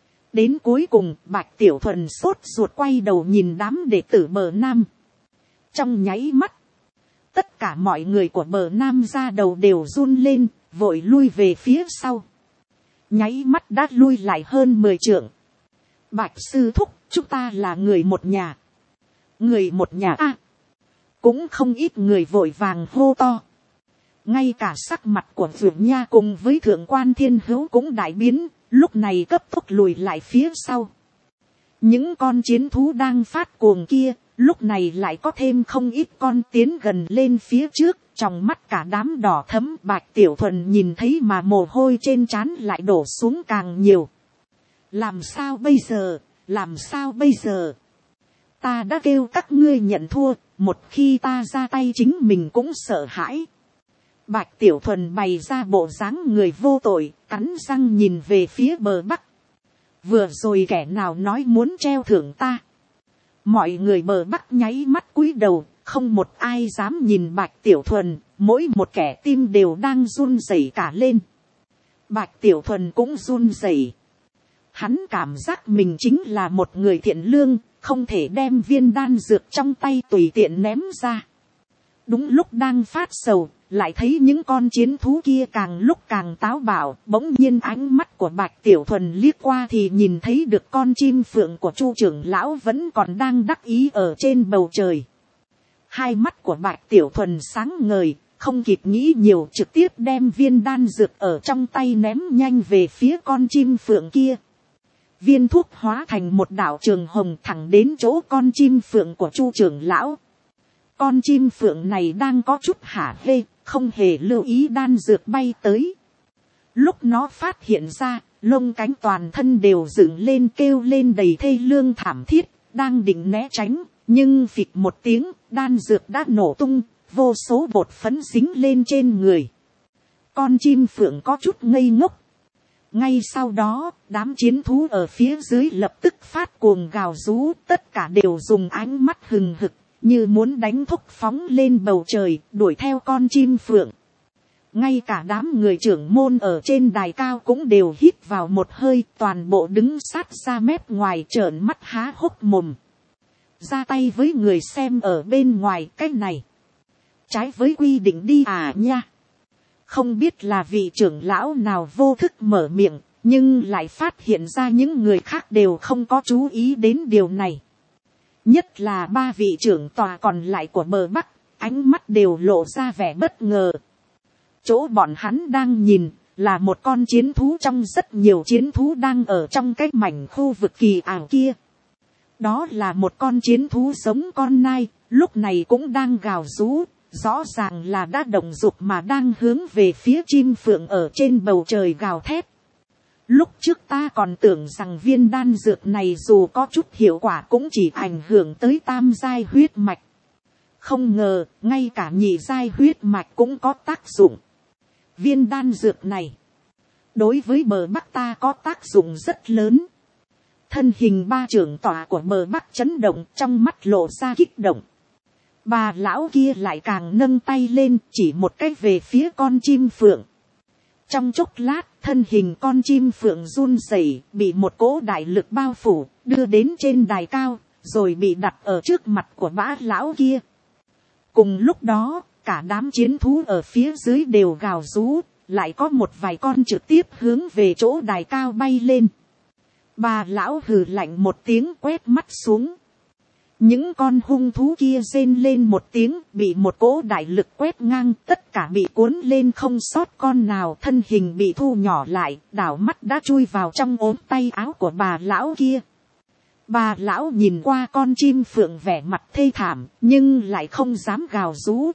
Đến cuối cùng, Bạch Tiểu Thuần sốt ruột quay đầu nhìn đám đệ tử bờ Nam. Trong nháy mắt, tất cả mọi người của bờ Nam ra đầu đều run lên, vội lui về phía sau. Nháy mắt đã lui lại hơn 10 trượng. Bạch sư thúc, chúng ta là người một nhà. Người một nhà cũng không ít người vội vàng hô to. Ngay cả sắc mặt của Vượt Nha cùng với Thượng Quan Thiên Hữu cũng đại biến, lúc này cấp tốc lùi lại phía sau. Những con chiến thú đang phát cuồng kia, lúc này lại có thêm không ít con tiến gần lên phía trước, trong mắt cả đám đỏ thẫm. Bạch Tiểu Thuần nhìn thấy mà mồ hôi trên trán lại đổ xuống càng nhiều. Làm sao bây giờ, làm sao bây giờ? Ta đã kêu các ngươi nhận thua, một khi ta ra tay chính mình cũng sợ hãi. Bạch Tiểu Thuần bày ra bộ dáng người vô tội, cắn răng nhìn về phía bờ Bắc. Vừa rồi kẻ nào nói muốn treo thưởng ta? Mọi người bờ Bắc nháy mắt cúi đầu, không một ai dám nhìn Bạch Tiểu Thuần, mỗi một kẻ tim đều đang run rẩy cả lên. Bạch Tiểu Thuần cũng run rẩy. Hắn cảm giác mình chính là một người thiện lương, không thể đem viên đan dược trong tay tùy tiện ném ra. Đúng lúc đang phát sầu, lại thấy những con chiến thú kia càng lúc càng táo bạo, bỗng nhiên ánh mắt của Bạch Tiểu Thuần liếc qua thì nhìn thấy được con chim phượng của Chu trưởng lão vẫn còn đang đắc ý ở trên bầu trời. Hai mắt của Bạch Tiểu Thuần sáng ngời, không kịp nghĩ nhiều, trực tiếp đem viên đan dược ở trong tay ném nhanh về phía con chim phượng kia. Viên thuốc hóa thành một đạo trường hồng thẳng đến chỗ con chim phượng của Chu trưởng lão. Con chim phượng này đang có chút hả hê, không hề lưu ý đan dược bay tới. Lúc nó phát hiện ra, lông cánh toàn thân đều dựng lên kêu lên đầy thê lương thảm thiết, đang định né tránh, nhưng phịch một tiếng, đan dược đã nổ tung, vô số bột phấn dính lên trên người. Con chim phượng có chút ngây ngốc. Ngay sau đó, đám chiến thú ở phía dưới lập tức phát cuồng gào rú, tất cả đều dùng ánh mắt hừng hực, như muốn đánh thúc phóng lên bầu trời, đuổi theo con chim phượng. Ngay cả đám người trưởng môn ở trên đài cao cũng đều hít vào một hơi, toàn bộ đứng sát ra mép ngoài trợn mắt há hốc mồm. Ra tay với người xem ở bên ngoài cái này. Trái với quy định đi nha. Không biết là vị trưởng lão nào vô thức mở miệng, nhưng lại phát hiện ra những người khác đều không có chú ý đến điều này. Nhất là ba vị trưởng tòa còn lại của bờ Bắc, ánh mắt đều lộ ra vẻ bất ngờ. Chỗ bọn hắn đang nhìn, là một con chiến thú trong rất nhiều chiến thú đang ở trong cái mảnh khu vực kỳ ảo kia. Đó là một con chiến thú giống con nai, lúc này cũng đang gào rú, rõ ràng là đã động dục mà đang hướng về phía chim phượng ở trên bầu trời gào thét. Lúc trước ta còn tưởng rằng viên đan dược này dù có chút hiệu quả cũng chỉ ảnh hưởng tới tam giai huyết mạch. Không ngờ, ngay cả nhị giai huyết mạch cũng có tác dụng. Viên đan dược này, đối với bờ bắc ta có tác dụng rất lớn. Thân hình ba trưởng tọa của bờ bắc chấn động, trong mắt lộ ra kích động. Bà lão kia lại càng nâng tay lên, chỉ một cách về phía con chim phượng. Trong chốc lát, thân hình con chim phượng run rẩy, bị một cỗ đại lực bao phủ, đưa đến trên đài cao, rồi bị đặt ở trước mặt của bá lão kia. Cùng lúc đó, cả đám chiến thú ở phía dưới đều gào rú, lại có một vài con trực tiếp hướng về chỗ đài cao bay lên. Bà lão hừ lạnh một tiếng, quét mắt xuống. Những con hung thú kia rên lên một tiếng, bị một cỗ đại lực quét ngang, tất cả bị cuốn lên không sót con nào, thân hình bị thu nhỏ lại, đảo mắt đã chui vào trong ốm tay áo của bà lão kia. Bà lão nhìn qua con chim phượng vẻ mặt thê thảm, nhưng lại không dám gào rú.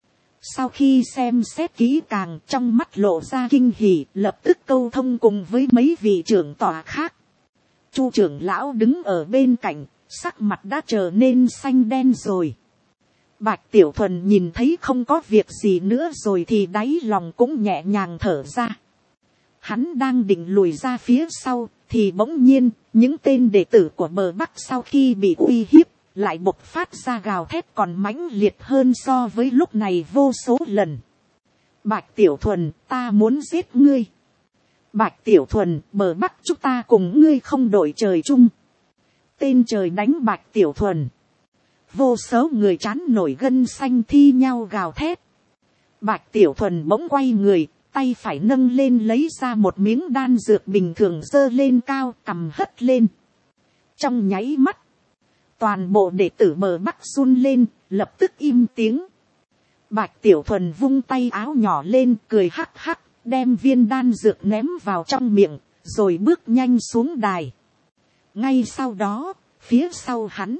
Sau khi xem xét kỹ càng, trong mắt lộ ra kinh hỉ, lập tức câu thông cùng với mấy vị trưởng tọa khác. Chu trưởng lão đứng ở bên cạnh, sắc mặt đã trở nên xanh đen rồi. Bạch Tiểu Thuần nhìn thấy không có việc gì nữa rồi thì đáy lòng cũng nhẹ nhàng thở ra. Hắn đang định lùi ra phía sau, thì bỗng nhiên, những tên đệ tử của bờ bắc sau khi bị uy hiếp, lại bộc phát ra gào thét còn mãnh liệt hơn so với lúc này vô số lần. Bạch Tiểu Thuần, ta muốn giết ngươi. Bạch Tiểu Thuần, bờ bắc chúng ta cùng ngươi không đội trời chung. Tên trời đánh Bạch Tiểu Thuần. Vô số người chán nổi gân xanh thi nhau gào thét. Bạch Tiểu Thuần bỗng quay người, tay phải nâng lên lấy ra một miếng đan dược bình thường giơ lên cao, cầm hất lên. Trong nháy mắt, toàn bộ đệ tử bờ bắc run lên, lập tức im tiếng. Bạch Tiểu Thuần vung tay áo nhỏ lên, cười hắc hắc, đem viên đan dược ném vào trong miệng, rồi bước nhanh xuống đài. Ngay sau đó, phía sau hắn,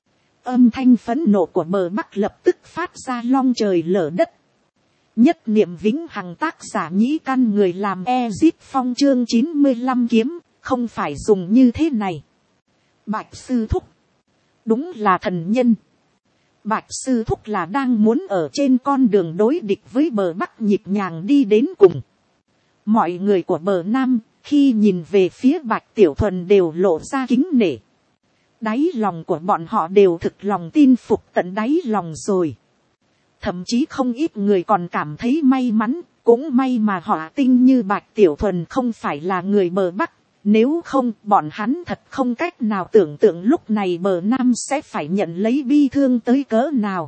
âm thanh phẫn nộ của bờ bắc lập tức phát ra long trời lở đất. Nhất niệm vĩnh hằng, tác giả nhĩ căn, người làm Ezip Phong, chương 95 kiếm, không phải dùng như thế này. Bạch sư thúc, đúng là thần nhân. Bạch sư thúc là đang muốn ở trên con đường đối địch với bờ bắc nhịp nhàng đi đến cùng. Mọi người của bờ nam, khi nhìn về phía Bạch Tiểu Thuần đều lộ ra kính nể. Đáy lòng của bọn họ đều thực lòng tin phục tận đáy lòng rồi. Thậm chí không ít người còn cảm thấy may mắn, cũng may mà họ tinh như Bạch Tiểu Thuần không phải là người bờ bắc. Nếu không, bọn hắn thật không cách nào tưởng tượng lúc này bờ nam sẽ phải nhận lấy bi thương tới cỡ nào.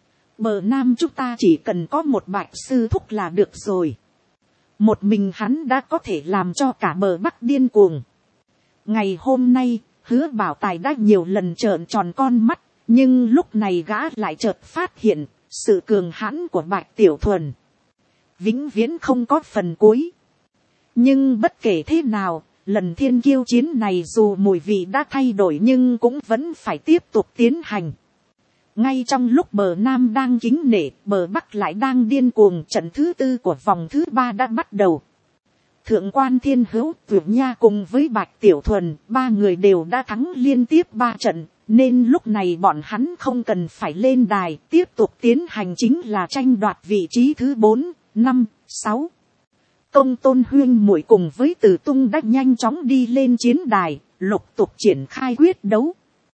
Bờ nam chúng ta chỉ cần có một Bạch sư thúc là được rồi. Một mình hắn đã có thể làm cho cả bờ bắc điên cuồng. Ngày hôm nay, Hứa Bảo Tài đã nhiều lần trợn tròn con mắt, nhưng lúc này gã lại chợt phát hiện sự cường hãn của Bạch Tiểu Thuần vĩnh viễn không có phần cuối. Nhưng bất kể thế nào, lần thiên kiêu chiến này dù mùi vị đã thay đổi nhưng cũng vẫn phải tiếp tục tiến hành. Ngay trong lúc bờ nam đang kính nể, bờ bắc lại đang điên cuồng, trận thứ tư của vòng thứ 3 đã bắt đầu. Thượng quan Thiên Hữu, Tuyệt Nha cùng với Bạch Tiểu Thuần, ba người đều đã thắng liên tiếp 3 trận, nên lúc này bọn hắn không cần phải lên đài, tiếp tục tiến hành chính là tranh đoạt vị trí thứ 4, 5, 6. Công Tôn Huyên muội cùng với Từ Tung đã nhanh chóng đi lên chiến đài, lục tục triển khai quyết đấu.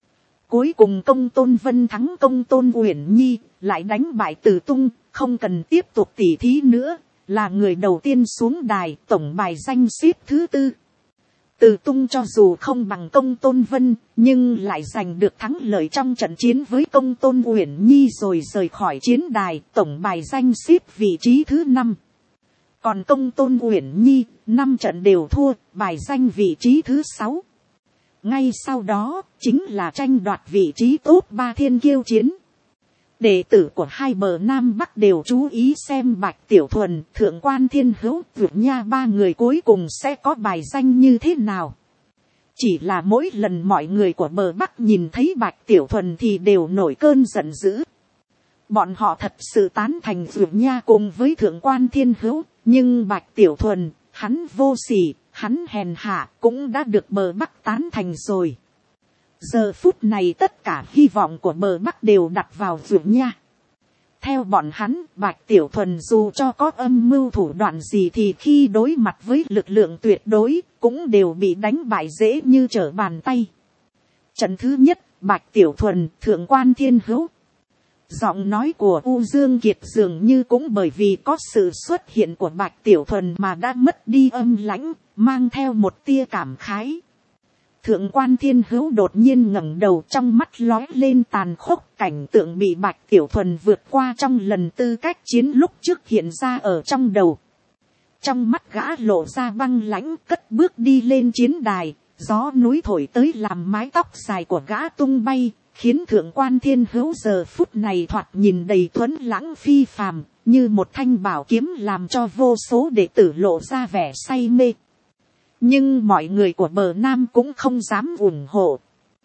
Cuối cùng Công Tôn Vân thắng Công Tôn Uyển Nhi, lại đánh bại Từ Tung, không cần tiếp tục tỉ thí nữa, là người đầu tiên xuống đài, tổng bài danh xếp thứ 4. Từ Tung cho dù không bằng Công Tôn Vân, nhưng lại giành được thắng lợi trong trận chiến với Công Tôn Uyển Nhi rồi rời khỏi chiến đài, tổng bài danh xếp vị trí thứ 5. Còn Công Tôn Uyển Nhi, 5 trận đều thua, bài danh vị trí thứ 6. Ngay sau đó, chính là tranh đoạt vị trí top 3 thiên kiêu chiến. Đệ tử của hai bờ Nam Bắc đều chú ý xem Bạch Tiểu Thuần, Thượng Quan Thiên Hữu, Vượt Nha ba người cuối cùng sẽ có bài danh như thế nào. Chỉ là mỗi lần mọi người của bờ Bắc nhìn thấy Bạch Tiểu Thuần thì đều nổi cơn giận dữ. Bọn họ thật sự tán thành Vượt Nha cùng với Thượng Quan Thiên Hữu, nhưng Bạch Tiểu Thuần, hắn vô sỉ, hắn hèn hạ cũng đã được bờ Bắc tán thành rồi. Giờ phút này tất cả hy vọng của bờ Bắc đều đặt vào Vượt Nha. Theo bọn hắn, Bạch Tiểu Thuần dù cho có âm mưu thủ đoạn gì thì khi đối mặt với lực lượng tuyệt đối, cũng đều bị đánh bại dễ như trở bàn tay. Trận thứ nhất, Bạch Tiểu Thuần, Thượng Quan Thiên Hữu. Giọng nói của U Dương Kiệt dường như cũng bởi vì có sự xuất hiện của Bạch Tiểu Thuần mà đã mất đi âm lãnh, mang theo một tia cảm khái. Thượng Quan Thiên Hữu đột nhiên ngẩng đầu, trong mắt lóe lên tàn khốc, cảnh tượng bị Bạch Tiểu Thuần vượt qua trong lần tư cách chiến lúc trước hiện ra ở trong đầu. Trong mắt gã lộ ra băng lãnh, cất bước đi lên chiến đài, gió núi thổi tới làm mái tóc dài của gã tung bay, khiến Thượng Quan Thiên Hữu giờ phút này thoạt nhìn đầy tuấn lãng phi phàm, như một thanh bảo kiếm làm cho vô số đệ tử lộ ra vẻ say mê. Nhưng mọi người của bờ Nam cũng không dám ủng hộ.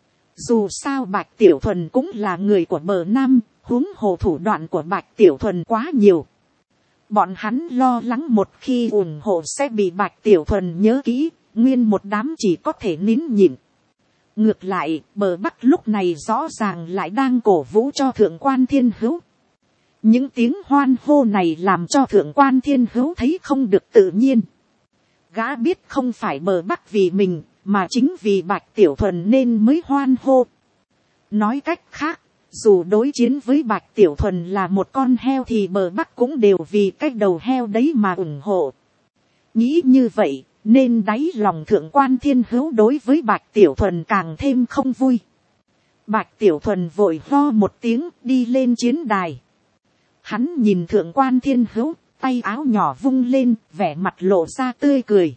Dù sao Bạch Tiểu Thuần cũng là người của bờ Nam, huống hồ thủ đoạn của Bạch Tiểu Thuần quá nhiều. Bọn hắn lo lắng một khi ủng hộ sẽ bị Bạch Tiểu Thuần nhớ kỹ, nguyên một đám chỉ có thể nín nhịn. Ngược lại, bờ Bắc lúc này rõ ràng lại đang cổ vũ cho Thượng Quan Thiên Hữu. Những tiếng hoan hô này làm cho Thượng Quan Thiên Hữu thấy không được tự nhiên. Gã biết không phải bờ Bắc vì mình, mà chính vì Bạch Tiểu Thuần nên mới hoan hô. Nói cách khác, dù đối chiến với Bạch Tiểu Thuần là một con heo thì bờ Bắc cũng đều vì cái đầu heo đấy mà ủng hộ. Nghĩ như vậy, nên đáy lòng Thượng Quan Thiên Hữu đối với Bạch Tiểu Thuần càng thêm không vui. Bạch Tiểu Thuần vội ho một tiếng đi lên chiến đài. Hắn nhìn Thượng Quan Thiên Hữu, tay áo nhỏ vung lên, vẻ mặt lộ ra tươi cười.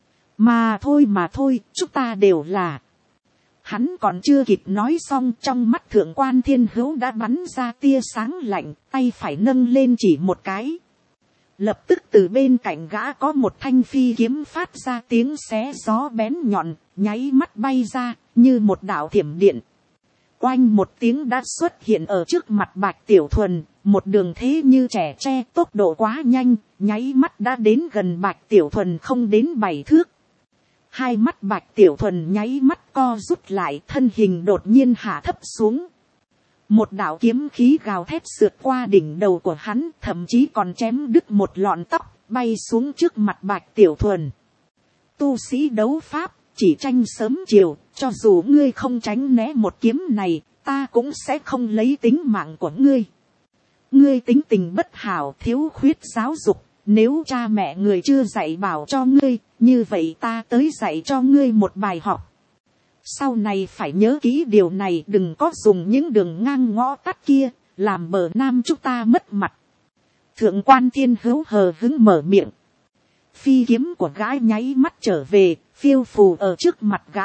Mà thôi, chúng ta đều là. Hắn còn chưa kịp nói xong, trong mắt Thượng Quan Thiên Hữu đã bắn ra tia sáng lạnh, tay phải nâng lên chỉ một cái. Lập tức từ bên cạnh gã có một thanh phi kiếm phát ra tiếng xé gió bén nhọn, nháy mắt bay ra, như một đạo thiểm điện. Oanh một tiếng đã xuất hiện ở trước mặt Bạch Tiểu Thuần, một đường thế như trẻ tre, tốc độ quá nhanh, nháy mắt đã đến gần Bạch Tiểu Thuần không đến 7 thước. Hai mắt Bạch Tiểu Thuần nháy mắt co rút lại, thân hình đột nhiên hạ thấp xuống. Một đạo kiếm khí gào thét sượt qua đỉnh đầu của hắn, thậm chí còn chém đứt một lọn tóc, bay xuống trước mặt Bạch Tiểu Thuần. Tu sĩ đấu pháp, chỉ tranh sớm chiều, cho dù ngươi không tránh né một kiếm này, ta cũng sẽ không lấy tính mạng của ngươi. Ngươi tính tình bất hảo, thiếu khuyết giáo dục, nếu cha mẹ người chưa dạy bảo cho ngươi, như vậy ta tới dạy cho ngươi một bài học. Sau này phải nhớ kỹ điều này, đừng có dùng những đường ngang ngõ tắt kia, làm bờ Nam chúng ta mất mặt. Thượng Quan Thiên Hữu hờ hững mở miệng. Phi kiếm của gã nháy mắt trở về, phiêu phù ở trước mặt gã.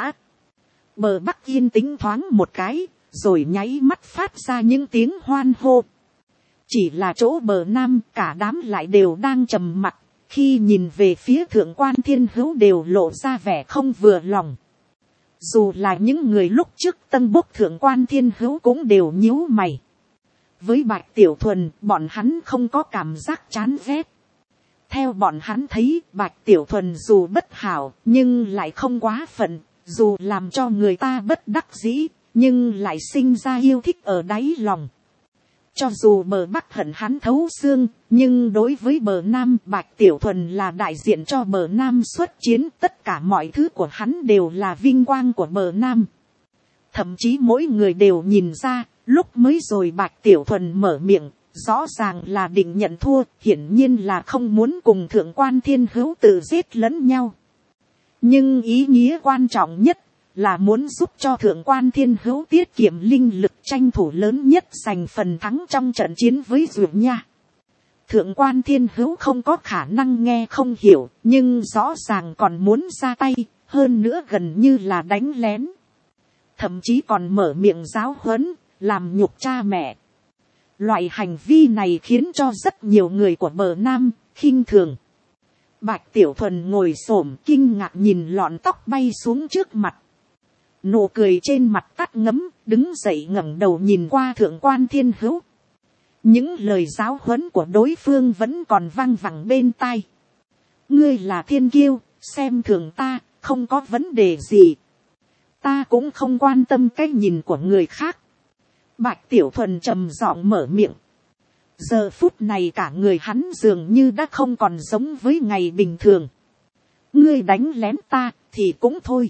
Bờ Bắc yên tĩnh thoáng một cái, rồi nháy mắt phát ra những tiếng hoan hô. Chỉ là chỗ bờ Nam cả đám lại đều đang trầm mặc, khi nhìn về phía Thượng Quan Thiên Hữu đều lộ ra vẻ không vừa lòng. Dù là những người lúc trước tân bốc Thượng Quan Thiên Hữu cũng đều nhíu mày. Với Bạch Tiểu Thuần, bọn hắn không có cảm giác chán ghét. Theo bọn hắn thấy, Bạch Tiểu Thuần dù bất hảo, nhưng lại không quá phận, dù làm cho người ta bất đắc dĩ, nhưng lại sinh ra yêu thích ở đáy lòng. Cho dù bờ Bắc hận hắn thấu xương, nhưng đối với bờ Nam, Bạch Tiểu Thuần là đại diện cho bờ Nam xuất chiến, tất cả mọi thứ của hắn đều là vinh quang của bờ Nam. Thậm chí mỗi người đều nhìn ra, lúc mới rồi Bạch Tiểu Thuần mở miệng, rõ ràng là định nhận thua, hiển nhiên là không muốn cùng Thượng Quan Thiên Hữu tự giết lẫn nhau. Nhưng ý nghĩa quan trọng nhất là muốn giúp cho Thượng Quan Thiên Hữu tiết kiệm linh lực, tranh thủ lớn nhất giành phần thắng trong trận chiến với Dược Nha. Thượng Quan Thiên Hữu không có khả năng nghe không hiểu, nhưng rõ ràng còn muốn ra tay, hơn nữa gần như là đánh lén. Thậm chí còn mở miệng giáo huấn, làm nhục cha mẹ. Loại hành vi này khiến cho rất nhiều người của bờ Nam khinh thường. Bạch Tiểu Thuần ngồi xổm kinh ngạc nhìn lọn tóc bay xuống trước mặt. Nụ cười trên mặt tắt ngấm, đứng dậy ngẩng đầu nhìn qua Thượng quan Thiên Hữu. Những lời giáo huấn của đối phương vẫn còn vang vẳng bên tai. Ngươi là thiên kiêu, xem thường ta, không có vấn đề gì. Ta cũng không quan tâm cái nhìn của người khác. Bạch Tiểu Thuần trầm giọng mở miệng. Giờ phút này cả người hắn dường như đã không còn giống với ngày bình thường. Ngươi đánh lén ta thì cũng thôi.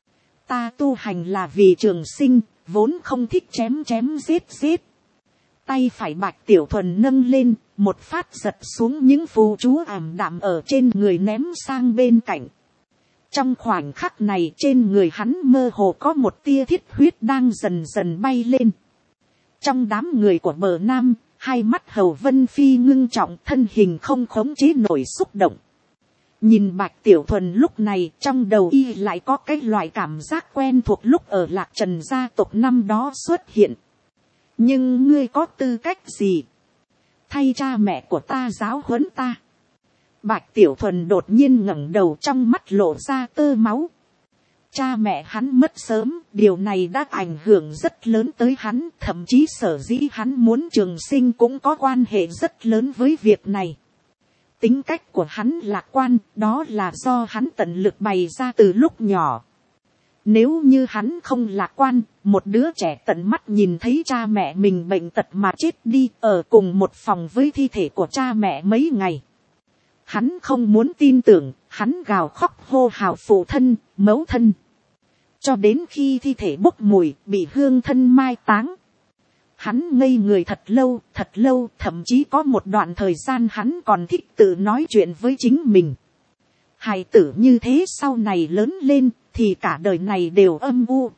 Ta tu hành là vì trường sinh, vốn không thích chém chém giết giết. Tay phải Bạch Tiểu Thuần nâng lên, một phát giật xuống những phù chú ảm đạm ở trên người ném sang bên cạnh. Trong khoảnh khắc này trên người hắn mơ hồ có một tia thiết huyết đang dần dần bay lên. Trong đám người của bờ Nam, hai mắt Hầu Vân Phi ngưng trọng, thân hình không khống chế nổi xúc động. Nhìn Bạch Tiểu Thuần lúc này, trong đầu y lại có cái loại cảm giác quen thuộc lúc ở Lạc Trần gia tộc năm đó xuất hiện. Nhưng ngươi có tư cách gì? Thay cha mẹ của ta giáo huấn ta. Bạch Tiểu Thuần đột nhiên ngẩng đầu, trong mắt lộ ra tơ máu. Cha mẹ hắn mất sớm, điều này đã ảnh hưởng rất lớn tới hắn, thậm chí sở dĩ hắn muốn trường sinh cũng có quan hệ rất lớn với việc này. Tính cách của hắn lạc quan, đó là do hắn tận lực bày ra từ lúc nhỏ. Nếu như hắn không lạc quan, một đứa trẻ tận mắt nhìn thấy cha mẹ mình bệnh tật mà chết đi, ở cùng một phòng với thi thể của cha mẹ mấy ngày. Hắn không muốn tin tưởng, hắn gào khóc hô hào phụ thân, mẫu thân. Cho đến khi thi thể bốc mùi, bị hương thân mai táng. Hắn ngây người thật lâu, thậm chí có một đoạn thời gian hắn còn thích tự nói chuyện với chính mình. Hài tử như thế sau này lớn lên, thì cả đời này đều âm u.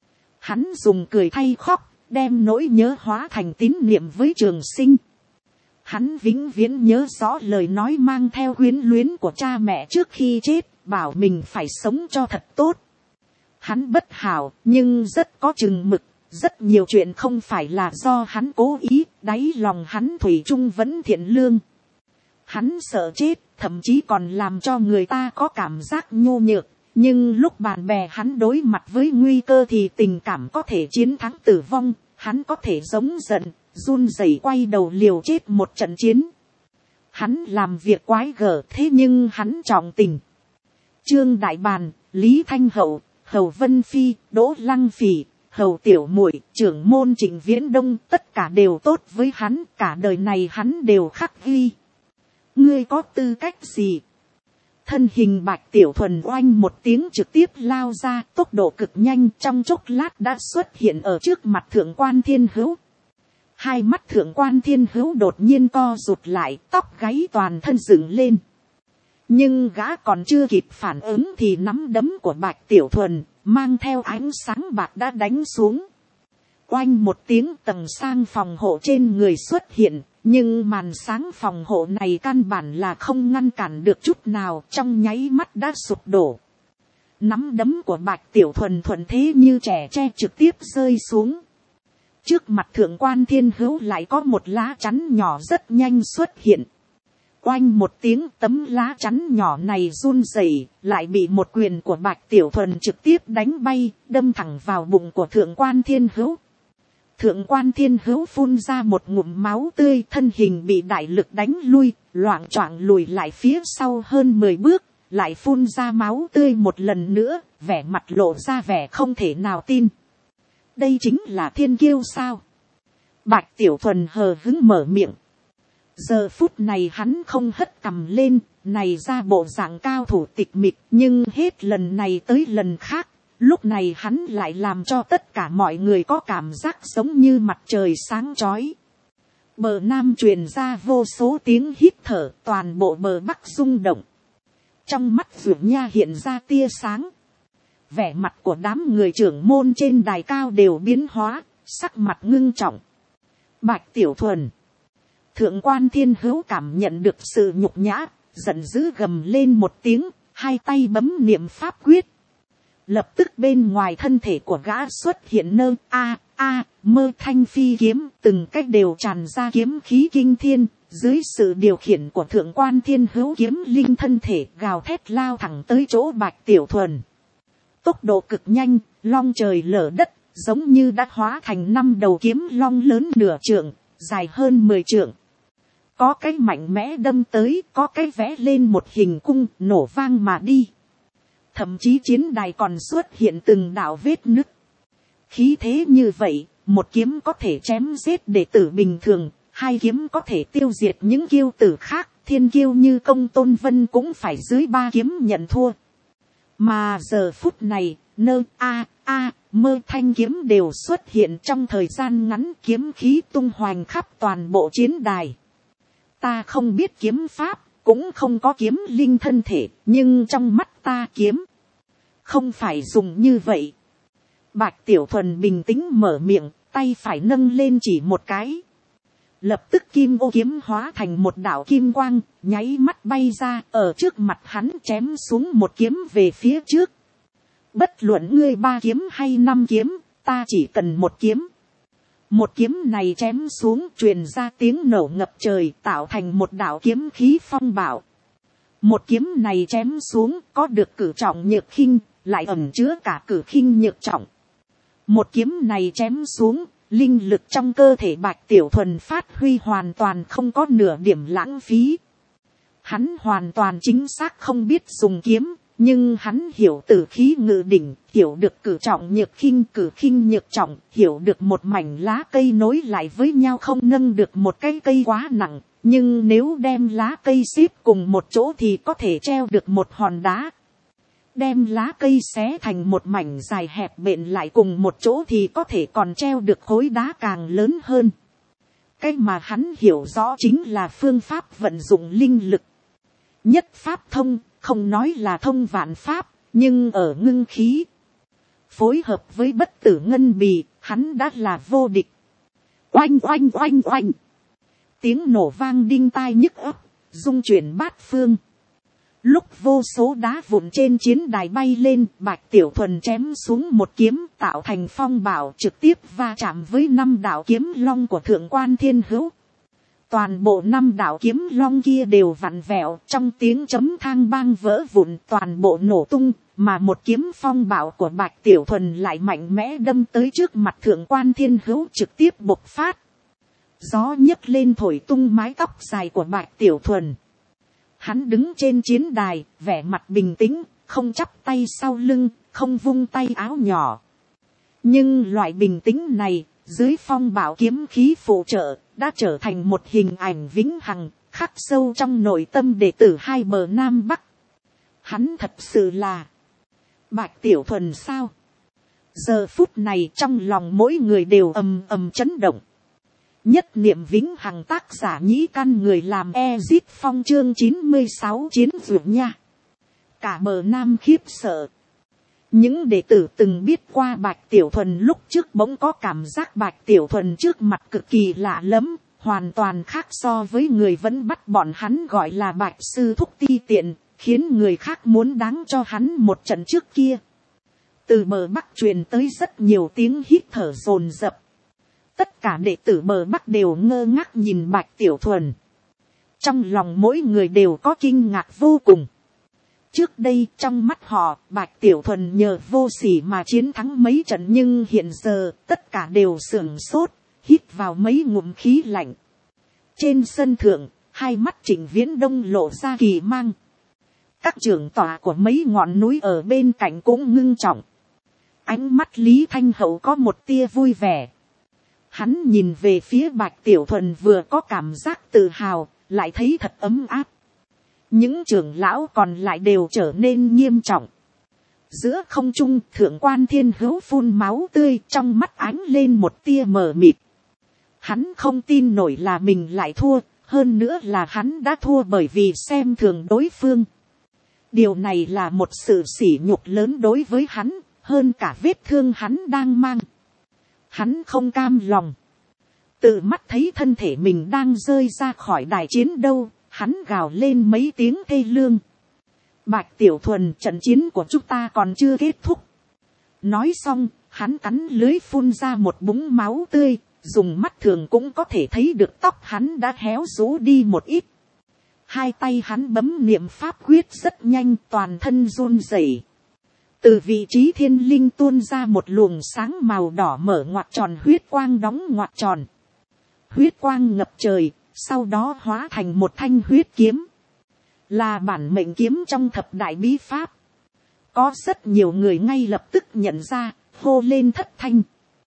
Hắn dùng cười thay khóc, đem nỗi nhớ hóa thành tín niệm với trường sinh. Hắn vĩnh viễn nhớ rõ lời nói mang theo quyến luyến của cha mẹ trước khi chết, bảo mình phải sống cho thật tốt. Hắn bất hảo, nhưng rất có chừng mực, rất nhiều chuyện không phải là do hắn cố ý, đáy lòng hắn thủy chung vẫn thiện lương. Hắn sợ chết, thậm chí còn làm cho người ta có cảm giác nhô nhược, nhưng lúc bạn bè hắn đối mặt với nguy cơ thì tình cảm có thể chiến thắng tử vong, hắn có thể giống giận, run rẩy quay đầu liều chết một trận chiến. Hắn làm việc quái gở, thế nhưng hắn trọng tình. Trương Đại Bàn, Lý Thanh Hậu, Hầu Vân Phi, Đỗ Lăng Phỉ, Hầu Tiểu Muội, trưởng môn Trịnh Viễn Đông, tất cả đều tốt với hắn, cả đời này hắn đều khắc ghi. Ngươi có tư cách gì? Thân hình Bạch Tiểu Thuần oanh một tiếng trực tiếp lao ra, tốc độ cực nhanh, trong chốc lát đã xuất hiện ở trước mặt Thượng quan Thiên Hữu. Hai mắt Thượng quan Thiên Hữu đột nhiên co rụt lại, tóc gáy toàn thân dựng lên. Nhưng gã còn chưa kịp phản ứng thì nắm đấm của Bạch Tiểu Thuần mang theo ánh sáng bạc đã đánh xuống. Oanh một tiếng, tầng sang phòng hộ trên người xuất hiện, nhưng màn sáng phòng hộ này căn bản là không ngăn cản được chút nào, trong nháy mắt đã sụp đổ. Nắm đấm của Bạch Tiểu Thuần thuận thế như trẻ tre trực tiếp rơi xuống. Trước mặt Thượng quan Thiên Hữu lại có một lá chắn nhỏ rất nhanh xuất hiện. Oanh một tiếng, tấm lá chắn nhỏ này run rẩy, lại bị một quyền của Bạch Tiểu Thuần trực tiếp đánh bay, đâm thẳng vào bụng của Thượng quan Thiên Hữu. Thượng quan Thiên Hữu phun ra một ngụm máu tươi, thân hình bị đại lực đánh lui, loạng choạng lùi lại phía sau hơn 10 bước, lại phun ra máu tươi một lần nữa, vẻ mặt lộ ra vẻ không thể nào tin. Đây chính là thiên kiêu sao? Bạch Tiểu Thuần hờ hững mở miệng. Giờ phút này hắn không hất cằm lên, này ra bộ dạng cao thủ tịch mịch, nhưng hết lần này tới lần khác, lúc này hắn lại làm cho tất cả mọi người có cảm giác giống như mặt trời sáng chói. Bờ Nam truyền ra vô số tiếng hít thở, toàn bộ bờ Bắc rung động. Trong mắt Dược Nha hiện ra tia sáng. Vẻ mặt của đám người trưởng môn trên đài cao đều biến hóa, sắc mặt ngưng trọng. Bạch Tiểu Thuần. Thượng quan Thiên Hữu cảm nhận được sự nhục nhã, giận dữ gầm lên một tiếng, hai tay bấm niệm pháp quyết. Lập tức bên ngoài thân thể của gã xuất hiện mơ thanh phi kiếm từng cách đều tràn ra kiếm khí kinh thiên, dưới sự điều khiển của thượng quan thiên hữu kiếm linh thân thể gào thét lao thẳng tới chỗ Bạch Tiểu Thuần. Tốc độ cực nhanh, long trời lở đất, giống như đã hóa thành 5 đầu kiếm long lớn nửa trượng, dài hơn 10 trượng. Có cái mạnh mẽ đâm tới, có cái vẽ lên một hình cung nổ vang mà đi. Thậm chí chiến đài còn xuất hiện từng đạo vết nứt. Khí thế như vậy, một kiếm có thể chém giết đệ tử bình thường, 2 kiếm có thể tiêu diệt những kiêu tử khác, thiên kiêu như Công Tôn Vân cũng phải dưới 3 kiếm nhận thua. Mà giờ phút này, mơ thanh kiếm đều xuất hiện trong thời gian ngắn, kiếm khí tung hoành khắp toàn bộ chiến đài. Ta không biết kiếm pháp, cũng không có kiếm linh thân thể, nhưng trong mắt ta kiếm không phải dùng như vậy. Bạch Tiểu Thuần bình tĩnh mở miệng, tay phải nâng lên chỉ một cái. Lập tức kim ô kiếm hóa thành một đạo kim quang, nháy mắt bay ra, ở trước mặt hắn chém xuống một kiếm về phía trước. Bất luận ngươi 3 kiếm hay 5 kiếm, ta chỉ cần một kiếm. Một kiếm này chém xuống truyền ra tiếng nổ ngập trời, tạo thành một đạo kiếm khí phong bạo. Một kiếm này chém xuống có được cử trọng nhược khinh, lại ẩn chứa cả cử khinh nhược trọng. Một kiếm này chém xuống, linh lực trong cơ thể Bạch Tiểu Thuần phát huy hoàn toàn không có nửa điểm lãng phí. Hắn hoàn toàn chính xác không biết dùng kiếm, nhưng hắn hiểu tử khí ngự đỉnh, hiểu được cử trọng nhược khinh nhược trọng, hiểu được một mảnh lá cây nối lại với nhau không nâng được một cái cây quá nặng, nhưng nếu đem lá cây xếp cùng một chỗ thì có thể treo được một hòn đá. Đem lá cây xé thành một mảnh dài hẹp bện lại cùng một chỗ thì có thể còn treo được khối đá càng lớn hơn. Cái mà hắn hiểu rõ chính là phương pháp vận dụng linh lực. Nhất pháp thông, không nói là thông vạn pháp, nhưng ở ngưng khí phối hợp với bất tử ngân bì, hắn đã là vô địch. Oanh oanh oanh oanh, tiếng nổ vang đinh tai nhức óc, rung chuyển bát phương. Lúc vô số đá vụn trên chiến đài bay lên, Bạch Tiểu Thuần chém xuống một kiếm tạo thành phong bạo, trực tiếp va chạm với 5 đạo kiếm long của thượng quan thiên hữu. Toàn bộ 5 đạo kiếm long kia đều vặn vẹo, trong tiếng chấm thang bang vỡ vụn, toàn bộ nổ tung, mà một kiếm phong bạo của Bạch Tiểu Thuần lại mạnh mẽ đâm tới trước mặt thượng quan thiên hữu, trực tiếp bộc phát. Gió nhấc lên thổi tung mái tóc dài của Bạch Tiểu Thuần. Hắn đứng trên chiến đài, vẻ mặt bình tĩnh, không chắp tay sau lưng, không vung tay áo nhỏ. Nhưng loại bình tĩnh này, dưới phong bạo kiếm khí phụ trợ, đã trở thành một hình ảnh vĩnh hằng, khắc sâu trong nội tâm đệ tử hai bờ Nam Bắc. Hắn thật sự là Bạch Tiểu Thuần sao? Giờ phút này trong lòng mỗi người đều ầm ầm chấn động. Nhất niệm vĩnh hằng tác giả Nhĩ Căn, người làm Ezit Phong, chương 96 chiến dược nha. Cả bờ Nam khiếp sợ. Những đệ tử từng biết qua Bạch Tiểu Thuần lúc trước bỗng có cảm giác Bạch Tiểu Thuần trước mặt cực kỳ lạ lẫm, hoàn toàn khác so với người vẫn bắt bọn hắn gọi là Bạch Sư Thúc ti tiện, khiến người khác muốn đáng cho hắn một trận trước kia. Từ bờ Bắc truyền tới rất nhiều tiếng hít thở dồn dập. Tất cả đệ tử bờ Bắc đều ngơ ngác nhìn Bạch Tiểu Thuần. Trong lòng mỗi người đều có kinh ngạc vô cùng. Trước đây trong mắt họ, Bạch Tiểu Thuần nhờ vô sỉ mà chiến thắng mấy trận, nhưng hiện giờ tất cả đều sửng sốt, hít vào mấy ngụm khí lạnh. Trên sân thượng, hai mắt Trịnh Viễn Đông lộ ra kỳ mang. Các trưởng tọa của mấy ngọn núi ở bên cạnh cũng ngưng trọng. Ánh mắt Lý Thanh Hậu có một tia vui vẻ. Hắn nhìn về phía Bạch Tiểu Thuần, vừa có cảm giác tự hào, lại thấy thật ấm áp. Những trưởng lão còn lại đều trở nên nghiêm trọng. Giữa không trung, thượng quan thiên hữu phun máu tươi, trong mắt ánh lên một tia mờ mịt. Hắn không tin nổi là mình lại thua, hơn nữa là hắn đã thua bởi vì xem thường đối phương. Điều này là một sự sỉ nhục lớn đối với hắn, hơn cả vết thương hắn đang mang. Hắn không cam lòng. Tự mắt thấy thân thể mình đang rơi ra khỏi đài chiến đâu, hắn gào lên mấy tiếng thê lương. Bạch Tiểu Thuần, trận chiến của chúng ta còn chưa kết thúc. Nói xong, Hắn cắn lưới phun ra một búng máu tươi, dùng mắt thường cũng có thể thấy được tóc hắn đã héo rũ đi một ít. Hai tay hắn bấm niệm pháp quyết rất nhanh, toàn thân run rẩy. Từ vị trí thiên linh tuôn ra một luồng sáng màu đỏ mở ngoặc tròn huyết quang đóng ngoặc tròn. Huyết quang ngập trời, sau đó hóa thành một thanh huyết kiếm. Là bản mệnh kiếm trong thập đại bí pháp. Có rất nhiều người ngay lập tức nhận ra, hô lên thất thanh.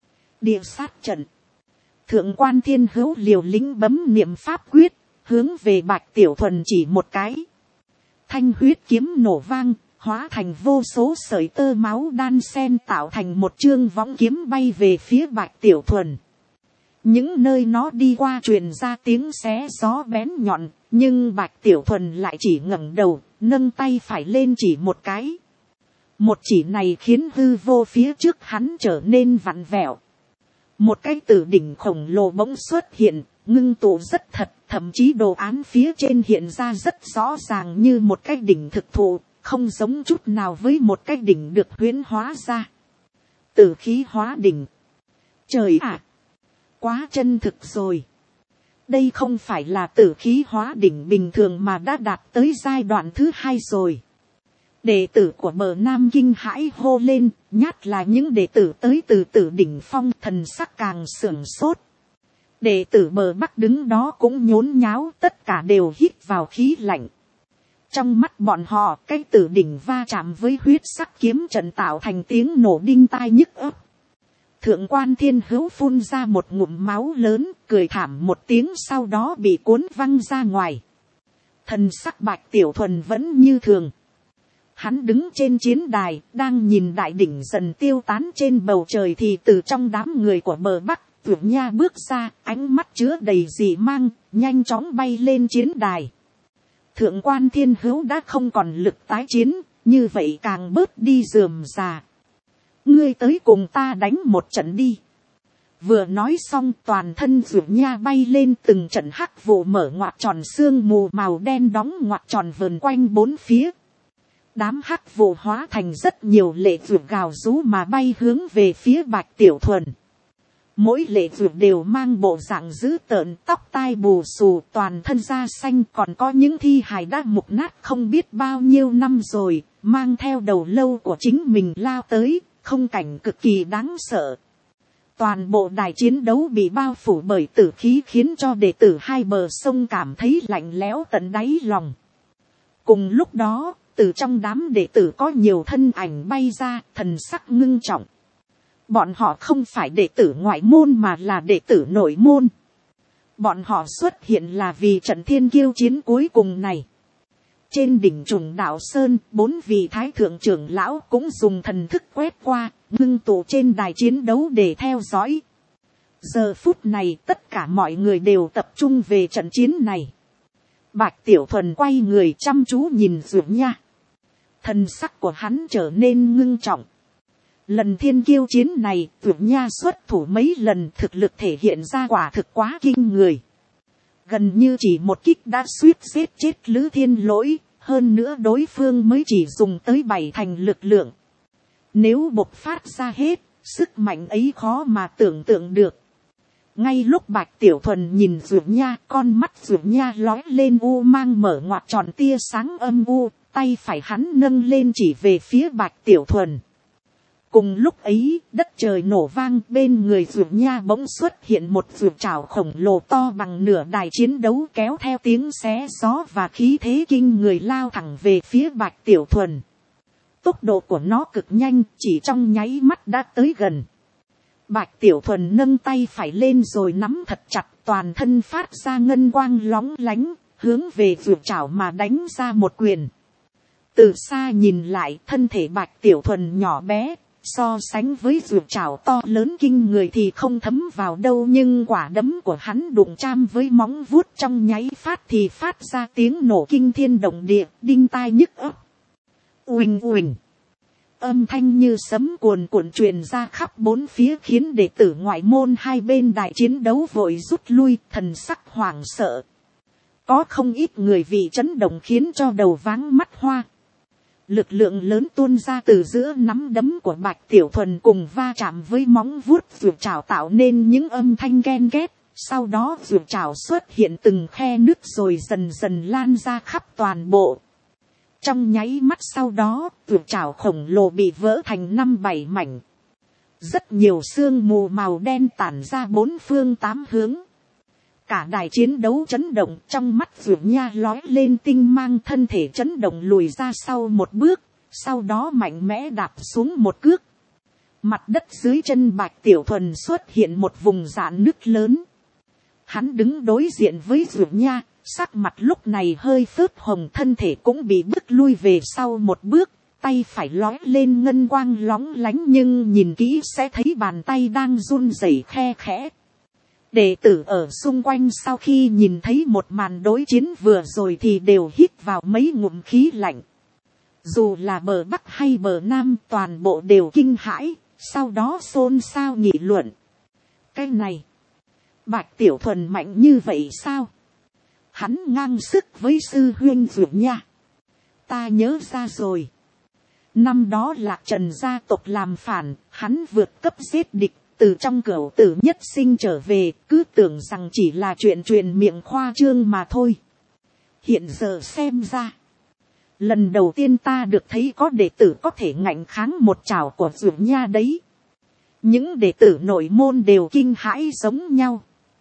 Địa sát trận. Thượng quan Thiên Hữu liều lĩnh bấm niệm pháp quyết, hướng về Bạch Tiểu Thuần chỉ một cái. Thanh huyết kiếm nổ vang, hóa thành vô số sợi tơ máu đan sen tạo thành một chương võng kiếm bay về phía Bạch Tiểu Thuần. Những nơi nó đi qua truyền ra tiếng xé gió bén nhọn, nhưng Bạch Tiểu Thuần lại chỉ ngẩng đầu, nâng tay phải lên chỉ một cái. Một chỉ này khiến hư vô phía trước hắn trở nên vặn vẹo. Một cái tử đỉnh khổng lồ bỗng xuất hiện, ngưng tụ rất thật, thậm chí đồ án phía trên hiện ra rất rõ ràng như một cái đỉnh thực thụ, không giống chút nào với một cái đỉnh được huyễn hóa ra. Tử khí hóa đỉnh. Trời ạ! Quá chân thực rồi. Đây không phải là tử khí hóa đỉnh bình thường mà đã đạt tới giai đoạn thứ 2 rồi. Đệ tử của Bờ Nam kinh hãi hô lên, nhát là những đệ tử tới từ Tử đỉnh phong, thần sắc càng sưởng sốt. Đệ tử Bờ Bắc đứng đó cũng nhốn nháo, tất cả đều hít vào khí lạnh. Trong mắt bọn họ, cái Tử đỉnh va chạm với huyết sắc kiếm trận tạo thành tiếng nổ đinh tai nhức óc. Thượng quan Thiên Hữu phun ra một ngụm máu lớn, cười thảm một tiếng, sau đó bị cuốn văng ra ngoài. Thần sắc Bạch Tiểu Thuần vẫn như thường. Hắn đứng trên chiến đài, đang nhìn đại đỉnh dần tiêu tán trên bầu trời thì từ trong đám người của Bờ Bắc, Tưởng Nha bước ra, ánh mắt chứa đầy dị mang, nhanh chóng bay lên chiến đài. Thượng quan Thiên Hữu đã không còn lực tái chiến, như vậy càng bớt đi rườm rà. Ngươi tới cùng ta đánh một trận đi. Vừa nói xong, toàn thân Tưởng Nha bay lên, từng trận hắc vụ mở ngoặc tròn, sương mù màu đen đóng ngoặc tròn vờn quanh bốn phía. Đám hắc vụ hóa thành rất nhiều lệ vượt gào rú mà bay hướng về phía Bạch Tiểu Thuần. Mỗi lệ vượt đều mang bộ dạng dữ tợn, tóc tai bù xù, toàn thân da xanh, còn có những thi hài đã mục nát không biết bao nhiêu năm rồi, mang theo đầu lâu của chính mình lao tới, không cảnh cực kỳ đáng sợ. Toàn bộ đài chiến đấu bị bao phủ bởi tử khí, khiến cho đệ tử hai bờ sông cảm thấy lạnh lẽo tận đáy lòng. Cùng lúc đó, từ trong đám đệ tử có nhiều thân ảnh bay ra, thần sắc ngưng trọng. Bọn họ không phải đệ tử ngoại môn mà là đệ tử nội môn. Bọn họ xuất hiện là vì trận thiên kiêu chiến cuối cùng này. Trên đỉnh Trùng Đạo Sơn, 4 vị thái thượng trưởng lão cũng dùng thần thức quét qua, ngưng tụ trên đài chiến đấu để theo dõi. Giờ phút này tất cả mọi người đều tập trung về trận chiến này. Bạch Tiểu Thuần quay người chăm chú nhìn Dược Nha. Thần sắc của hắn trở nên ngưng trọng. Lần thiên kiêu chiến này, Dược Nha xuất thủ mấy lần, thực lực thể hiện ra quả thực quá kinh người. Gần như chỉ một kích đã suýt giết chết Lữ Thiên Lỗi, hơn nữa đối phương mới chỉ dùng tới 7 thành lực lượng. Nếu bộc phát ra hết, sức mạnh ấy khó mà tưởng tượng được. Ngay lúc Bạch Tiểu Thuần nhìn Dược Nha, con mắt Dược Nha lói lên u mang mở ngoặc tròn tia sáng âm u, tay phải hắn nâng lên chỉ về phía Bạch Tiểu Thuần. Cùng lúc ấy, đất trời nổ vang, bên người Dược Nha bỗng xuất hiện một dược trảo khổng lồ to bằng nửa đài chiến đấu, kéo theo tiếng xé gió và khí thế kinh người lao thẳng về phía Bạch Tiểu Thuần. Tốc độ của nó cực nhanh, chỉ trong nháy mắt đã tới gần. Bạch Tiểu Thuần nâng tay phải lên rồi nắm thật chặt, toàn thân phát ra ngân quang lóng lánh, hướng về dược trảo mà đánh ra một quyền. Từ xa nhìn lại, thân thể Bạch Tiểu Thuần nhỏ bé, so sánh với dược trảo to lớn kinh người thì không thấm vào đâu, nhưng quả đấm của hắn đụng chạm với móng vuốt trong nháy phát thì phát ra tiếng nổ kinh thiên động địa, đinh tai nhức óc. Uỳnh uỳnh. Âm thanh như sấm cuồn cuộn truyền ra khắp bốn phía, khiến đệ tử ngoại môn hai bên đài chiến đấu vội rút lui, thần sắc hoảng sợ. Có không ít người vì chấn động khiến cho đầu váng mắt hoa. Lực lượng lớn tuôn ra từ giữa nắm đấm của Bạch Tiểu Thuần cùng va chạm với móng vuốt ruột chảo tạo nên những âm thanh ghen ghét. Sau đó ruột chảo xuất hiện từng khe nứt rồi dần dần lan ra khắp toàn bộ. Trong nháy mắt sau đó, ruột chảo khổng lồ bị vỡ thành 5-7 mảnh. Rất nhiều sương mù màu đen tản ra 4 phương 8 hướng. Cả đài chiến đấu chấn động, trong mắt Dược Nha lói lên tinh mang, thân thể chấn động lùi ra sau một bước, sau đó mạnh mẽ đạp xuống một cước. Mặt đất dưới chân Bạch Tiểu Thuần xuất hiện một vùng rạn nứt lớn. Hắn đứng đối diện với Dược Nha, sắc mặt lúc này hơi phớt hồng, thân thể cũng bị bứt lui về sau một bước, tay phải lói lên ngân quang lóng lánh, nhưng nhìn kỹ sẽ thấy bàn tay đang run rẩy khe khẽ. Đệ tử ở xung quanh sau khi nhìn thấy một màn đối chiến vừa rồi thì đều hít vào mấy ngụm khí lạnh. Dù là bờ Bắc hay bờ Nam, toàn bộ đều kinh hãi, sau đó xôn xao nghị luận. Cái này, Bạch Tiểu Thuần mạnh như vậy sao? Hắn ngang sức với sư huynh Dược Nha. Ta nhớ ra rồi. Năm đó Lạc Trần gia tộc làm phản, hắn vượt cấp giết địch, từ trong cửu tử nhất sinh trở về, cứ tưởng rằng chỉ là chuyện truyền miệng khoa trương mà thôi. Hiện giờ xem ra, lần đầu tiên ta được thấy có đệ tử có thể ngạnh kháng một chảo của Dược Nha đấy. Những đệ tử nội môn đều kinh hãi giống nhau.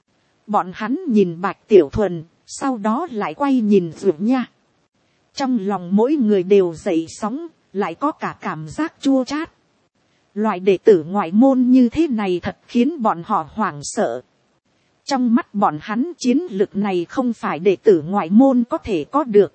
Bọn hắn nhìn Bạch Tiểu Thuần, sau đó lại quay nhìn Dược Nha. Trong lòng mỗi người đều dậy sóng, lại có cả cảm giác chua chát. Loại đệ tử ngoại môn như thế này thật khiến bọn họ hoảng sợ. Trong mắt bọn hắn chiến lực này không phải đệ tử ngoại môn có thể có được.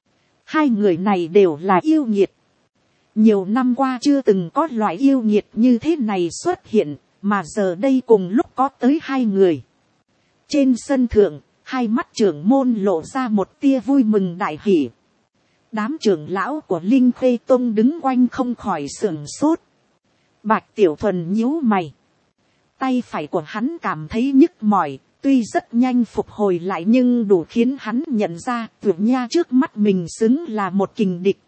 Hai người này đều là yêu nghiệt. Nhiều năm qua chưa từng có loại yêu nghiệt như thế này xuất hiện, mà giờ đây cùng lúc có tới hai người. Trên sân thượng, hai mắt trưởng môn lộ ra một tia vui mừng đại hỷ. Đám trưởng lão của Linh Khê Tông đứng quanh không khỏi sửng sốt. Bạch Tiểu Thuần nhíu mày. Tay phải của hắn cảm thấy nhức mỏi, tuy rất nhanh phục hồi lại nhưng đủ khiến hắn nhận ra Dược Nha trước mắt mình xứng là một kình địch.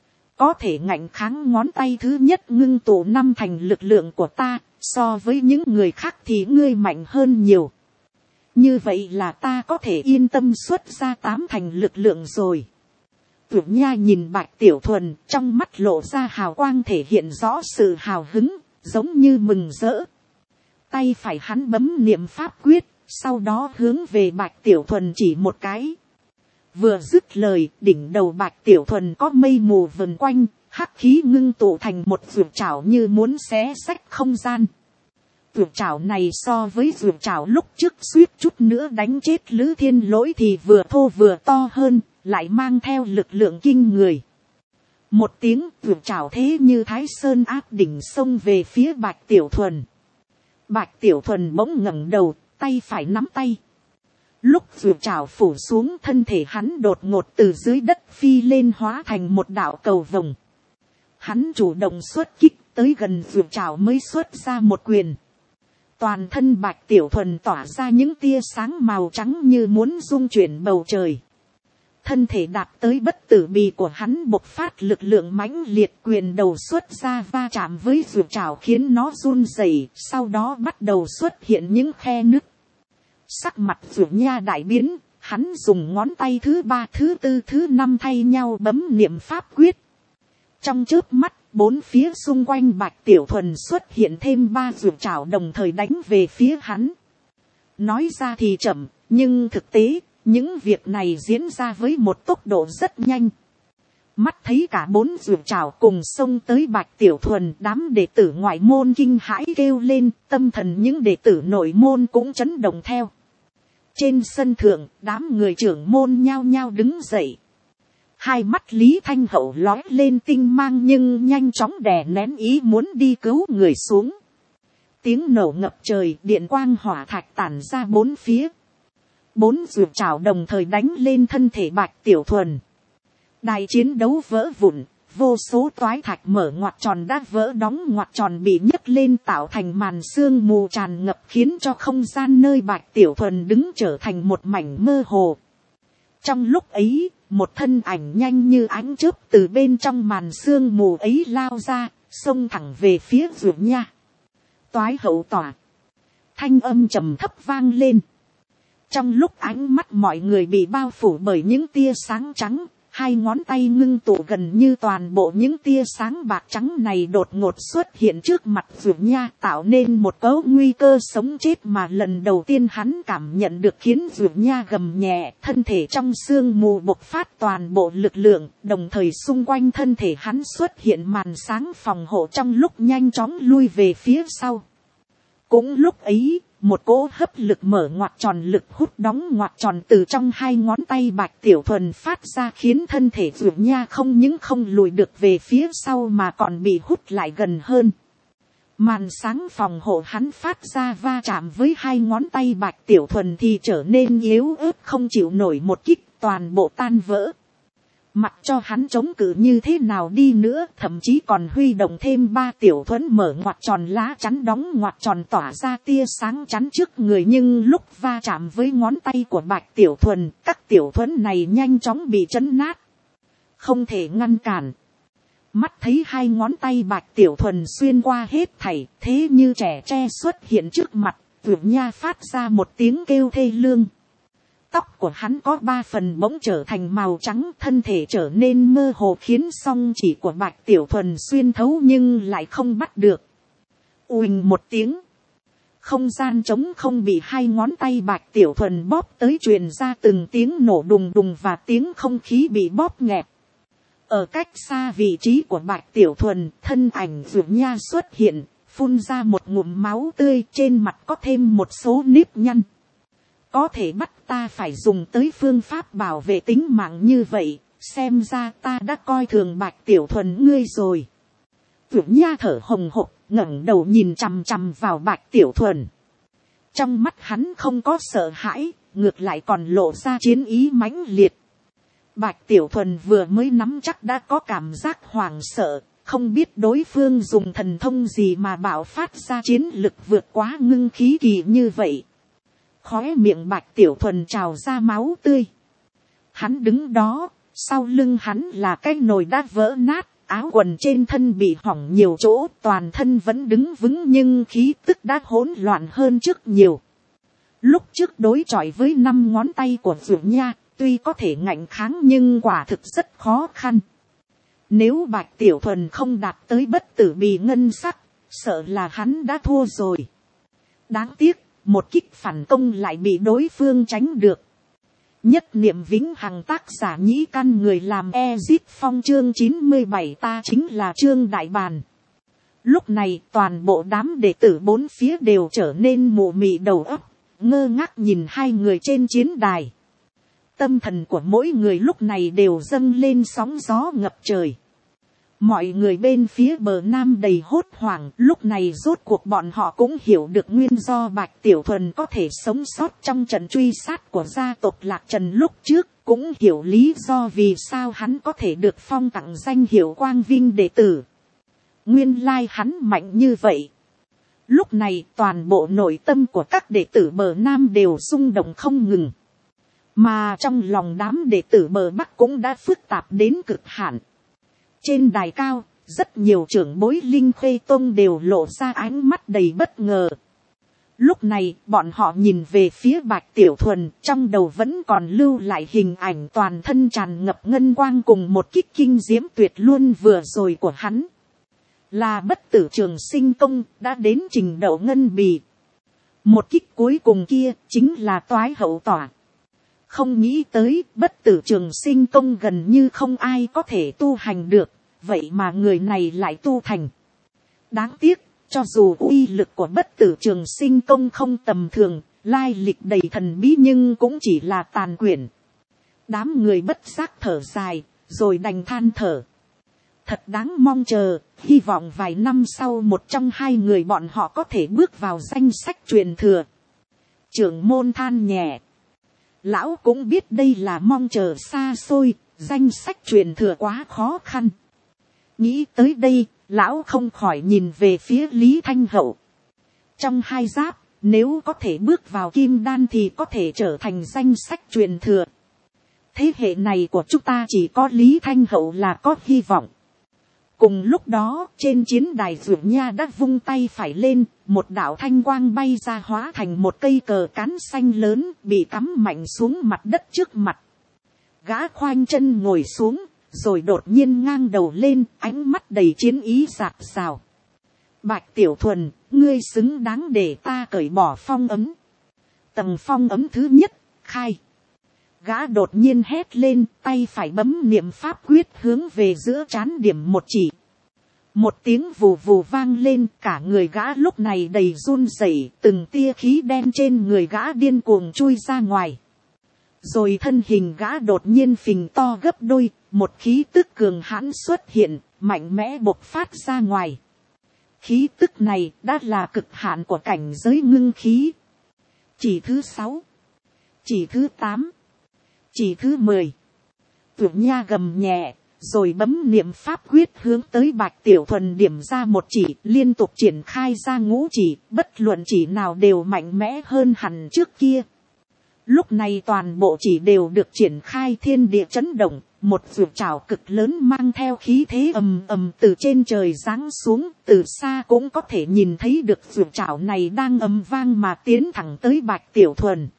Có thể ngạnh kháng ngón tay thứ nhất ngưng tụ 5 thành lực lượng của ta, so với những người khác thì ngươi mạnh hơn nhiều. Như vậy là ta có thể yên tâm xuất ra 8 thành lực lượng rồi. Dược Nha nhìn Bạch Tiểu Thuần, trong mắt lộ ra hào quang thể hiện rõ sự hào hứng, giống như mừng rỡ. Tay phải hắn bấm niệm pháp quyết, sau đó hướng về Bạch Tiểu Thuần chỉ một cái. Vừa dứt lời, đỉnh đầu Bạch Tiểu Thuần có mây mù vần quanh, hắc khí ngưng tụ thành một dược trảo như muốn xé xách không gian. Dược trảo này so với dược trảo lúc trước suýt chút nữa đánh chết Lữ Thiên Lỗi thì vừa thô vừa to hơn, lại mang theo lực lượng kinh người. Một tiếng dược trảo thế như Thái Sơn áp đỉnh xông về phía Bạch Tiểu Thuần. Bạch Tiểu Thuần bỗng ngẩng đầu, tay phải nắm tay. Lúc dược trảo phủ xuống, thân thể hắn đột ngột từ dưới đất phi lên hóa thành một đạo cầu vồng. Hắn chủ động xuất kích, tới gần dược trảo mới xuất ra một quyền. Toàn thân Bạch Tiểu Thuần tỏa ra những tia sáng màu trắng như muốn rung chuyển bầu trời. Thân thể đạt tới bất tử bì của hắn bộc phát lực lượng mãnh liệt, quyền đầu xuất ra va chạm với dược trảo khiến nó run rẩy, sau đó bắt đầu xuất hiện những khe nứt. Sắc mặt Dược Nha đại biến, hắn dùng ngón tay thứ 3, thứ 4, thứ 5 thay nhau bấm niệm pháp quyết. Trong chớp mắt, bốn phía xung quanh Bạch Tiểu Thuần xuất hiện thêm 3 dược trảo đồng thời đánh về phía hắn. Nói ra thì chậm, nhưng thực tế, những việc này diễn ra với một tốc độ rất nhanh. Mắt thấy cả 4 dược trảo cùng xông tới Bạch Tiểu Thuần, đám đệ tử ngoại môn kinh hãi kêu lên, tâm thần những đệ tử nội môn cũng chấn động theo. Trên sân thượng, đám người trưởng môn nhao nhao đứng dậy. Hai mắt Lý Thanh Hậu lói lên tinh mang nhưng nhanh chóng đè nén ý muốn đi cứu người xuống. Tiếng nổ ngập trời, điện quang hỏa thạch tản ra bốn phía. 4 dược trảo đồng thời đánh lên thân thể Bạch Tiểu Thuần. Đài chiến đấu vỡ vụn, vô số toái thạch mở ngoặt tròn đã vỡ đóng ngoặt tròn bị nhấc lên tạo thành màn sương mù tràn ngập khiến cho không gian nơi Bạch Tiểu Thuần đứng trở thành một mảnh mơ hồ. Trong lúc ấy, một thân ảnh nhanh như ánh chớp từ bên trong màn sương mù ấy lao ra, xông thẳng về phía Dược Nha. Toái hậu tỏa, thanh âm trầm thấp vang lên. Trong lúc ánh mắt mọi người bị bao phủ bởi những tia sáng trắng, hai ngón tay ngưng tụ gần như toàn bộ những tia sáng bạc trắng này đột ngột xuất hiện trước mặt Dược Nha, tạo nên một cấu nguy cơ sống chết mà lần đầu tiên hắn cảm nhận được, khiến Dược Nha gầm nhẹ, thân thể trong sương mù bộc phát toàn bộ lực lượng, đồng thời xung quanh thân thể hắn xuất hiện màn sáng phòng hộ trong lúc nhanh chóng lui về phía sau. Cũng lúc ấy, một cỗ hấp lực mở ngoặt tròn, lực hút đóng ngoặt tròn từ trong hai ngón tay Bạch Tiểu Thuần phát ra, khiến thân thể Dược Nha không những không lùi được về phía sau mà còn bị hút lại gần hơn. Màn sáng phòng hộ hắn phát ra va chạm với hai ngón tay Bạch Tiểu Thuần thì trở nên yếu ớt, không chịu nổi một kích, toàn bộ tan vỡ. Mặc cho hắn chống cự như thế nào đi nữa, thậm chí còn huy động thêm 3 tiểu thuẫn mở ngoặt tròn lá chắn đóng ngoặt tròn tỏa ra tia sáng chắn trước người, nhưng lúc va chạm với ngón tay của Bạch Tiểu Thuần, các tiểu thuẫn này nhanh chóng bị chấn nát, không thể ngăn cản. Mắt thấy hai ngón tay Bạch Tiểu Thuần xuyên qua hết thảy, thế như trẻ tre xuất hiện trước mặt, Dược Nha phát ra một tiếng kêu thê lương. Tóc của hắn có 3 phần bỗng trở thành màu trắng, thân thể trở nên mơ hồ, khiến song chỉ của Bạch Tiểu Thuần xuyên thấu nhưng lại không bắt được. Uỳnh một tiếng, không gian trống không bị hai ngón tay Bạch Tiểu Thuần bóp tới, truyền ra từng tiếng nổ đùng đùng và tiếng không khí bị bóp nghẹt. Ở cách xa vị trí của Bạch Tiểu Thuần, thân ảnh Dược Nha xuất hiện, phun ra một ngụm máu tươi, trên mặt có thêm một số nếp nhăn. Có thể bắt ta phải dùng tới phương pháp bảo vệ tính mạng như vậy, xem ra ta đã coi thường Bạch Tiểu Thuần ngươi rồi. Dược Nha thở hồng hộc, ngẩng đầu nhìn chằm chằm vào Bạch Tiểu Thuần. Trong mắt hắn không có sợ hãi, ngược lại còn lộ ra chiến ý mãnh liệt. Bạch Tiểu Thuần vừa mới nắm chắc đã có cảm giác hoảng sợ, không biết đối phương dùng thần thông gì mà bạo phát ra chiến lực vượt quá ngưng khí kỳ như vậy. Khóe miệng Bạch Tiểu Thuần trào ra máu tươi. Hắn đứng đó, sau lưng hắn là cái nồi đã vỡ nát, áo quần trên thân bị hỏng nhiều chỗ, toàn thân vẫn đứng vững nhưng khí tức đã hỗn loạn hơn trước nhiều. Lúc trước đối chọi với 5 ngón tay của Dược Nha, tuy có thể ngạnh kháng nhưng quả thực rất khó khăn. Nếu Bạch Tiểu Thuần không đạt tới bất tử bì ngân sắc, sợ là hắn đã thua rồi. Đáng tiếc, một kích phản công lại bị đối phương tránh được. Nhất niệm vĩnh hằng, tác giả Nhĩ Căn, người làm Ezip Phong, chương 97, ta chính là Trương Đại Bàn. Lúc này toàn bộ đám đệ tử bốn phía đều trở nên mù mị đầu óc, ngơ ngác nhìn hai người trên chiến đài. Tâm thần của mỗi người lúc này đều dâng lên sóng gió ngập trời. Mọi người bên phía bờ nam đầy hốt hoảng, lúc này rốt cuộc bọn họ cũng hiểu được nguyên do Bạch Tiểu Thuần có thể sống sót trong trận truy sát của gia tộc Lạc Trần lúc trước, cũng hiểu lý do vì sao hắn có thể được phong tặng danh hiệu Quang Vinh đệ tử. Nguyên lai hắn mạnh như vậy. Lúc này toàn bộ nội tâm của các đệ tử bờ nam đều rung động không ngừng. Mà trong lòng đám đệ tử bờ bắc cũng đã phức tạp đến cực hạn. Trên đài cao, rất nhiều trưởng bối Linh Khê Tông đều lộ ra ánh mắt đầy bất ngờ. Lúc này, bọn họ nhìn về phía Bạch Tiểu Thuần, trong đầu vẫn còn lưu lại hình ảnh toàn thân tràn ngập ngân quang cùng một kích kinh diễm tuyệt luôn vừa rồi của hắn. Là bất tử trường sinh công, đã đến trình độ ngân bì. Một kích cuối cùng kia, chính là toái hậu tỏa. Không nghĩ tới, bất tử trường sinh công gần như không ai có thể tu hành được, vậy mà người này lại tu thành. Đáng tiếc, cho dù uy lực của bất tử trường sinh công không tầm thường, lai lịch đầy thần bí nhưng cũng chỉ là tàn quyển. Đám người bất giác thở dài, rồi đành than thở. Thật đáng mong chờ, hy vọng vài năm sau một trong hai người bọn họ có thể bước vào danh sách truyền thừa. Trưởng môn than nhẹ. Lão cũng biết đây là mong chờ xa xôi, danh sách truyền thừa quá khó khăn. Nghĩ tới đây, lão không khỏi nhìn về phía Lý Thanh Hậu. Trong hai giáp, nếu có thể bước vào kim đan thì có thể trở thành danh sách truyền thừa. thế hệ này của chúng ta chỉ có Lý Thanh Hậu là có hy vọng. Cùng lúc đó, trên chiến đài Dược Nha đã vung tay phải lên, một đạo thanh quang bay ra hóa thành một cây cờ cán xanh lớn, bị cắm mạnh xuống mặt đất trước mặt. Gã khoanh chân ngồi xuống, rồi đột nhiên ngang đầu lên, ánh mắt đầy chiến ý rạc rào. Bạch Tiểu Thuần, ngươi xứng đáng để ta cởi bỏ phong ấm. Tầng phong ấm thứ nhất, khai. Gã đột nhiên hét lên, tay phải bấm niệm pháp quyết hướng về giữa trán điểm một chỉ. Một tiếng vù vù vang lên, cả người gã lúc này đầy run rẩy, từng tia khí đen trên người gã điên cuồng chui ra ngoài. Rồi thân hình gã đột nhiên phình to gấp đôi, một khí tức cường hãn xuất hiện, mạnh mẽ bộc phát ra ngoài. Khí tức này đã là cực hạn của cảnh giới ngưng khí. Chỉ thứ 6, chỉ thứ 8, chỉ thứ 10. Tưởng Nha gầm nhẹ, rồi bấm niệm pháp quyết hướng tới Bạch Tiểu Thuần điểm ra một chỉ, liên tục triển khai ra ngũ chỉ, bất luận chỉ nào đều mạnh mẽ hơn hẳn trước kia. Lúc này toàn bộ chỉ đều được triển khai, thiên địa chấn động, một vượt trảo cực lớn mang theo khí thế ầm ầm từ trên trời giáng xuống, từ xa cũng có thể nhìn thấy được vượt trảo này đang ầm vang mà tiến thẳng tới Bạch Tiểu Thuần.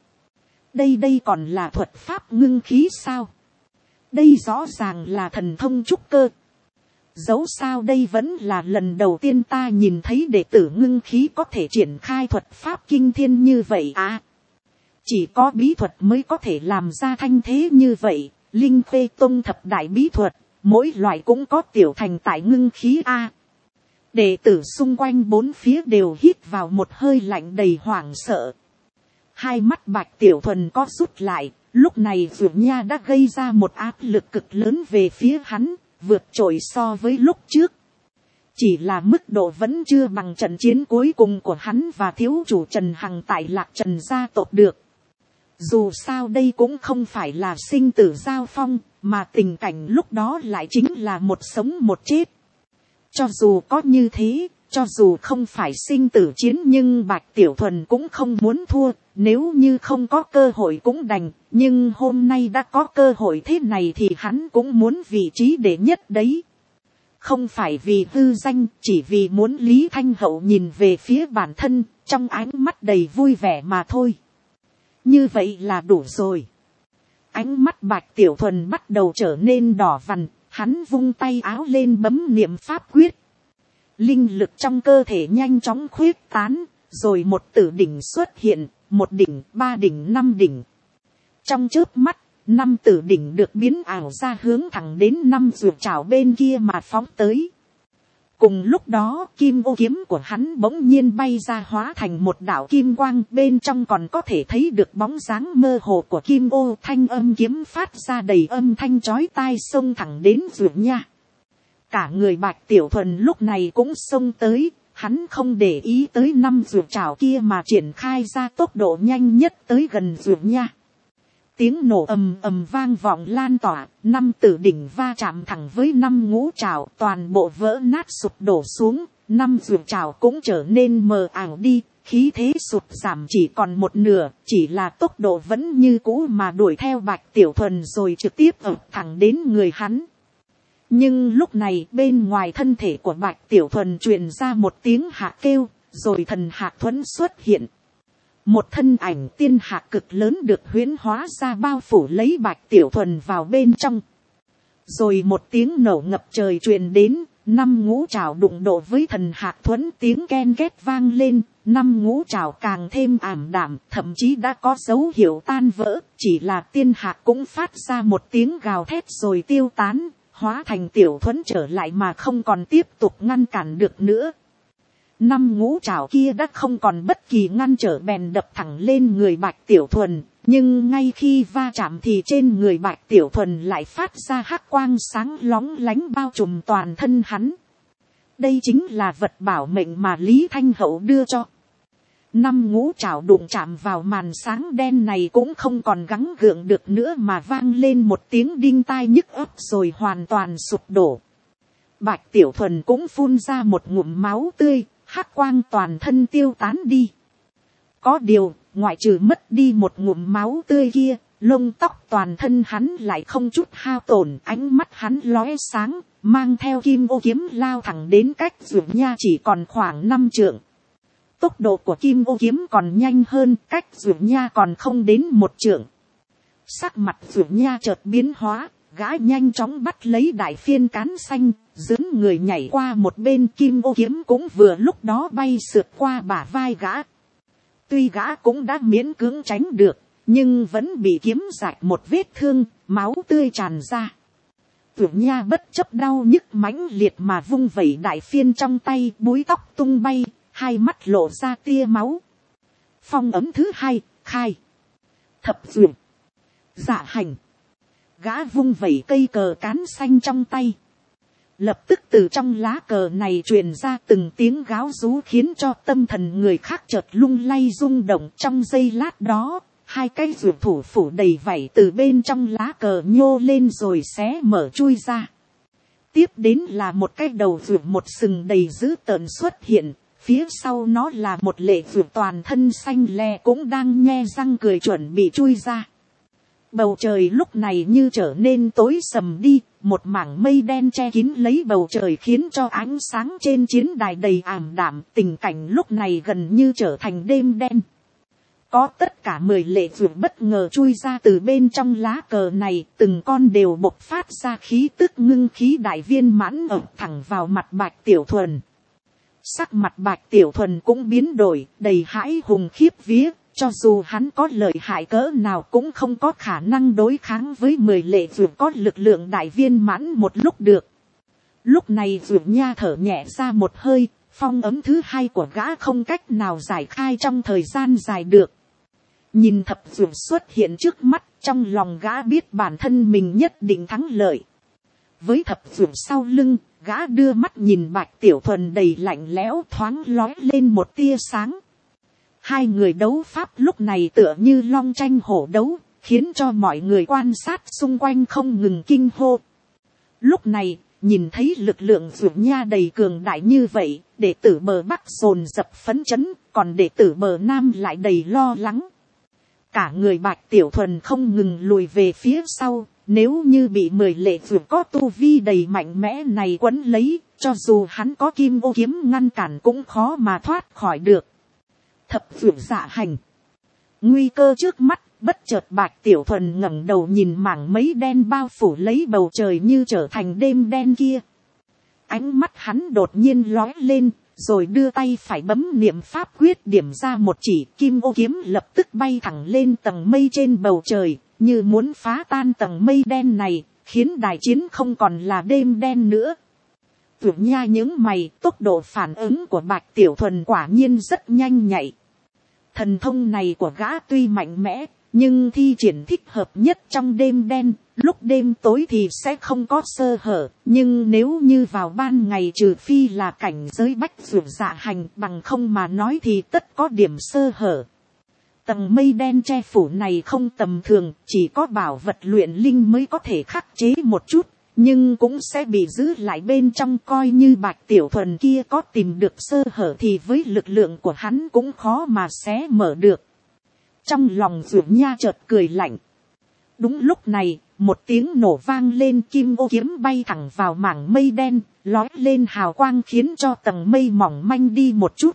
Đây còn là thuật pháp ngưng khí sao? Đây rõ ràng là thần thông trúc cơ. Dẫu sao đây vẫn là lần đầu tiên ta nhìn thấy đệ tử ngưng khí có thể triển khai thuật pháp kinh thiên như vậy à. Chỉ có bí thuật mới có thể làm ra thanh thế như vậy. Linh Khê Tông thập đại bí thuật, mỗi loại cũng có tiểu thành tại ngưng khí a. Đệ tử xung quanh bốn phía đều hít vào một hơi lạnh đầy hoảng sợ. Hai mắt Bạch Tiểu Thuần có rút lại, lúc này Dược Nha đã gây ra một áp lực cực lớn về phía hắn, vượt trội so với lúc trước. Chỉ là mức độ vẫn chưa bằng trận chiến cuối cùng của hắn và thiếu chủ Trần Hằng tại Lạc Trần gia tộc được. Dù sao đây cũng không phải là sinh tử giao phong, mà tình cảnh lúc đó lại chính là một sống một chết. Cho dù có như thế, cho dù không phải sinh tử chiến nhưng Bạch Tiểu Thuần cũng không muốn thua, nếu như không có cơ hội cũng đành, nhưng hôm nay đã có cơ hội thế này thì hắn cũng muốn vị trí đệ nhất đấy. Không phải vì hư danh, chỉ vì muốn Lý Thanh Hậu nhìn về phía bản thân, trong ánh mắt đầy vui vẻ mà thôi. Như vậy là đủ rồi. Ánh mắt Bạch Tiểu Thuần bắt đầu trở nên đỏ vằn, hắn vung tay áo lên bấm niệm pháp quyết. Linh lực trong cơ thể nhanh chóng khuyết tán, rồi một tử đỉnh xuất hiện, một đỉnh, ba đỉnh, năm đỉnh. Trong chớp mắt, năm tử đỉnh được biến ảo ra hướng thẳng đến năm ruột trảo bên kia mà phóng tới. Cùng lúc đó, kim ô kiếm của hắn bỗng nhiên bay ra hóa thành một đạo kim quang, bên trong còn có thể thấy được bóng dáng mơ hồ của kim ô, thanh âm kiếm phát ra đầy âm thanh chói tai xông thẳng đến Dược Nha. Cả người Bạch Tiểu Thuần lúc này cũng xông tới, hắn không để ý tới năm ruột trảo kia mà triển khai ra tốc độ nhanh nhất tới gần Dược Nha. Tiếng nổ ầm ầm vang vọng lan tỏa, năm tử đỉnh va chạm thẳng với năm ngũ trảo, toàn bộ vỡ nát sụp đổ xuống, năm ruột trảo cũng trở nên mờ ảo đi, khí thế sụt giảm chỉ còn một nửa, chỉ là tốc độ vẫn như cũ mà đuổi theo Bạch Tiểu Thuần rồi trực tiếp ập thẳng đến người hắn. Nhưng lúc này bên ngoài thân thể của Bạch Tiểu Thuần truyền ra một tiếng hạ kêu, rồi thần hạc thuẫn xuất hiện. Một thân ảnh tiên hạc cực lớn được huyễn hóa ra bao phủ lấy Bạch Tiểu Thuần vào bên trong. Rồi một tiếng nổ ngập trời truyền đến, năm ngũ trảo đụng độ với thần hạc thuẫn, tiếng ken két vang lên, năm ngũ trảo càng thêm ảm đạm, thậm chí đã có dấu hiệu tan vỡ, chỉ là tiên hạc cũng phát ra một tiếng gào thét rồi tiêu tán, hóa thành tiểu thuẫn trở lại mà không còn tiếp tục ngăn cản được nữa. Năm ngũ trảo kia đã không còn bất kỳ ngăn trở bèn đập thẳng lên người Bạch Tiểu Thuần, nhưng ngay khi va chạm thì trên người Bạch Tiểu Thuần lại phát ra hắc quang sáng lóng lánh bao trùm toàn thân hắn. Đây chính là vật bảo mệnh mà Lý Thanh Hậu đưa cho. Năm ngũ trảo đụng chạm vào màn sáng đen này cũng không còn gắng gượng được nữa mà vang lên một tiếng đinh tai nhức óc rồi hoàn toàn sụp đổ. Bạch Tiểu Thuần cũng phun ra một ngụm máu tươi, hắc quang toàn thân tiêu tán đi. Có điều, ngoại trừ mất đi một ngụm máu tươi kia, Lông tóc toàn thân hắn lại không chút hao tổn, ánh mắt hắn lóe sáng, mang theo kim ô kiếm lao thẳng đến cách Dược Nha chỉ còn khoảng 5 trượng. Tốc độ của kim ô kiếm còn nhanh hơn, cách Dược Nha còn không đến 1 trượng. Sắc mặt Dược Nha chợt biến hóa, gã nhanh chóng bắt lấy đại phiên cán xanh, dưỡng người nhảy qua một bên, kim ô kiếm cũng vừa lúc đó bay sượt qua bả vai gã. Tuy gã cũng đã miễn cưỡng tránh được, nhưng vẫn bị kiếm rạch một vết thương, máu tươi tràn ra. Dược Nha bất chấp đau nhức mãnh liệt mà vung vẩy đại phiên trong tay, búi tóc tung bay, hai mắt lộ ra tia máu. Phong ấm thứ 2, khai. Thập dược. Dạ hành. Gã vung vẩy cây cờ cán xanh trong tay. Lập tức từ trong lá cờ này truyền ra từng tiếng gáo rú, khiến cho tâm thần người khác chợt lung lay rung động. Trong giây lát đó, hai cái dược thủ phủ đầy vảy từ bên trong lá cờ nhô lên rồi xé mở chui ra. Tiếp đến là một cái đầu dược một sừng đầy dữ tợn xuất hiện. Phía sau nó là một lệ dược toàn thân xanh lè cũng đang nhe răng cười chuẩn bị chui ra. Bầu trời lúc này như trở nên tối sầm đi, một mảng mây đen che kín lấy bầu trời khiến cho ánh sáng trên chiến đài đầy ảm đạm, tình cảnh lúc này gần như trở thành đêm đen. Có tất cả 10 lệ dược bất ngờ chui ra từ bên trong lá cờ này, từng con đều bộc phát ra khí tức ngưng khí đại viên mãn ập thẳng vào mặt Bạch Tiểu Thuần. Sắc mặt Bạch Tiểu Thuần cũng biến đổi, đầy hãi hùng khiếp vía. Cho dù hắn có lợi hại cỡ nào cũng không có khả năng đối kháng với 10 lệ dược có lực lượng đại viên mãn một lúc được. Lúc này Dược Nha thở nhẹ ra một hơi, phong ấm thứ 2 của gã không cách nào giải khai trong thời gian dài được. Nhìn thập dược xuất hiện trước mắt, trong lòng gã biết bản thân mình nhất định thắng lợi. Với thập dược sau lưng, gã đưa mắt nhìn Bạch Tiểu Thuần đầy lạnh lẽo, thoáng lóe lên một tia sáng. Hai người đấu pháp lúc này tựa như long tranh hổ đấu, khiến cho mọi người quan sát xung quanh không ngừng kinh hô. Lúc này, nhìn thấy lực lượng Dược Nha đầy cường đại như vậy, đệ tử bờ Bắc dồn dập phấn chấn, còn đệ tử bờ Nam lại đầy lo lắng. Cả người Bạch Tiểu Thuần không ngừng lùi về phía sau, nếu như bị 10 lệ dược có tu vi đầy mạnh mẽ này quấn lấy, cho dù hắn có kim ô kiếm ngăn cản cũng khó mà thoát khỏi được. Thập dược dạ hành. Nguy cơ trước mắt, bất chợt Bạch Tiểu Thuần ngẩng đầu nhìn mảng mấy đen bao phủ lấy bầu trời như trở thành đêm đen kia. Ánh mắt hắn đột nhiên lóe lên, rồi đưa tay phải bấm niệm pháp quyết điểm ra một chỉ, kim ô kiếm lập tức bay thẳng lên tầng mây trên bầu trời, như muốn phá tan tầng mây đen này, khiến đài chiến không còn là đêm đen nữa. Dược Nha những mày, tốc độ phản ứng của Bạch Tiểu Thuần quả nhiên rất nhanh nhạy. Thần thông này của gã tuy mạnh mẽ, nhưng thi triển thích hợp nhất trong đêm đen, lúc đêm tối thì sẽ không có sơ hở, nhưng nếu như vào ban ngày trừ phi là cảnh giới bách dược dạ hành, bằng không mà nói thì tất có điểm sơ hở. Tầng mây đen che phủ này không tầm thường, chỉ có bảo vật luyện linh mới có thể khắc chế một chút, nhưng cũng sẽ bị giữ lại bên trong, coi như Bạch Tiểu Thuần kia có tìm được sơ hở thì với lực lượng của hắn cũng khó mà xé mở được. Trong lòng Dược Nha chợt cười lạnh. Đúng lúc này, một tiếng nổ vang lên, kim ô kiếm bay thẳng vào mảng mây đen, lói lên hào quang khiến cho tầng mây mỏng manh đi một chút.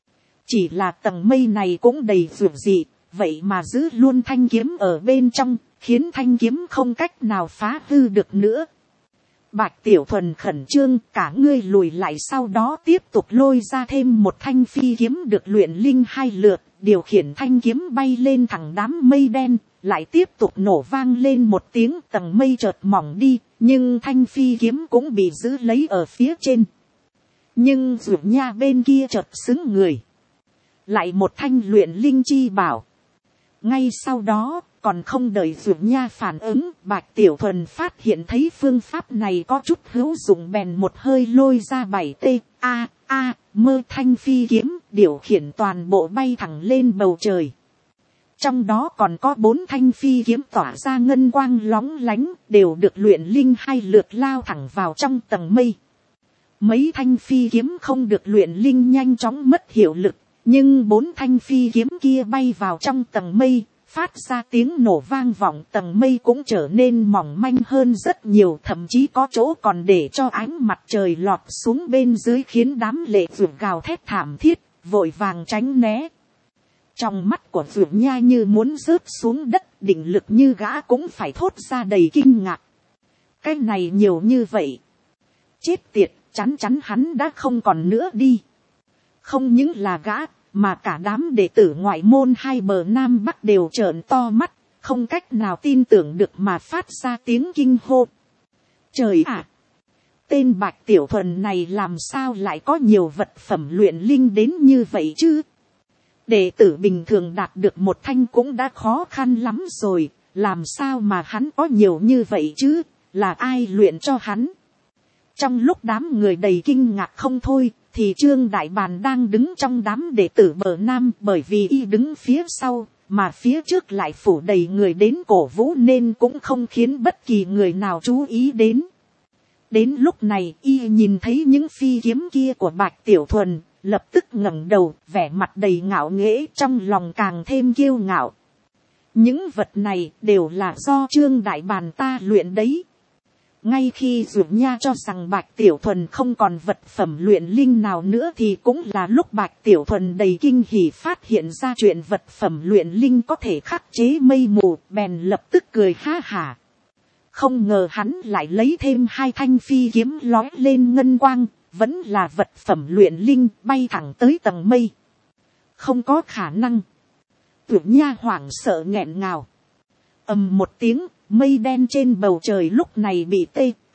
Chỉ là tầng mây này cũng đầy dược dị, vậy mà giữ luôn thanh kiếm ở bên trong, khiến thanh kiếm không cách nào phá hư được nữa. Bạch Tiểu Thuần khẩn trương, cả ngươi lùi lại, sau đó tiếp tục lôi ra thêm một thanh phi kiếm được luyện linh 2 lượt, điều khiển thanh kiếm bay lên thẳng đám mây đen, lại tiếp tục nổ vang lên một tiếng, tầng mây chợt mỏng đi, nhưng thanh phi kiếm cũng bị giữ lấy ở phía trên. Nhưng Dược Nha bên kia chợt xứng người. Lại một thanh luyện linh chi bảo. Ngay sau đó, còn không đợi Dược Nha phản ứng, Bạch Tiểu Thuần phát hiện thấy phương pháp này có chút hữu dụng, bèn một hơi lôi ra 7 mơ thanh phi kiếm, điều khiển toàn bộ bay thẳng lên bầu trời. Trong đó còn có 4 thanh phi kiếm tỏa ra ngân quang lóng lánh, đều được luyện linh 2 lượt lao thẳng vào trong tầng mây. Mấy thanh phi kiếm không được luyện linh nhanh chóng mất hiệu lực, nhưng 4 thanh phi kiếm kia bay vào trong tầng mây, phát ra tiếng nổ vang vọng, tầng mây cũng trở nên mỏng manh hơn rất nhiều, thậm chí có chỗ còn để cho ánh mặt trời lọt xuống bên dưới, khiến đám lệ vượt gào thét thảm thiết, vội vàng tránh né. Trong mắt của vượt nha như muốn rớt xuống đất, định lực như gã cũng phải thốt ra đầy kinh ngạc. Cái này nhiều như vậy. Chết tiệt, chắn chắn hắn đã không còn nữa đi. Không những là gã, mà cả đám đệ tử ngoại môn hai bờ Nam Bắc đều trợn to mắt, không cách nào tin tưởng được mà phát ra tiếng kinh hô. Trời ạ! Tên Bạch Tiểu Thuần này làm sao lại có nhiều vật phẩm luyện linh đến như vậy chứ? Đệ tử bình thường đạt được một thanh cũng đã khó khăn lắm rồi, làm sao mà hắn có nhiều như vậy chứ? Là ai luyện cho hắn? Trong lúc đám người đầy kinh ngạc không thôi, thì Trương Đại Bàn đang đứng trong đám đệ tử bờ Nam, bởi vì y đứng phía sau, mà phía trước lại phủ đầy người đến cổ vũ nên cũng không khiến bất kỳ người nào chú ý đến. Đến lúc này y nhìn thấy những phi kiếm kia của Bạch Tiểu Thuần, lập tức ngẩng đầu, vẻ mặt đầy ngạo nghễ, trong lòng càng thêm kiêu ngạo. Những vật này đều là do Trương Đại Bàn ta luyện đấy. Ngay khi Dược Nha cho rằng Bạch Tiểu Thuần không còn vật phẩm luyện linh nào nữa, thì cũng là lúc Bạch Tiểu Thuần đầy kinh hỉ phát hiện ra chuyện vật phẩm luyện linh có thể khắc chế mây mù, bèn lập tức cười ha hả. Không ngờ hắn lại lấy thêm hai thanh phi kiếm lói lên ngân quang, vẫn là vật phẩm luyện linh, bay thẳng tới tầng mây. Không có khả năng. Dược Nha hoảng sợ nghẹn ngào. Ầm một tiếng, mây đen trên bầu trời lúc này bị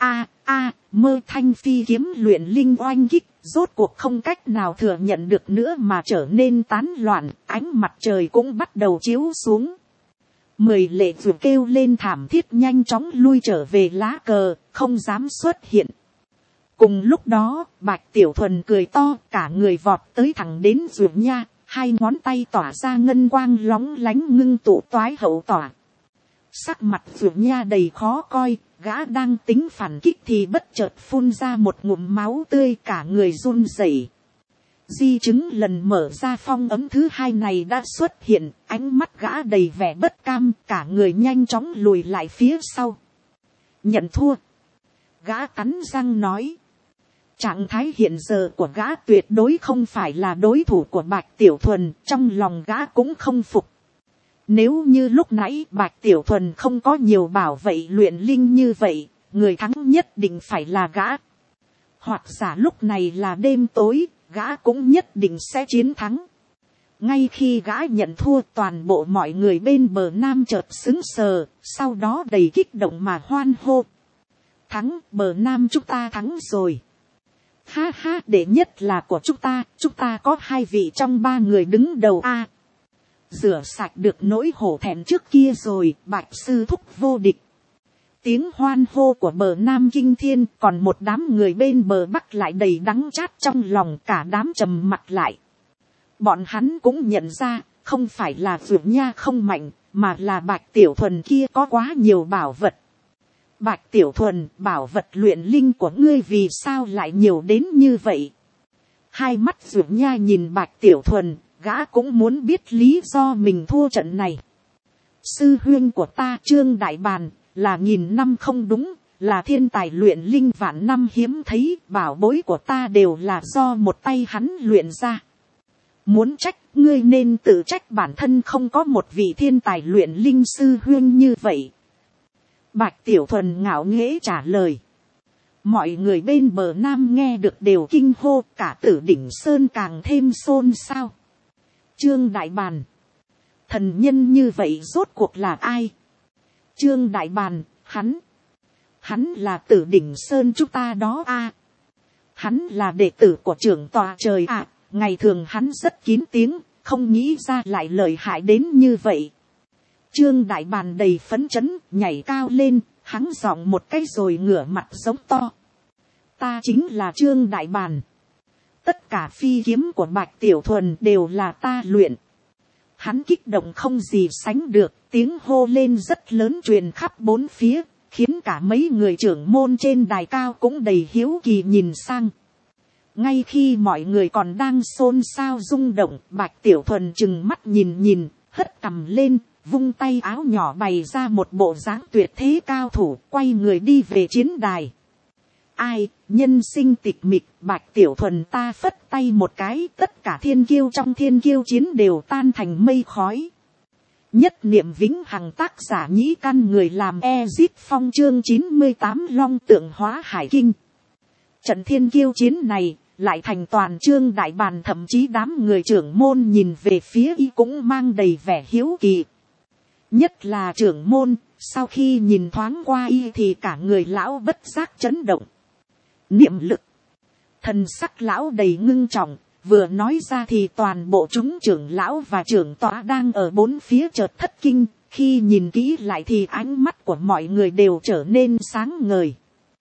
mơ thanh phi kiếm luyện linh oanh kích, rốt cuộc không cách nào thừa nhận được nữa mà trở nên tán loạn, ánh mặt trời cũng bắt đầu chiếu xuống. 10 lệ vừa kêu lên thảm thiết nhanh chóng lui trở về lá cờ, không dám xuất hiện. Cùng lúc đó, Bạch Tiểu Thuần cười to, cả người vọt tới thẳng đến Dược Nha, hai ngón tay tỏa ra ngân quang lóng lánh ngưng tụ toái hậu tỏa. Sắc mặt Dược Nha đầy khó coi, gã đang tính phản kích thì bất chợt phun ra một ngụm máu tươi, cả người run rẩy. Di chứng lần mở ra phong ấm thứ hai này đã xuất hiện, ánh mắt gã đầy vẻ bất cam, cả người nhanh chóng lùi lại phía sau. Nhận thua. Gã cắn răng nói. Trạng thái hiện giờ của gã tuyệt đối không phải là đối thủ của Bạch Tiểu Thuần, trong lòng gã cũng không phục. Nếu như lúc nãy Bạch Tiểu Thuần không có nhiều bảo vệ luyện linh như vậy, người thắng nhất định phải là gã. Hoặc giả lúc này là đêm tối, gã cũng nhất định sẽ chiến thắng. Ngay khi gã nhận thua, toàn bộ mọi người bên bờ Nam chợt sững sờ, sau đó đầy kích động mà hoan hô. Thắng, bờ Nam chúng ta thắng rồi. Ha ha, đệ nhất là của chúng ta có 2 vị trong 3 người đứng đầu a. Rửa sạch được nỗi hổ thẹn trước kia rồi, Bạch sư thúc vô địch. Tiếng hoan hô của bờ Nam kinh thiên, còn một đám người bên bờ Bắc lại đầy đắng chát trong lòng, cả đám trầm mặt lại. Bọn hắn cũng nhận ra, không phải là Dược Nha không mạnh, mà là Bạch Tiểu Thuần kia có quá nhiều bảo vật. Bạch Tiểu Thuần, bảo vật luyện linh của ngươi vì sao lại nhiều đến như vậy? Hai mắt Dược Nha nhìn Bạch Tiểu Thuần, gã cũng muốn biết lý do mình thua trận này. Sư huynh của ta Trương Đại Bàn, là 1000 năm không đúng, là thiên tài luyện linh vạn năm hiếm thấy, bảo bối của ta đều là do một tay hắn luyện ra. Muốn trách, ngươi nên tự trách bản thân không có một vị thiên tài luyện linh sư huynh như vậy. Bạch Tiểu Thuần ngạo nghễ trả lời. Mọi người bên bờ Nam nghe được đều kinh hô, cả Tử Đỉnh Sơn càng thêm xôn xao. Trương Đại Bàn, thần nhân như vậy rốt cuộc là ai? Trương Đại Bàn, hắn là Tử Đỉnh Sơn chúng ta đó a. Hắn là đệ tử của trưởng tòa trời ạ. Ngày thường hắn rất kín tiếng, không nghĩ ra lại lợi hại đến như vậy. Trương Đại Bàn đầy phấn chấn, nhảy cao lên, hắn giọng một cái rồi ngửa mặt giống to. Ta chính là Trương Đại Bàn. Tất cả phi kiếm của Bạch Tiểu Thuần đều là ta luyện. Hắn kích động không gì sánh được, tiếng hô lên rất lớn truyền khắp bốn phía, khiến cả mấy người trưởng môn trên đài cao cũng đầy hiếu kỳ nhìn sang. Ngay khi mọi người còn đang xôn xao rung động, Bạch Tiểu Thuần trừng mắt nhìn, hất cằm lên, vung tay áo nhỏ bày ra một bộ dáng tuyệt thế cao thủ, quay người đi về chiến đài. Ai, nhân sinh tịch mịch, Bạch Tiểu Thuần ta phất tay một cái, tất cả thiên kiêu trong thiên kiêu chiến đều tan thành mây khói. Nhất niệm vĩnh hằng, tác giả Nhĩ Căn, người làm Ezip Phong, chương 98 Long Tượng Hóa Hải Kinh. Trận thiên kiêu chiến này lại thành toàn chương đại bàn, thậm chí đám người trưởng môn nhìn về phía y cũng mang đầy vẻ hiếu kỳ. Nhất là trưởng môn, sau khi nhìn thoáng qua y thì cả người lão bất giác chấn động. Niệm lực, thần sắc lão đầy ngưng trọng, vừa nói ra thì toàn bộ chúng trưởng lão và trưởng tọa đang ở bốn phía chợt thất kinh, khi nhìn kỹ lại thì ánh mắt của mọi người đều trở nên sáng ngời.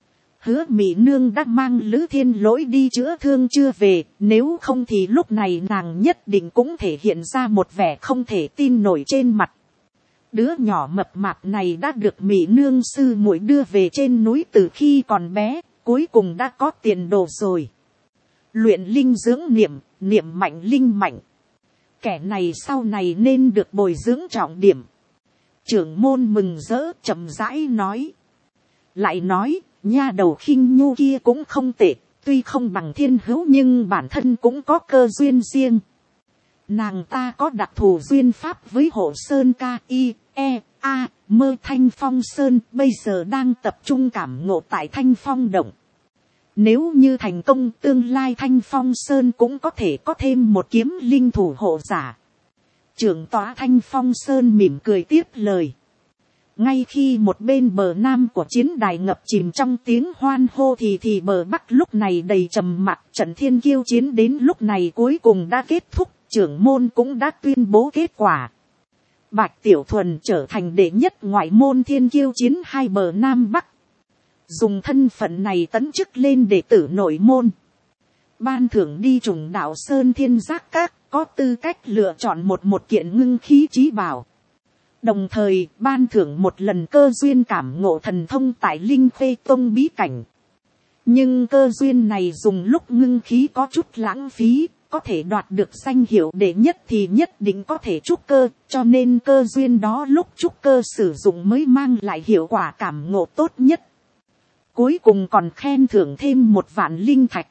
Hứa Mỹ Nương đã mang Lữ Thiên Lỗi đi chữa thương chưa về, nếu không thì lúc này nàng nhất định cũng thể hiện ra một vẻ không thể tin nổi trên mặt. Đứa nhỏ mập mạp này đã được Mỹ Nương sư muội đưa về trên núi từ khi còn bé, cuối cùng đã có tiền đồ rồi. Luyện linh dưỡng niệm, niệm mạnh linh mạnh. Kẻ này sau này nên được bồi dưỡng trọng điểm. Trưởng môn mừng rỡ chậm rãi nói. Lại nói, nha đầu khinh nhu kia cũng không tệ, tuy không bằng Thiên Hữu nhưng bản thân cũng có cơ duyên riêng. Nàng ta có đặc thù duyên pháp với Hộ Sơn Ca I, E, A, Mơ Thanh Phong Sơn, bây giờ đang tập trung cảm ngộ tại Thanh Phong Động. Nếu như thành công, tương lai Thanh Phong Sơn cũng có thể có thêm một kiếm linh thủ hộ giả. Trưởng tọa Thanh Phong Sơn mỉm cười tiếp lời. Ngay khi một bên bờ nam của chiến đài ngập chìm trong tiếng hoan hô thì bờ bắc lúc này đầy trầm mặc. Trận thiên kiêu chiến đến lúc này cuối cùng đã kết thúc, trưởng môn cũng đã tuyên bố kết quả. Bạch Tiểu Thuần trở thành đệ nhất ngoại môn thiên kiêu chiến hai bờ nam bắc. Dùng thân phận này tấn chức lên đệ tử nội môn. Ban thưởng đi Trùng Đạo Sơn Thiên Giác Các, có tư cách lựa chọn một kiện ngưng khí chí bảo. Đồng thời ban thưởng một lần cơ duyên cảm ngộ thần thông tại Linh Khê Tông bí cảnh. Nhưng cơ duyên này dùng lúc ngưng khí có chút lãng phí, có thể đoạt được danh hiệu đệ nhất thì nhất định có thể trúc cơ, cho nên cơ duyên đó lúc trúc cơ sử dụng mới mang lại hiệu quả cảm ngộ tốt nhất. Cuối cùng còn khen thưởng thêm 1.000 linh thạch.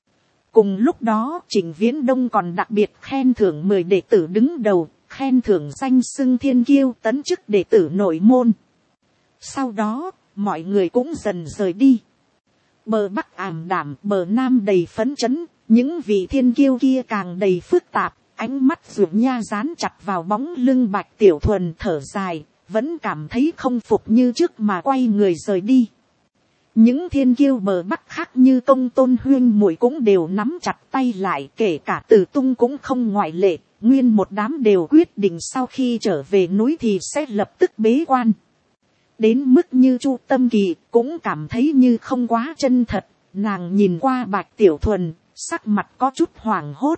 Cùng lúc đó Trịnh Viễn Đông còn đặc biệt khen thưởng 10 đệ tử đứng đầu, khen thưởng danh xưng thiên kiêu, tấn chức đệ tử nội môn. Sau đó mọi người cũng dần rời đi. Bờ bắc ảm đạm, bờ nam đầy phấn chấn, những vị thiên kiêu kia càng đầy phức tạp, ánh mắt Dụ Nha dán chặt vào bóng lưng Bạch Tiểu Thuần thở dài, vẫn cảm thấy không phục như trước mà quay người rời đi. Những thiên kiêu bờ bắc khác như Công Tôn huyên muội cũng đều nắm chặt tay lại, kể cả Từ Tung cũng không ngoại lệ, nguyên một đám đều quyết định sau khi trở về núi thì sẽ lập tức bế quan. Đến mức như Chu Tâm Kỳ cũng cảm thấy như không quá chân thật, nàng nhìn qua Bạch Tiểu Thuần, sắc mặt có chút hoảng hốt.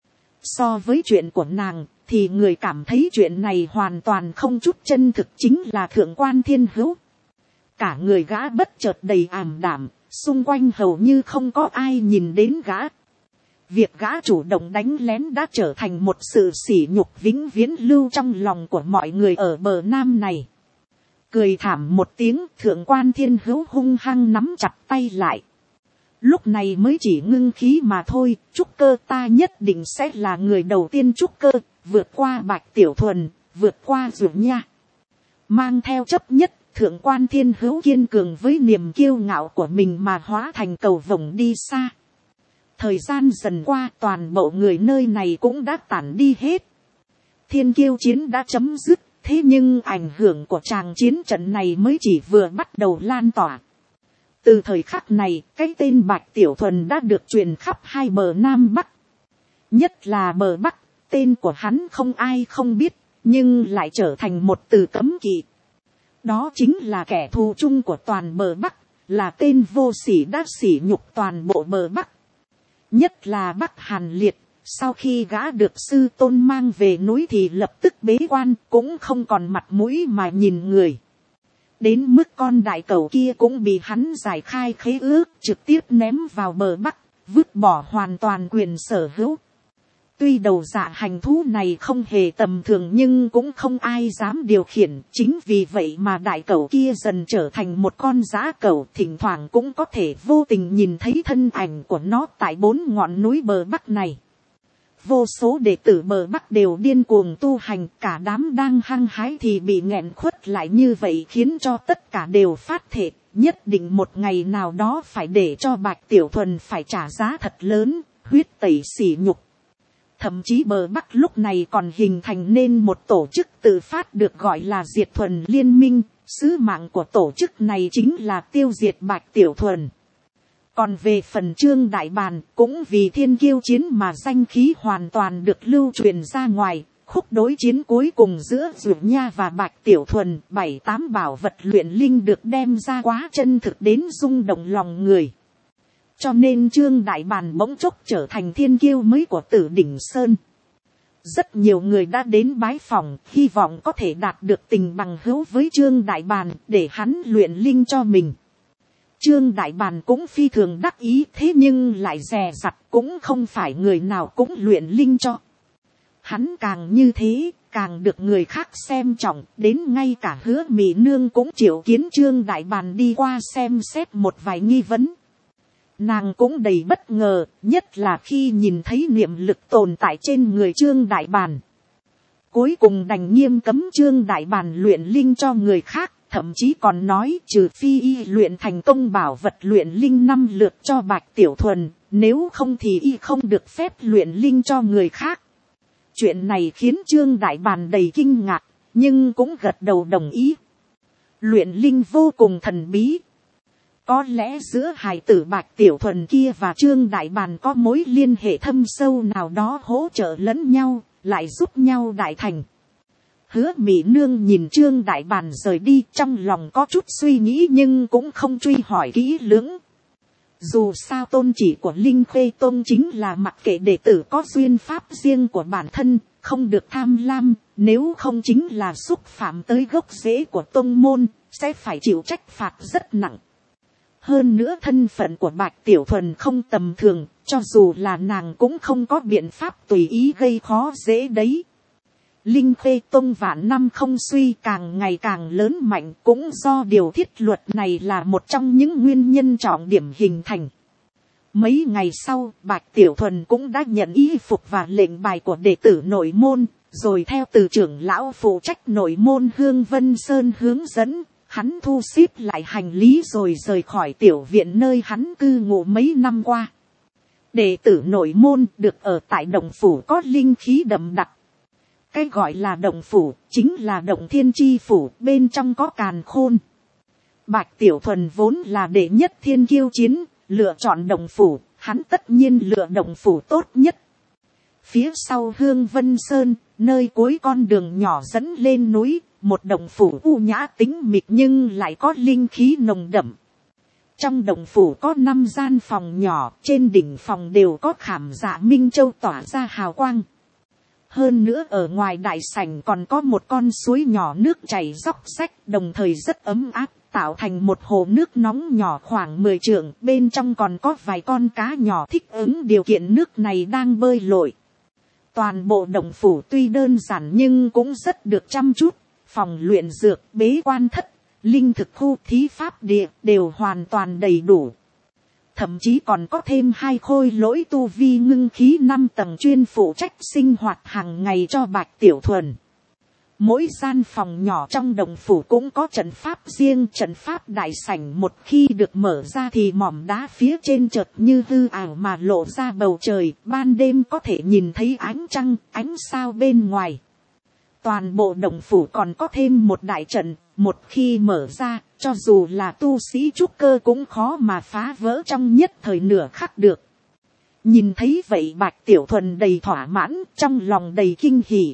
So với chuyện của nàng, thì người cảm thấy chuyện này hoàn toàn không chút chân thực chính là Thượng quan Thiên Hữu. Cả người gã bất chợt đầy ảm đạm, xung quanh hầu như không có ai nhìn đến gã. Việc gã chủ động đánh lén đã trở thành một sự sỉ nhục vĩnh viễn lưu trong lòng của mọi người ở bờ nam này. Cười thảm một tiếng, Thượng quan Thiên Hữu hung hăng nắm chặt tay lại. Lúc này mới chỉ ngưng khí mà thôi, trúc cơ ta nhất định sẽ là người đầu tiên trúc cơ, vượt qua Bạch Tiểu Thuần, vượt qua Dụ Nha. Mang theo chấp nhất, Thượng quan Thiên Hữu kiên cường với niềm kiêu ngạo của mình mà hóa thành cầu vồng đi xa. Thời gian dần qua, toàn bộ người nơi này cũng đã tản đi hết. Thiên kiêu chiến đã chấm dứt, thế nhưng ảnh hưởng của tràng chiến trận này mới chỉ vừa bắt đầu lan tỏa. Từ thời khắc này, cái tên Bạch Tiểu Thuần đã được truyền khắp hai bờ Nam Bắc. Nhất là bờ Bắc, tên của hắn không ai không biết, nhưng lại trở thành một từ cấm kỵ. Đó chính là kẻ thù chung của toàn bờ Bắc, là tên vô sỉ đã sỉ nhục toàn bộ bờ Bắc. Nhất là Bắc Hàn Liệt, sau khi gã được sư tôn mang về núi thì lập tức bế quan, cũng không còn mặt mũi mà nhìn người. Đến mức con đại cẩu kia cũng bị hắn giải khai khế ước, trực tiếp ném vào bờ Bắc, vứt bỏ hoàn toàn quyền sở hữu. Tuy đầu dạ hành thú này không hề tầm thường nhưng cũng không ai dám điều khiển. Chính vì vậy mà đại cẩu kia dần trở thành một con dã cẩu. Thỉnh thoảng cũng có thể vô tình nhìn thấy thân ảnh của nó tại 4 ngọn núi bờ Bắc này. Vô số đệ tử bờ Bắc đều điên cuồng tu hành. Cả đám đang hăng hái thì bị nghẹn khuất lại như vậy, khiến cho tất cả đều phát thệ. Nhất định một ngày nào đó phải để cho Bạch Tiểu Thuần phải trả giá thật lớn, huyết tẩy sỉ nhục. Thậm chí bờ Bắc lúc này còn hình thành nên một tổ chức tự phát được gọi là Diệt Thuần Liên Minh. Sứ mạng của tổ chức này chính là tiêu diệt Bạch Tiểu Thuần. Còn về phần Trương Đại Bàn, cũng vì thiên kiêu chiến mà danh khí hoàn toàn được lưu truyền ra ngoài. Khúc đối chiến cuối cùng giữa Dụ Nha và Bạch Tiểu Thuần, 7-8 bảo vật luyện linh được đem ra quá chân thực đến rung động lòng người. Cho nên Trương Đại Bàn bỗng chốc trở thành thiên kiêu mới của Tử Đỉnh Sơn. Rất nhiều người đã đến bái phỏng, hy vọng có thể đạt được tình bằng hữu với Trương Đại Bàn để hắn luyện linh cho mình. Trương Đại Bàn cũng phi thường đắc ý, thế nhưng lại dè dặt, cũng không phải người nào cũng luyện linh cho. Hắn càng như thế, càng được người khác xem trọng, đến ngay cả Hứa Mỹ Nương cũng triệu kiến Trương Đại Bàn đi qua xem xét một vài nghi vấn. Nàng cũng đầy bất ngờ, nhất là khi nhìn thấy niệm lực tồn tại trên người Trương Đại Bàn. Cuối cùng đành nghiêm cấm Trương Đại Bàn luyện linh cho người khác, thậm chí còn nói trừ phi y luyện thành công bảo vật luyện linh 5 lượt cho Bạch Tiểu Thuần, nếu không thì y không được phép luyện linh cho người khác. Chuyện này khiến Trương Đại Bàn đầy kinh ngạc, nhưng cũng gật đầu đồng ý. Luyện linh vô cùng thần bí. Có lẽ giữa hài tử Bạch Tiểu Thuần kia và Trương Đại Bàn có mối liên hệ thâm sâu nào đó, hỗ trợ lẫn nhau, lại giúp nhau đại thành. Hứa Mỹ Nương nhìn Trương Đại Bàn rời đi, trong lòng có chút suy nghĩ nhưng cũng không truy hỏi kỹ lưỡng. Dù sao tôn chỉ của Linh Khê Tôn chính là mặc kệ đệ tử có duyên pháp riêng của bản thân, không được tham lam, nếu không chính là xúc phạm tới gốc rễ của tôn môn, sẽ phải chịu trách phạt rất nặng. Hơn nữa thân phận của Bạch Tiểu Thuần không tầm thường, cho dù là nàng cũng không có biện pháp tùy ý gây khó dễ đấy. Linh Khê Tông vạn năm không suy, càng ngày càng lớn mạnh, cũng do điều thiết luật này là một trong những nguyên nhân trọng điểm hình thành. Mấy ngày sau, Bạch Tiểu Thuần cũng đã nhận y phục và lệnh bài của đệ tử nội môn, rồi theo từ trưởng lão phụ trách nội môn Hương Vân Sơn hướng dẫn, hắn thu xếp lại hành lý rồi rời khỏi tiểu viện nơi hắn cư ngụ mấy năm qua. Đệ tử nội môn được ở tại động phủ có linh khí đậm đặc. Cái gọi là động phủ chính là động thiên chi phủ, bên trong có càn khôn. Bạch Tiểu Thuần vốn là đệ nhất thiên kiêu chiến, lựa chọn động phủ, hắn tất nhiên lựa động phủ tốt nhất. Phía sau Hương Vân Sơn, nơi cuối con đường nhỏ dẫn lên núi, một động phủ u nhã tĩnh mịch nhưng lại có linh khí nồng đậm. Trong động phủ có 5 gian phòng nhỏ, trên đỉnh phòng đều có khảm dạ minh châu tỏa ra hào quang. Hơn nữa ở ngoài đại sảnh còn có một con suối nhỏ nước chảy róc rách, đồng thời rất ấm áp, tạo thành một hồ nước nóng nhỏ khoảng 10 trượng, bên trong còn có vài con cá nhỏ thích ứng điều kiện nước này đang bơi lội. Toàn bộ động phủ tuy đơn giản nhưng cũng rất được chăm chút, phòng luyện dược, bế quan thất, linh thực khu, thí pháp địa đều hoàn toàn đầy đủ. Thậm chí còn có thêm 2 khôi lỗi tu vi ngưng khí 5 tầng chuyên phụ trách sinh hoạt hàng ngày cho Bạch Tiểu Thuần. Mỗi gian phòng nhỏ trong động phủ cũng có trận pháp riêng, trận pháp đại sảnh một khi được mở ra thì mỏm đá phía trên chợt như hư ảo mà lộ ra bầu trời, ban đêm có thể nhìn thấy ánh trăng, ánh sao bên ngoài. Toàn bộ động phủ còn có thêm một đại trận, một khi mở ra, cho dù là tu sĩ trúc cơ cũng khó mà phá vỡ trong nhất thời nửa khắc được. Nhìn thấy vậy Bạch Tiểu Thuần đầy thỏa mãn, trong lòng đầy kinh hỉ.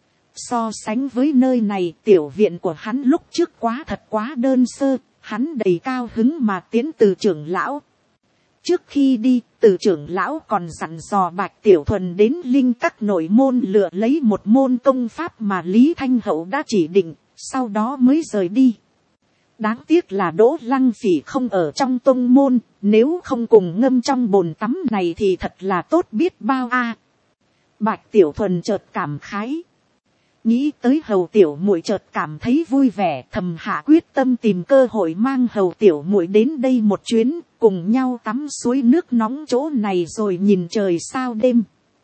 So sánh với nơi này, tiểu viện của hắn lúc trước thật quá đơn sơ, hắn đầy cao hứng mà tiến từ trưởng lão. Trước khi đi, từ trưởng lão còn dặn dò Bạch Tiểu Thuần đến linh các nội môn lựa lấy một môn công pháp mà Lý Thanh Hậu đã chỉ định, sau đó mới rời đi. Đáng tiếc là Đỗ Lăng Phỉ không ở trong tông môn, nếu không cùng ngâm trong bồn tắm này thì thật là tốt biết bao a. Bạch Tiểu Thuần chợt cảm khái. Nghĩ tới hầu tiểu muội chợt cảm thấy vui vẻ, thầm hạ quyết tâm tìm cơ hội mang hầu tiểu muội đến đây một chuyến, cùng nhau tắm suối nước nóng chỗ này rồi nhìn trời sao đêm.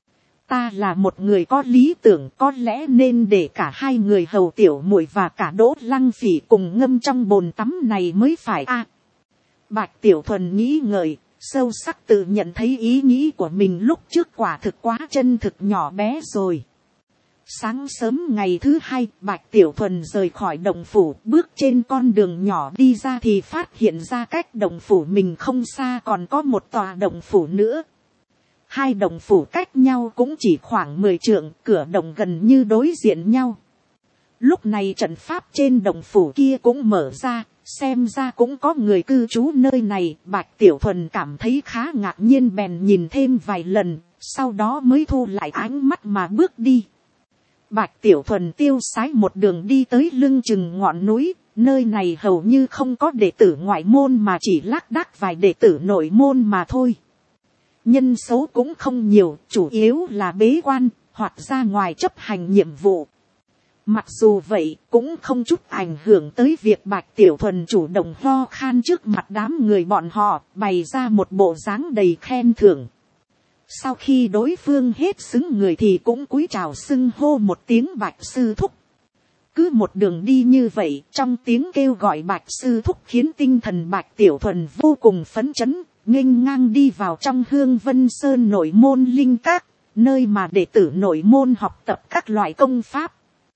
Ta là một người có lý tưởng, có lẽ nên để cả hai người hầu tiểu muội và cả Đỗ Lăng Phỉ cùng ngâm trong bồn tắm này mới phải a. Bạch Tiểu Thuần nghĩ ngợi, sâu sắc tự nhận thấy ý nghĩ của mình lúc trước quả thực quá chân thực nhỏ bé rồi. Sáng sớm ngày thứ hai, Bạch Tiểu Thuần rời khỏi động phủ, bước trên con đường nhỏ đi ra thì phát hiện ra cách động phủ mình không xa còn có một tòa động phủ nữa. Hai động phủ cách nhau cũng chỉ khoảng 10 trượng, cửa động gần như đối diện nhau. Lúc này trận pháp trên động phủ kia cũng mở ra, xem ra cũng có người cư trú nơi này. Bạch Tiểu Thuần cảm thấy khá ngạc nhiên bèn nhìn thêm vài lần, sau đó mới thu lại ánh mắt mà bước đi. Bạch Tiểu Thuần tiêu sái một đường đi tới lưng chừng ngọn núi, nơi này hầu như không có đệ tử ngoại môn mà chỉ lác đác vài đệ tử nội môn mà thôi. Nhân số cũng không nhiều, chủ yếu là bế quan, hoặc ra ngoài chấp hành nhiệm vụ. Mặc dù vậy, cũng không chút ảnh hưởng tới việc Bạch Tiểu Thuần chủ động ho khan trước mặt đám người bọn họ, bày ra một bộ dáng đầy khen thưởng. Sau khi đối phương hết xứng người thì cũng cúi chào xưng hô một tiếng Bạch sư thúc. Cứ một đường đi như vậy, trong tiếng kêu gọi Bạch sư thúc khiến tinh thần Bạch Tiểu Thuần vô cùng phấn chấn, nghênh ngang đi vào trong Hương Vân Sơn nội môn linh các, nơi mà đệ tử nội môn học tập các loại công pháp.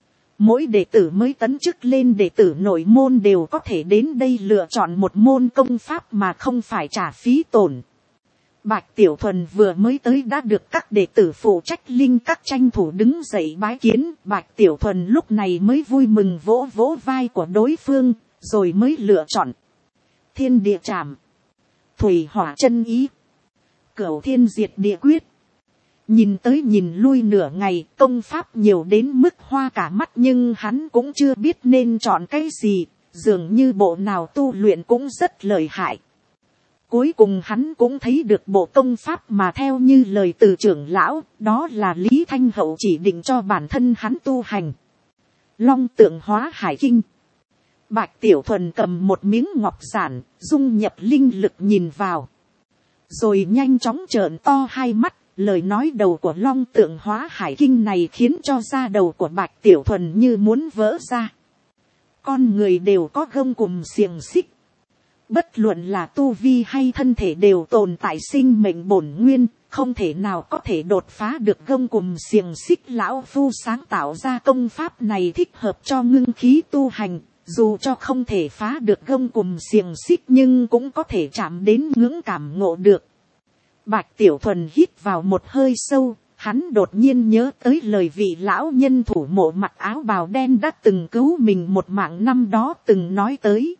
Mỗi đệ tử mới tấn chức lên đệ tử nội môn đều có thể đến đây lựa chọn một môn công pháp mà không phải trả phí tổn. Bạch Tiểu Thuần vừa mới tới đã được các đệ tử phụ trách linh các tranh thủ đứng dậy bái kiến. Bạch Tiểu Thuần lúc này mới vui mừng vỗ vỗ vai của đối phương, rồi mới lựa chọn Thiên Địa Trảm, Thủy Hỏa Chân Ý, Cửu Thiên Diệt Địa Quyết. Nhìn tới nhìn lui nửa ngày, công pháp nhiều đến mức hoa cả mắt nhưng hắn cũng chưa biết nên chọn cái gì, dường như bộ nào tu luyện cũng rất lợi hại. Cuối cùng hắn cũng thấy được bộ công pháp mà theo như lời từ trưởng lão, đó là Lý Thanh Hậu chỉ định cho bản thân hắn tu hành. Long Tượng Hóa Hải Kinh. Bạch Tiểu Thuần cầm một miếng ngọc giản, dung nhập linh lực nhìn vào. Rồi nhanh chóng trợn to hai mắt, lời nói đầu của Long Tượng Hóa Hải Kinh này khiến cho da đầu của Bạch Tiểu Thuần như muốn vỡ ra. Con người đều có gông cùm xiềng xích. Bất luận là tu vi hay thân thể đều tồn tại sinh mệnh bổn nguyên, không thể nào có thể đột phá được gông cùm xiềng xích. Lão Phu sáng tạo ra công pháp này thích hợp cho ngưng khí tu hành, dù cho không thể phá được gông cùm xiềng xích nhưng cũng có thể chạm đến ngưỡng cảm ngộ được. Bạch Tiểu Thuần hít vào một hơi sâu, hắn đột nhiên nhớ tới lời vị lão nhân thủ mộ mặc áo bào đen đã từng cứu mình một mạng năm đó từng nói tới.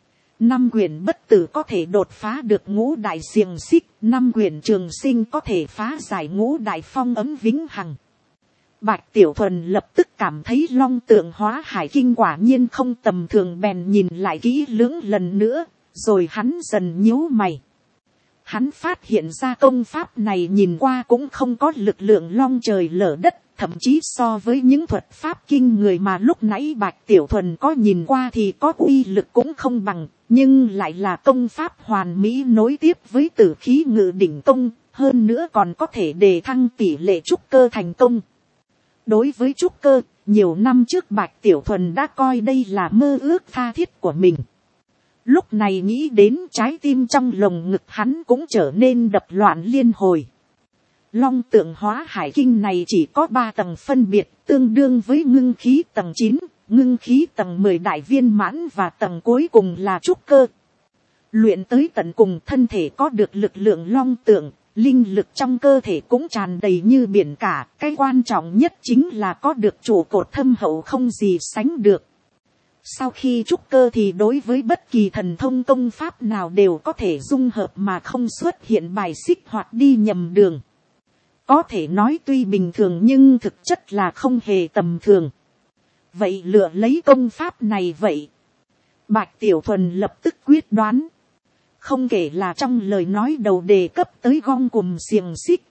5 quyển bất tử có thể đột phá được ngũ đại xiềng xích, 5 quyển trường sinh có thể phá giải ngũ đại phong ấm vĩnh hằng. Bạch Tiểu Thuần lập tức cảm thấy Long Tượng Hóa Hải Kinh quả nhiên không tầm thường, bèn nhìn lại kỹ lưỡng lần nữa, rồi hắn dần nhíu mày. Hắn phát hiện ra công pháp này nhìn qua cũng không có lực lượng long trời lở đất, thậm chí so với những thuật pháp kinh người mà lúc nãy Bạch Tiểu Thuần có nhìn qua thì có uy lực cũng không bằng, nhưng lại là công pháp hoàn mỹ nối tiếp với tử khí ngự đỉnh công, hơn nữa còn có thể đề thăng tỷ lệ trúc cơ thành công. Đối với trúc cơ, nhiều năm trước Bạch Tiểu Thuần đã coi đây là mơ ước tha thiết của mình. Lúc này nghĩ đến trái tim trong lồng ngực hắn cũng trở nên đập loạn liên hồi. Long Tượng Hóa Hải Kinh này chỉ có 3 tầng phân biệt, tương đương với ngưng khí tầng 9, ngưng khí tầng 10 đại viên mãn và tầng cuối cùng là trúc cơ. Luyện tới tận cùng thân thể có được lực lượng long tượng, linh lực trong cơ thể cũng tràn đầy như biển cả. Cái quan trọng nhất chính là có được trụ cột thâm hậu không gì sánh được. Sau khi trúc cơ thì đối với bất kỳ thần thông công pháp nào đều có thể dung hợp mà không xuất hiện bài xích hoặc đi nhầm đường. Có thể nói tuy bình thường nhưng thực chất là không hề tầm thường. Vậy lựa lấy công pháp này vậy. Bạch Tiểu Thuần lập tức quyết đoán. Không kể là trong lời nói đầu đề cấp tới gông cùm xiềng xích,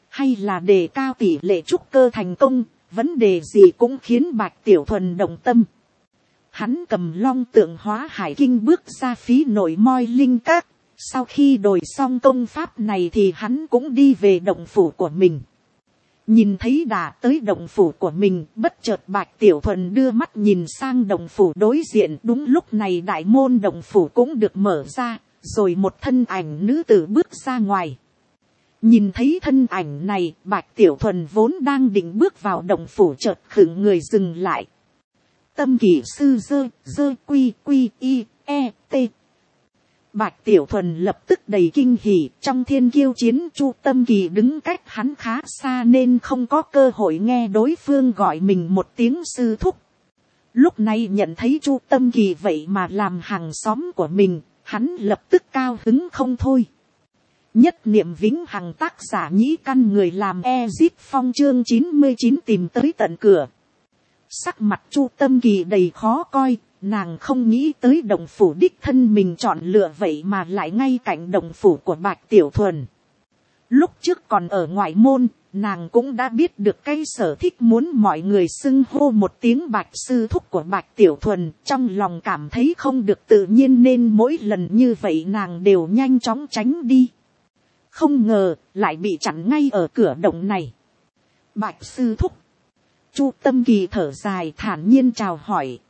hay là đề cao tỷ lệ trúc cơ thành công, vấn đề gì cũng khiến Bạch Tiểu Thuần động tâm. Hắn cầm Long Tượng Hóa Hải Kinh bước ra phí nội moi linh các. Sau khi đổi xong công pháp này thì hắn cũng đi về động phủ của mình. Nhìn thấy đã tới động phủ của mình, bất chợt Bạch Tiểu Thuần đưa mắt nhìn sang động phủ đối diện. Đúng lúc này đại môn động phủ cũng được mở ra, rồi một thân ảnh nữ tử bước ra ngoài. Nhìn thấy thân ảnh này, Bạch Tiểu Thuần vốn đang định bước vào động phủ chợt khựng người dừng lại. Tâm Kỳ sư dơ quy quy y e t. Bạch Tiểu Thuần lập tức đầy kinh hỉ, trong thiên kiêu chiến Chu Tâm Kỳ đứng cách hắn khá xa nên không có cơ hội nghe đối phương gọi mình một tiếng sư thúc. Lúc này nhận thấy Chu Tâm Kỳ vậy mà làm hàng xóm của mình, hắn lập tức cao hứng không thôi. Nhất niệm vĩnh hằng, tác giả Nhĩ Căn, người làm Ezip Phong, chương 99 tìm tới tận cửa. Sắc mặt Chu Tâm Kỳ đầy khó coi, nàng không nghĩ tới động phủ đích thân mình chọn lựa vậy mà lại ngay cạnh động phủ của Bạch Tiểu Thuần. Lúc trước còn ở ngoại môn, nàng cũng đã biết được cái sở thích muốn mọi người xưng hô một tiếng Bạch sư thúc của Bạch Tiểu Thuần, trong lòng cảm thấy không được tự nhiên nên mỗi lần như vậy nàng đều nhanh chóng tránh đi. Không ngờ lại bị chặn ngay ở cửa động này. Bạch sư thúc. Chu Tâm Kỳ thở dài thản nhiên chào hỏi.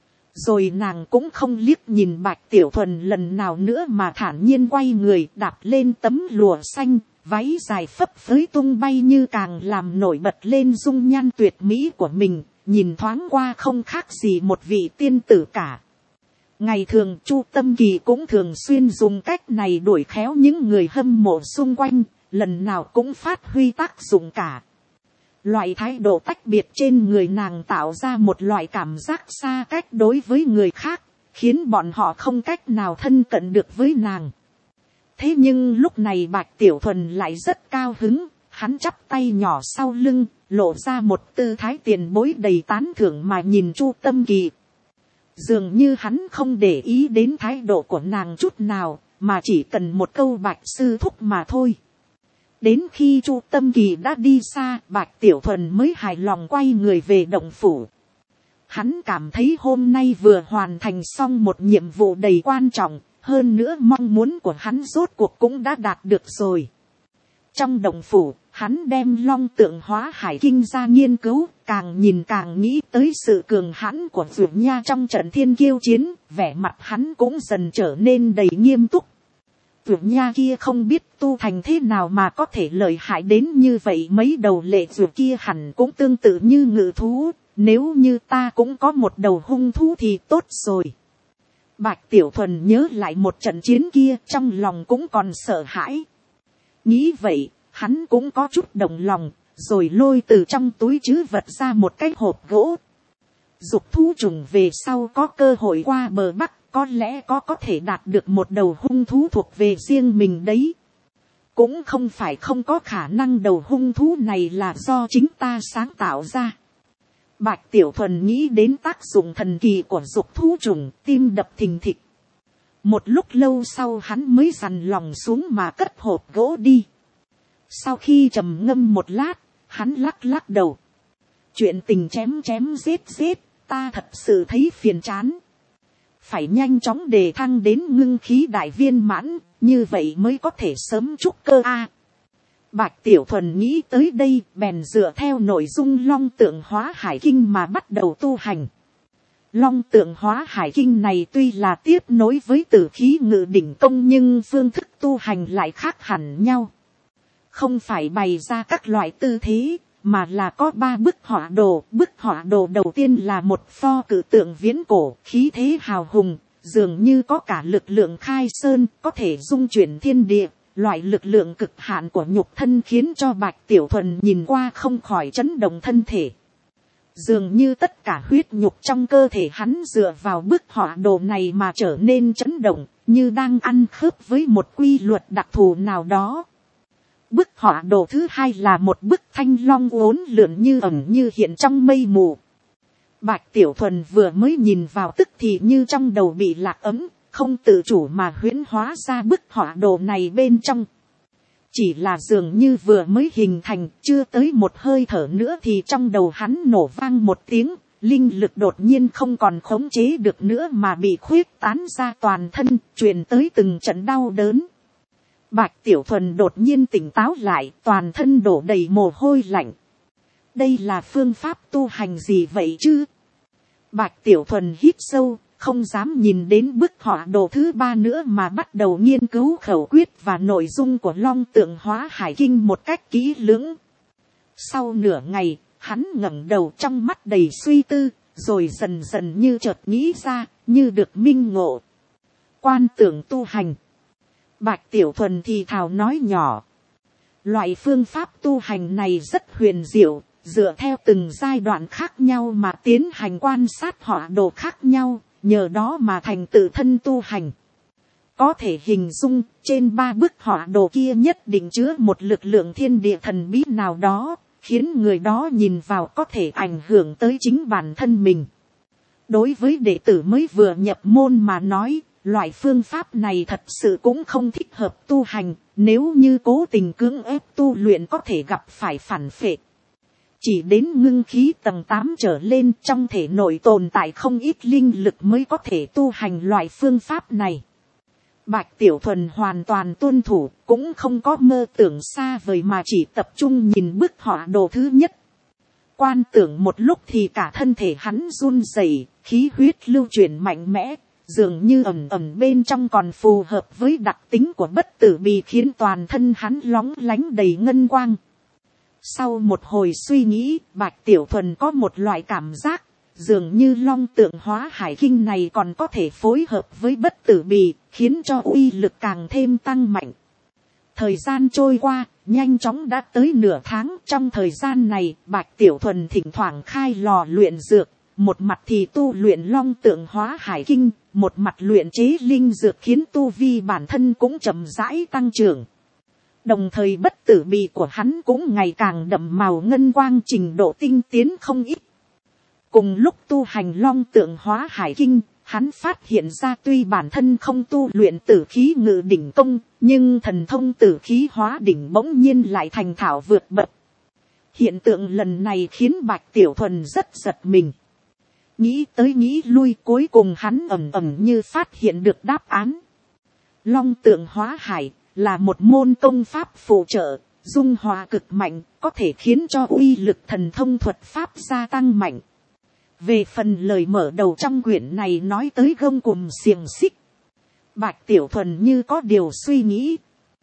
Rồi nàng cũng không liếc nhìn Bạch Tiểu Thuần lần nào nữa mà thản nhiên quay người đạp lên tấm lụa xanh, váy dài phấp phới tung bay như càng làm nổi bật lên dung nhan tuyệt mỹ của mình, nhìn thoáng qua không khác gì một vị tiên tử cả. Ngày thường Chu Tâm Kỳ cũng thường xuyên dùng cách này đuổi khéo những người hâm mộ xung quanh, lần nào cũng phát huy tác dụng cả. Loại thái độ tách biệt trên người nàng tạo ra một loại cảm giác xa cách đối với người khác, khiến bọn họ không cách nào thân cận được với nàng. Thế nhưng lúc này Bạch Tiểu Thuần lại rất cao hứng, hắn chắp tay nhỏ sau lưng, lộ ra một tư thái tiền bối đầy tán thưởng mà nhìn Chu Tâm Kỳ. Dường như hắn không để ý đến thái độ của nàng chút nào, mà chỉ cần một câu Bạch sư thúc mà thôi. Đến khi Chu Tâm Kỳ đã đi xa, Bạch Tiểu Thuần mới hài lòng quay người về động phủ. Hắn cảm thấy hôm nay vừa hoàn thành xong một nhiệm vụ đầy quan trọng, hơn nữa mong muốn của hắn rốt cuộc cũng đã đạt được rồi. Trong động phủ, hắn đem Long Tượng Hóa Hải Kinh ra nghiên cứu, càng nhìn càng nghĩ tới sự cường hãn của Dược Nha trong trận thiên kiêu chiến, vẻ mặt hắn cũng dần trở nên đầy nghiêm túc. Dược Nha kia không biết tu thành thế nào mà có thể lợi hại đến như vậy, mấy đầu lệ dược kia hẳn cũng tương tự như ngự thú, nếu như ta cũng có một đầu hung thú thì tốt rồi. Bạch Tiểu Thuần nhớ lại một trận chiến kia, trong lòng cũng còn sợ hãi. Nghĩ vậy, hắn cũng có chút động lòng, rồi lôi từ trong túi trữ vật ra một cái hộp gỗ. Dục thú trùng về sau có cơ hội qua bờ Bắc, có lẽ có thể đạt được một đầu hung thú thuộc về riêng mình đấy. Cũng không phải không có khả năng đầu hung thú này là do chính ta sáng tạo ra. Bạch Tiểu Thuần nghĩ đến tác dụng thần kỳ của dục thú trùng, tim đập thình thịch. Một lúc lâu sau hắn mới dằn lòng xuống mà cất hộp gỗ đi. Sau khi trầm ngâm một lát, hắn lắc lắc đầu. Chuyện tình chém chém giết giết, ta thật sự thấy phiền chán. Phải nhanh chóng đề thăng đến ngưng khí đại viên mãn, như vậy mới có thể sớm trúc cơ a. Bạch Tiểu Thuần nghĩ tới đây, bèn dựa theo nội dung Long Tượng Hóa Hải Kinh mà bắt đầu tu hành. Long Tượng Hóa Hải Kinh này tuy là tiếp nối với Tử Khí Ngự Đỉnh Công nhưng phương thức tu hành lại khác hẳn nhau. Không phải bày ra các loại tư thế, mà là có 3 bức họa đồ. Bức họa đồ đầu tiên là một pho cự tượng viễn cổ, khí thế hào hùng, dường như có cả lực lượng khai sơn, có thể dung chuyển thiên địa. Loại lực lượng cực hạn của nhục thân khiến cho Bạch Tiểu Thuần nhìn qua không khỏi chấn động thân thể. Dường như tất cả huyết nhục trong cơ thể hắn dựa vào bức họa đồ này mà trở nên chấn động, như đang ăn khớp với một quy luật đặc thù nào đó. Bức họa đồ thứ hai là một bức thanh long uốn lượn như ẩn như hiện trong mây mù. Bạch Tiểu Thuần vừa mới nhìn vào tức thì như trong đầu bị lạc ấm, không tự chủ mà huyễn hóa ra bức họa đồ này bên trong. chỉ là dường như vừa mới hình thành chưa tới một hơi thở nữa thì trong đầu hắn nổ vang một tiếng, linh lực đột nhiên không còn khống chế được nữa mà bị khuyết tán ra toàn thân, truyền tới từng trận đau đớn. Bạch Tiểu Thuần đột nhiên tỉnh táo lại, toàn thân đổ đầy mồ hôi lạnh. Đây là phương pháp tu hành gì vậy chứ? Bạch Tiểu Thuần hít sâu, không dám nhìn đến bức họa đồ thứ 3 nữa mà bắt đầu nghiên cứu khẩu quyết và nội dung của Long Tượng Hóa Hải Kinh một cách kỹ lưỡng. Sau nửa ngày, hắn ngẩng đầu trong mắt đầy suy tư, rồi dần dần như chợt nghĩ ra, như được minh ngộ. Quan tưởng tu hành. Bạch Tiểu Thuần thì thào nói nhỏ. Loại phương pháp tu hành này rất huyền diệu, dựa theo từng giai đoạn khác nhau mà tiến hành quan sát họa đồ khác nhau, nhờ đó mà thành tự thân tu hành. Có thể hình dung, trên 3 bức họa đồ kia nhất định chứa một lực lượng thiên địa thần bí nào đó, khiến người đó nhìn vào có thể ảnh hưởng tới chính bản thân mình. Đối với đệ tử mới vừa nhập môn mà nói, loại phương pháp này thật sự cũng không thích hợp tu hành, nếu như cố tình cưỡng ép tu luyện có thể gặp phải phản phệ. Chỉ đến ngưng khí tầng 8 trở lên trong thể nội tồn tại không ít linh lực mới có thể tu hành loại phương pháp này. Bạch Tiểu Thuần hoàn toàn tuân thủ, cũng không có mơ tưởng xa vời mà chỉ tập trung nhìn bức họa đồ thứ nhất. Quan tưởng một lúc thì cả thân thể hắn run rẩy, khí huyết lưu chuyển mạnh mẽ, dường như ẩn ẩn bên trong còn phù hợp với đặc tính của bất tử bì, khiến toàn thân hắn lóng lánh đầy ngân quang. Sau một hồi suy nghĩ, Bạch Tiểu Thuần có một loại cảm giác, dường như Long Tượng Hóa Hải Kinh này còn có thể phối hợp với bất tử bì, khiến cho uy lực càng thêm tăng mạnh. Thời gian trôi qua, nhanh chóng đã tới nửa tháng. Trong thời gian này, Bạch Tiểu Thuần thỉnh thoảng khai lò luyện dược, một mặt thì tu luyện Long Tượng Hóa Hải Kinh, một mặt luyện chế linh dược, khiến tu vi bản thân cũng chậm rãi tăng trưởng. Đồng thời bất tử bì của hắn cũng ngày càng đậm màu ngân quang, trình độ tinh tiến không ít. Cùng lúc tu hành Long Tượng Hóa Hải Kinh, hắn phát hiện ra tuy bản thân không tu luyện tử khí ngự đỉnh công, nhưng thần thông tử khí hóa đỉnh bỗng nhiên lại thành thạo vượt bậc. Hiện tượng lần này khiến Bạch Tiểu Thuần rất giật mình. Nghĩ tới nghĩ lui, cuối cùng hắn ầm ầm như phát hiện được đáp án. Long Tượng Hóa Hải là một môn công pháp phụ trợ, dung hòa cực mạnh, có thể khiến cho uy lực thần thông thuật pháp gia tăng mạnh. Về phần lời mở đầu trong quyển này nói tới gông cùm xiềng xích, Bạch Tiểu Thuần như có điều suy nghĩ.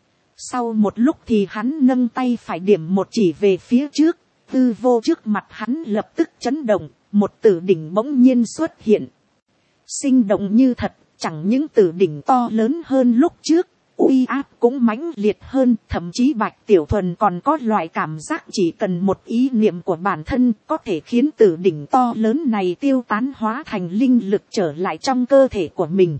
Sau một lúc thì hắn nâng tay phải điểm một chỉ về phía trước, hư vô trước mặt hắn lập tức chấn động, một tử đỉnh bỗng nhiên xuất hiện. Sinh động như thật, chẳng những tử đỉnh to lớn hơn lúc trước, uy áp cũng mãnh liệt hơn, thậm chí Bạch Tiểu Thuần còn có loại cảm giác chỉ cần một ý niệm của bản thân có thể khiến tử đỉnh to lớn này tiêu tán, hóa thành linh lực trở lại trong cơ thể của mình.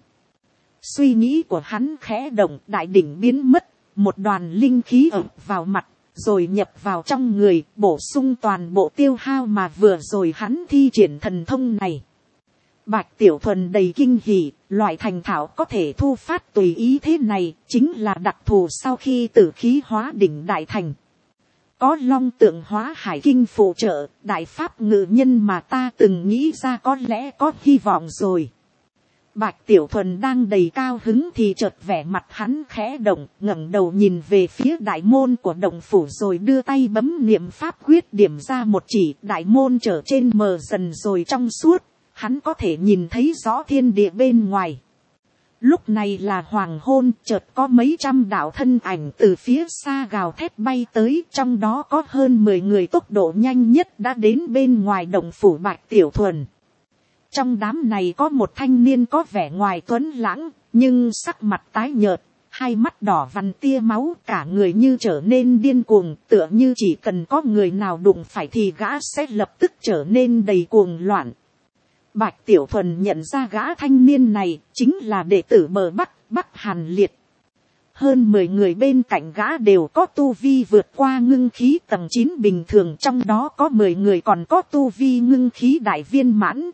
Suy nghĩ của hắn khẽ động, đại đỉnh biến mất, một đoàn linh khí ập vào mặt, rồi nhập vào trong người, bổ sung toàn bộ tiêu hao mà vừa rồi hắn thi triển thần thông này. Bạch Tiểu Thuần đầy kinh hỉ, loại thành thạo có thể thu phát tùy ý thế này, chính là đặc thù sau khi tử khí hóa đỉnh đại thành. Có Long Tượng Hóa Hải Kinh phụ trợ, đại pháp ngự nhân mà ta từng nghĩ ra có lẽ có hy vọng rồi. Bạch Tiểu Thuần đang đầy cao hứng thì chợt vẻ mặt hắn khẽ động, ngẩng đầu nhìn về phía đại môn của động phủ rồi đưa tay bấm niệm pháp quyết điểm ra một chỉ, đại môn trở trên mờ dần rồi trong suốt. Hắn có thể nhìn thấy rõ thiên địa bên ngoài. Lúc này là hoàng hôn, chợt có mấy trăm đạo thân ảnh từ phía xa gào thét bay tới, trong đó có hơn 10 người tốc độ nhanh nhất đã đến bên ngoài động phủ Bạch Tiểu Thuần. Trong đám này có một thanh niên có vẻ ngoài tuấn lãng, nhưng sắc mặt tái nhợt, hai mắt đỏ vằn tia máu, cả người như trở nên điên cuồng, tựa như chỉ cần có người nào đụng phải thì gã sẽ lập tức trở nên đầy cuồng loạn. Bạch Tiểu Thuần nhận ra gã thanh niên này chính là đệ tử bờ Bắc Hàn Liệt. Hơn 10 người bên cạnh gã đều có tu vi vượt qua ngưng khí tầng 9 bình thường, trong đó có 10 người còn có tu vi ngưng khí đại viên mãn.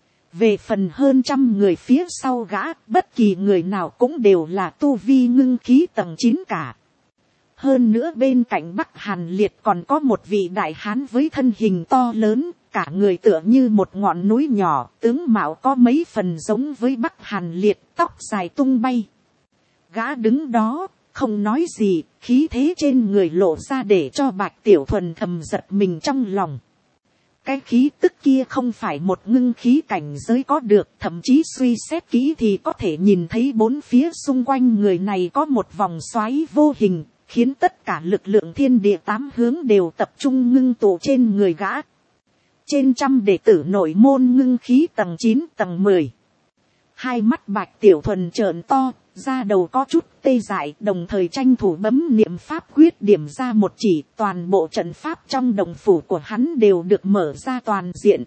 Về phần hơn 100 người phía sau gã, bất kỳ người nào cũng đều là tu vi ngưng khí tầng 9 cả. Hơn nữa bên cạnh Bắc Hàn Liệt còn có một vị đại hán với thân hình to lớn, cả người tựa như một ngọn núi nhỏ, tướng mạo có mấy phần giống với Bắc Hàn Liệt, tóc dài tung bay. Gã đứng đó, không nói gì, khí thế trên người lộ ra để cho Bạch Tiểu Thuần thầm giật mình trong lòng. Cái khí tức kia không phải một ngưng khí cảnh giới có được, thậm chí suy xét kỹ thì có thể nhìn thấy bốn phía xung quanh người này có một vòng xoáy vô hình, khiến tất cả lực lượng thiên địa tám hướng đều tập trung ngưng tụ trên người gã. Trên trăm đệ tử nội môn ngưng khí tầng 9 tầng 10. Hai mắt Bạch Tiểu Thuần trợn to, da đầu có chút tê dại, đồng thời tranh thủ bấm niệm pháp quyết điểm ra một chỉ, toàn bộ trận pháp trong đồng phủ của hắn đều được mở ra toàn diện.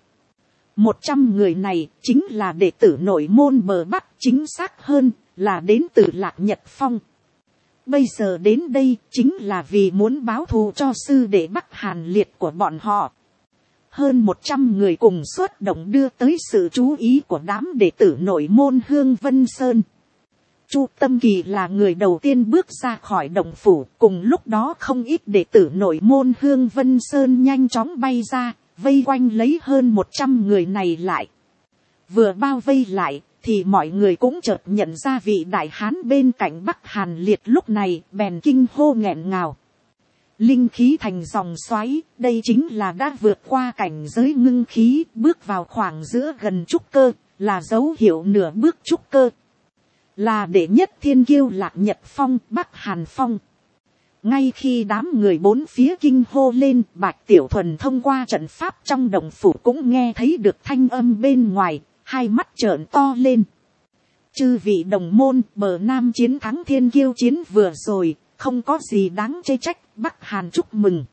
100 người này chính là đệ tử nội môn bờ Bắc, chính xác hơn là đến từ Lạc Nhật Phong. Bây giờ đến đây chính là vì muốn báo thù cho sư đệ Bắc Hàn Liệt của bọn họ. Hơn 100 người cùng xuất động đưa tới sự chú ý của đám đệ tử nội môn Hương Vân Sơn. Chu Tâm Kỳ là người đầu tiên bước ra khỏi động phủ, cùng lúc đó không ít đệ tử nội môn Hương Vân Sơn nhanh chóng bay ra, vây quanh lấy hơn 100 người này lại. Vừa bao vây lại, thì mọi người cũng chợt nhận ra vị đại hán bên cạnh Bắc Hàn Liệt lúc này, bèn kinh hô nghẹn ngào. Linh khí thành dòng xoáy, đây chính là đã vượt qua cảnh giới ngưng khí, bước vào khoảng giữa gần trúc cơ, là dấu hiệu nửa bước trúc cơ. Là đệ nhất thiên kiêu Lạc Nhật Phong, Bắc Hàn Phong. Ngay khi đám người bốn phía kinh hô lên, Bạch Tiểu Thuần thông qua trận pháp trong đồng phủ cũng nghe thấy được thanh âm bên ngoài, hai mắt trợn to lên. Chư vị đồng môn, bờ Nam chiến thắng thiên kiêu chiến vừa rồi, không có gì đáng chê trách, Bắc Hàn chúc mừng.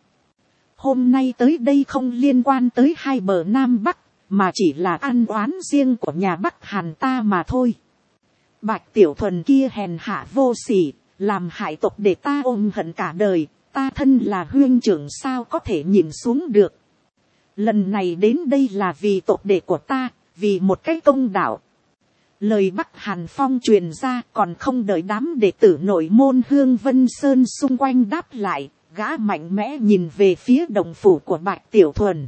Hôm nay tới đây không liên quan tới hai bờ Nam Bắc, mà chỉ là ăn oán riêng của nhà Bắc Hàn ta mà thôi. Bạch Tiểu Thuần kia hèn hạ vô sỉ, làm hại tộc để ta ôm hận cả đời, ta thân là huynh trưởng sao có thể nhìn xuống được. Lần này đến đây là vì tộc đệ của ta, vì một cái công đạo. Lời Bắc Hàn Phong truyền ra, còn không đợi đám đệ tử nội môn Hương Vân Sơn xung quanh đáp lại, gã mạnh mẽ nhìn về phía đồng phủ của Bạch Tiểu Thuần.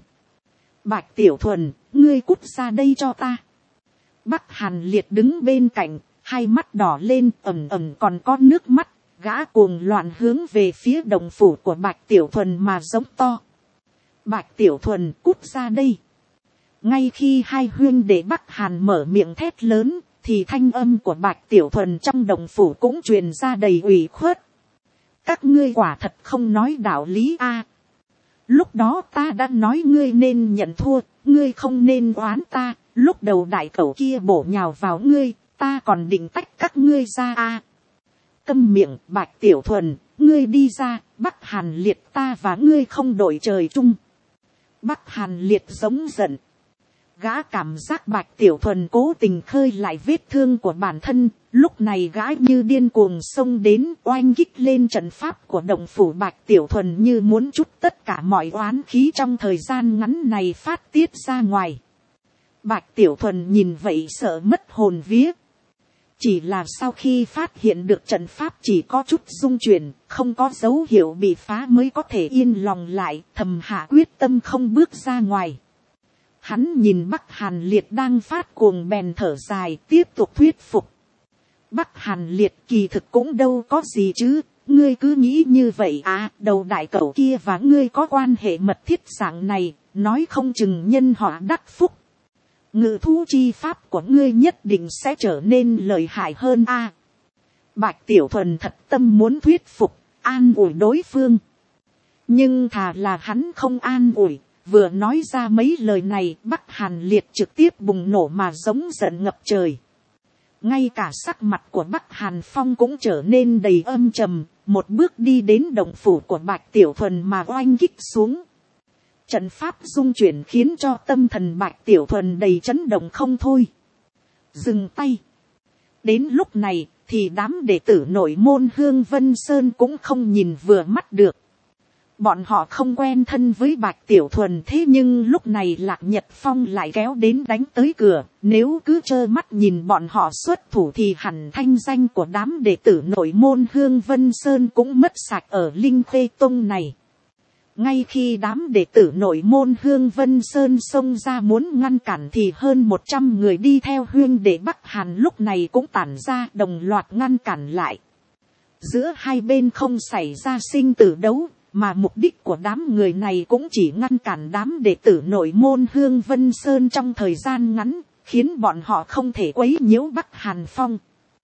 Bạch Tiểu Thuần, ngươi cút ra đây cho ta. Bắc Hàn Liệt đứng bên cạnh, hai mắt đỏ lên, ẩm ẩm còn có nước mắt, gã cuồng loạn hướng về phía đồng phủ của Bạch Tiểu Thuần mà giống to. Bạch Tiểu Thuần, cút ra đây. Ngay khi hai huynh đệ Bắc Hàn mở miệng thét lớn, thì thanh âm của Bạch Tiểu Thuần trong đồng phủ cũng truyền ra đầy ủy khuất. Các ngươi quả thật không nói đạo lý a. Lúc đó ta đã nói ngươi nên nhận thua, ngươi không nên oán ta, lúc đầu đại cẩu kia bổ nhào vào ngươi, ta còn định tách các ngươi ra a. Câm miệng, Bạch Tiểu Thuần, ngươi đi ra, Bắc Hàn Liệt ta và ngươi không đội trời chung. Bắc Hàn Liệt giống giận. Gã cảm giác Bạch Tiểu Thuần cố tình khơi lại vết thương của bản thân, lúc này gã như điên cuồng xông đến oanh kích lên trận pháp của động phủ Bạch Tiểu Thuần như muốn trút tất cả mọi oán khí trong thời gian ngắn này phát tiết ra ngoài. Bạch Tiểu Thuần nhìn vậy sợ mất hồn vía. Chỉ là sau khi phát hiện được trận pháp chỉ có chút rung chuyển, không có dấu hiệu bị phá mới có thể yên lòng lại, thầm hạ quyết tâm không bước ra ngoài. Hắn nhìn Bắc Hàn Liệt đang phát cuồng bèn thở dài, tiếp tục thuyết phục. Bắc Hàn Liệt kỳ thực cũng đâu có gì chứ, ngươi cứ nghĩ như vậy à, đầu đại cẩu kia và ngươi có quan hệ mật thiết dạng này, nói không chừng nhân họ đắc phúc. Ngự thú chi pháp của ngươi nhất định sẽ trở nên lợi hại hơn a. Bạch Tiểu Thuần thật tâm muốn thuyết phục, an ủi đối phương. Nhưng thà là hắn không an ủi, vừa nói ra mấy lời này, Bắc Hàn Liệt trực tiếp bùng nổ mà giống giận ngập trời. Ngay cả sắc mặt của Bắc Hàn Phong cũng trở nên đầy âm trầm, một bước đi đến động phủ của Bạch Tiểu Thuần mà oanh kích xuống. Trận pháp dung chuyển khiến cho tâm thần Bạch Tiểu Thuần đầy chấn động không thôi. Dừng tay. Đến lúc này thì đám đệ tử nội môn Hương Vân Sơn cũng không nhìn vừa mắt được. bọn họ không quen thân với Bạch Tiểu Thuần, thế nhưng lúc này Lạc Nhật Phong lại kéo đến đánh tới cửa, nếu cứ trơ mắt nhìn bọn họ xuất thủ thì hẳn thanh danh của đám đệ tử nội môn Hương Vân Sơn cũng mất sạch ở Linh Khê Tông này. Ngay khi đám đệ tử nội môn Hương Vân Sơn xông ra muốn ngăn cản thì hơn 100 người đi theo huyên đệ Bắc Hàn lúc này cũng tản ra đồng loạt ngăn cản lại. Giữa hai bên không xảy ra sinh tử đấu, mà mục đích của đám người này cũng chỉ ngăn cản đám đệ tử nội môn Hương Vân Sơn trong thời gian ngắn, khiến bọn họ không thể quấy nhiễu Bắc Hàn Phong.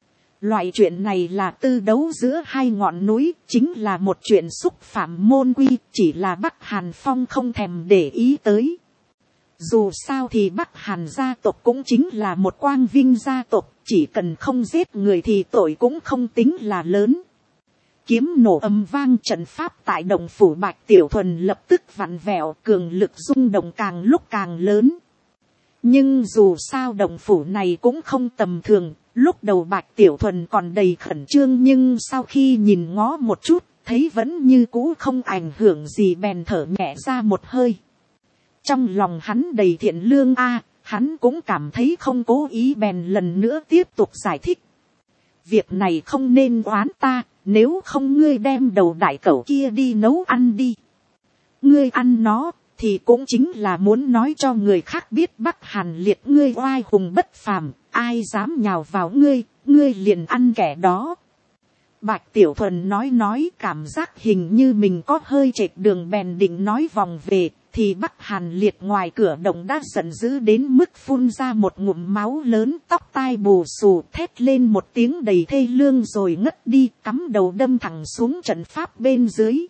Loại chuyện này là tư đấu giữa hai ngọn núi, chính là một chuyện xúc phạm môn quy, chỉ là Bắc Hàn Phong không thèm để ý tới. Dù sao thì Bắc Hàn gia tộc cũng chính là một quang vinh gia tộc, chỉ cần không giết người thì tội cũng không tính là lớn. Kiếm nổ ầm vang, trận pháp tại động phủ Bạch Tiểu Thuần lập tức vặn vẹo, cường lực rung động càng lúc càng lớn. Nhưng dù sao động phủ này cũng không tầm thường, lúc đầu Bạch Tiểu Thuần còn đầy khẩn trương nhưng sau khi nhìn ngó một chút, thấy vẫn như cũ không ảnh hưởng gì bèn thở nhẹ ra một hơi. Trong lòng hắn đầy thiện lương hắn cũng cảm thấy không cố ý bèn lần nữa tiếp tục giải thích. Việc này không nên oán ta, nếu không ngươi đem đầu đại cẩu kia đi nấu ăn đi. Ngươi ăn nó, thì cũng chính là muốn nói cho người khác biết Bắc Hàn Liệt ngươi oai hùng bất phàm, ai dám nhào vào ngươi, ngươi liền ăn kẻ đó. Bạch Tiểu Thuần nói cảm giác hình như mình có hơi chệch đường bèn định nói vòng về, thì Bắc Hàn Liệt ngoài cửa động đã giận dữ đến mức phun ra một ngụm máu lớn, tóc tai bù xù, thét lên một tiếng đầy thê lương rồi ngất đi, cắm đầu đâm thẳng xuống trận pháp bên dưới.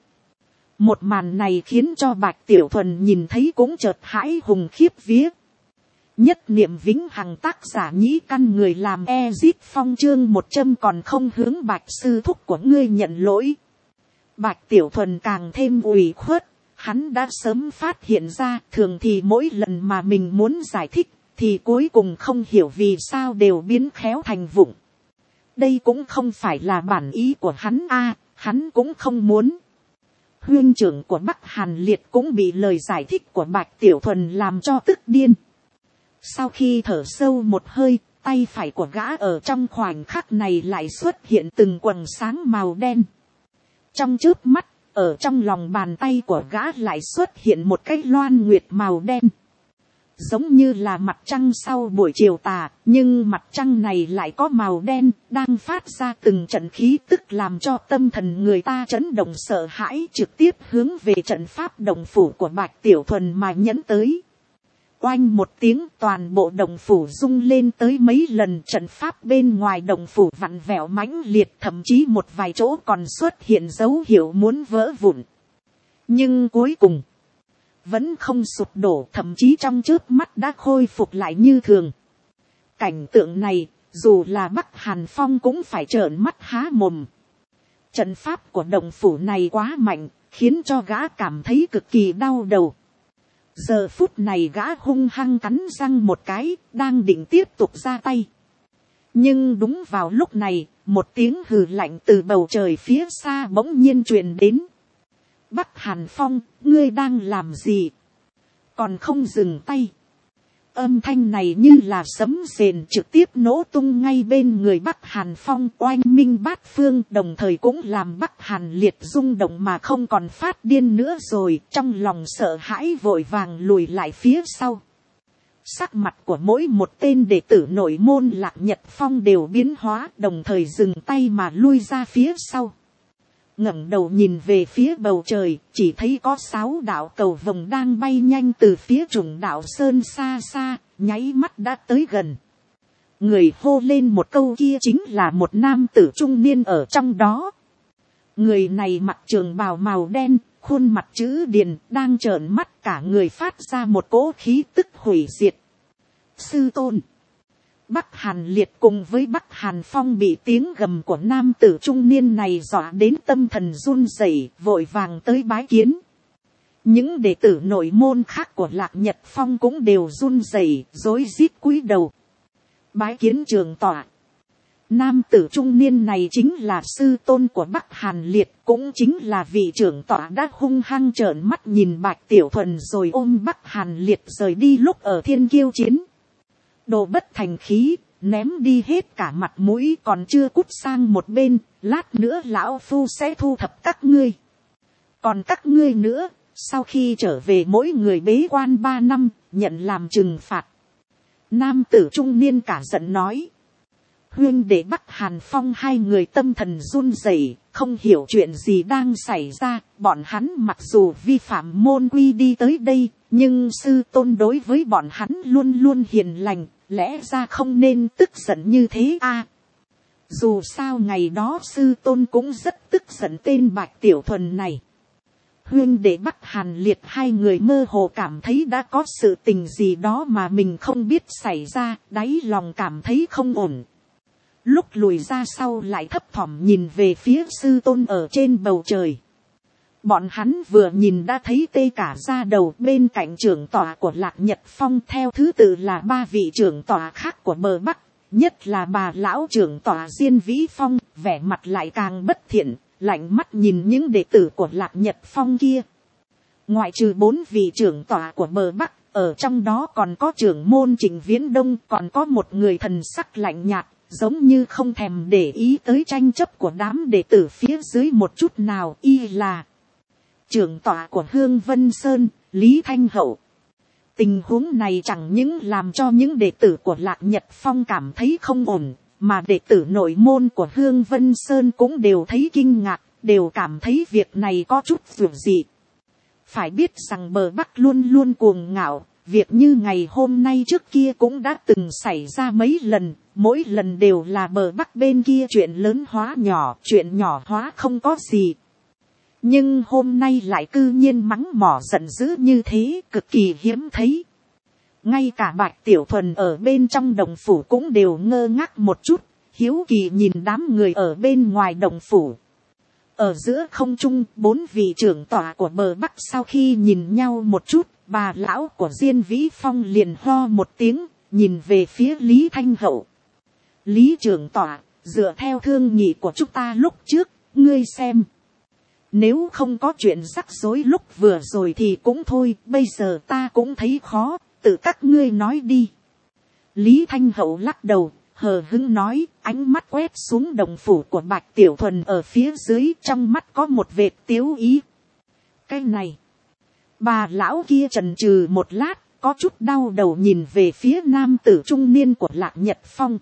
Một màn này khiến cho Bạch Tiểu Thuần nhìn thấy cũng chợt hãi hùng khiếp vía. Nhất niệm vĩnh hằng tác giả nhĩ căn người làm Ezit Phong chương 100 còn không hướng Bạch sư thúc của ngươi nhận lỗi. Bạch Tiểu Thuần càng thêm ủy khuất. Hắn đã sớm phát hiện ra, thường thì mỗi lần mà mình muốn giải thích, thì cuối cùng không hiểu vì sao đều biến khéo thành vụng. Đây cũng không phải là bản ý của hắn hắn cũng không muốn. Huynh trưởng của Bắc Hàn Liệt cũng bị lời giải thích của Bạch Tiểu Thuần làm cho tức điên. Sau khi thở sâu một hơi, tay phải của gã ở trong khoảnh khắc này lại xuất hiện từng quầng sáng màu đen. Trong chớp mắt, ở trong lòng bàn tay của gã lại xuất hiện một cái loan nguyệt màu đen. Giống như là mặt trăng sau buổi chiều tà, nhưng mặt trăng này lại có màu đen, đang phát ra từng trận khí tức làm cho tâm thần người ta chấn động sợ hãi, trực tiếp hướng về trận pháp động phủ của Bạch Tiểu Thuần mà nhẫn tới. Oanh một tiếng, toàn bộ động phủ rung lên tới mấy lần, trận pháp bên ngoài động phủ vặn vẹo mãnh liệt, thậm chí một vài chỗ còn xuất hiện dấu hiệu muốn vỡ vụn. Nhưng cuối cùng vẫn không sụp đổ, thậm chí trong chớp mắt đã khôi phục lại như thường. Cảnh tượng này, dù là Bắc Hàn Phong cũng phải trợn mắt há mồm. Trận pháp của động phủ này quá mạnh, khiến cho gã cảm thấy cực kỳ đau đầu. Giờ phút này gã hung hăng cắn răng một cái, đang định tiếp tục ra tay. Nhưng đúng vào lúc này, một tiếng hừ lạnh từ bầu trời phía xa bỗng nhiên truyền đến. Bắc Hàn Phong, ngươi đang làm gì? Còn không dừng tay. Âm thanh này như là sấm rền trực tiếp nổ tung ngay bên người Bắc Hàn Phong, oanh minh bát phương, đồng thời cũng làm Bắc Hàn Liệt rung động mà không còn phát điên nữa rồi, trong lòng sợ hãi vội vàng lùi lại phía sau. Sắc mặt của mỗi một tên đệ tử nội môn Lạc Nhật Phong đều biến hóa, đồng thời dừng tay mà lui ra phía sau. Ngẩng đầu nhìn về phía bầu trời, chỉ thấy có 6 đạo cầu vồng đang bay nhanh từ phía Trùng Đạo Sơn xa xa, nháy mắt đã tới gần. Người hô lên một câu kia chính là một nam tử trung niên ở trong đó. Người này mặc trường bào màu đen, khuôn mặt chữ điền, đang trợn mắt, cả người phát ra một cỗ khí tức hủy diệt. Sư tôn. Bắc Hàn Liệt cùng với Bắc Hàn Phong bị tiếng gầm của nam tử trung niên này dọa đến tâm thần run rẩy, vội vàng tới bái kiến. Những đệ tử nội môn khác của Lạc Nhật Phong cũng đều run rẩy, rối rít cúi đầu. Bái kiến trường tọa. Nam tử trung niên này chính là sư tôn của Bắc Hàn Liệt, cũng chính là vị trưởng tọa đã hung hăng trợn mắt nhìn Bạch Tiểu Thuần rồi ôm Bắc Hàn Liệt rời đi lúc ở Thiên Kiêu chiến. Đồ bất thành khí, ném đi hết cả mặt mũi, còn chưa cút sang một bên, lát nữa lão phu sẽ thu thập các ngươi. Còn các ngươi nữa, sau khi trở về mỗi người bế quan 3 năm, nhận làm trừng phạt. Nam tử trung niên cả giận nói. Huyên đệ Bắc Hàn Phong hai người tâm thần run rẩy, không hiểu chuyện gì đang xảy ra. Bọn hắn mặc dù vi phạm môn quy đi tới đây, nhưng sư tôn đối với bọn hắn luôn luôn hiền lành, lẽ ra không nên tức giận như thế a. Dù sao ngày đó sư tôn cũng rất tức giận tên Bạch Tiểu Thuần này. Huyên đệ Bắc Hàn Liệt hai người mơ hồ cảm thấy đã có sự tình gì đó mà mình không biết xảy ra, đáy lòng cảm thấy không ổn. Lúc lùi ra sau lại thấp thỏm nhìn về phía sư tôn ở trên bầu trời. Bọn hắn vừa nhìn đã thấy tê cả da đầu. Bên cạnh trưởng tọa của Lạc Nhật Phong theo thứ tự là 3 vị trưởng tọa khác của bờ Bắc. Nhất là bà lão trưởng tọa Diên Vĩ Phong, vẻ mặt lại càng bất thiện, lạnh mắt nhìn những đệ tử của Lạc Nhật Phong kia. Ngoại trừ 4 vị trưởng tọa của bờ Bắc, ở trong đó còn có trưởng môn Trịnh Viễn Đông, còn có một người thần sắc lạnh nhạt, giống như không thèm để ý tới tranh chấp của đám đệ tử phía dưới một chút nào, y là trưởng tọa của Hương Vân Sơn, Lý Thanh Hậu. Tình huống này chẳng những làm cho những đệ tử của Lạc Nhật Phong cảm thấy không ổn, mà đệ tử nội môn của Hương Vân Sơn cũng đều thấy kinh ngạc, đều cảm thấy việc này có chút dường dị. Phải biết rằng bờ Bắc luôn luôn cuồng ngạo, việc như ngày hôm nay trước kia cũng đã từng xảy ra mấy lần, mỗi lần đều là bờ Bắc bên kia chuyện lớn hóa nhỏ, chuyện nhỏ hóa không có gì. Nhưng hôm nay lại cư nhiên mắng mỏ giận dữ như thế, cực kỳ hiếm thấy. Ngay cả Bạch Tiểu Thuần ở bên trong đồng phủ cũng đều ngơ ngác một chút, hiếu kỳ nhìn đám người ở bên ngoài đồng phủ. Ở giữa không trung, 4 vị trưởng tọa của bờ Bắc sau khi nhìn nhau một chút, bà lão của Diên Vĩ Phong liền ho một tiếng, nhìn về phía Lý Thanh Hậu. Lý trưởng tọa, dựa theo thương nghị của chúng ta lúc trước, ngươi xem. Nếu không có chuyện rắc rối lúc vừa rồi thì cũng thôi, bây giờ ta cũng thấy khó, tự các ngươi nói đi. Lý Thanh Hậu lắc đầu, hờ hững nói, ánh mắt quét xuống đồng phủ của Bạch Tiểu Thuần ở phía dưới, trong mắt có một vệt tiếu ý. Cái này, bà lão kia chần chừ một lát, có chút đau đầu nhìn về phía nam tử trung niên của Lạc Nhật Phong.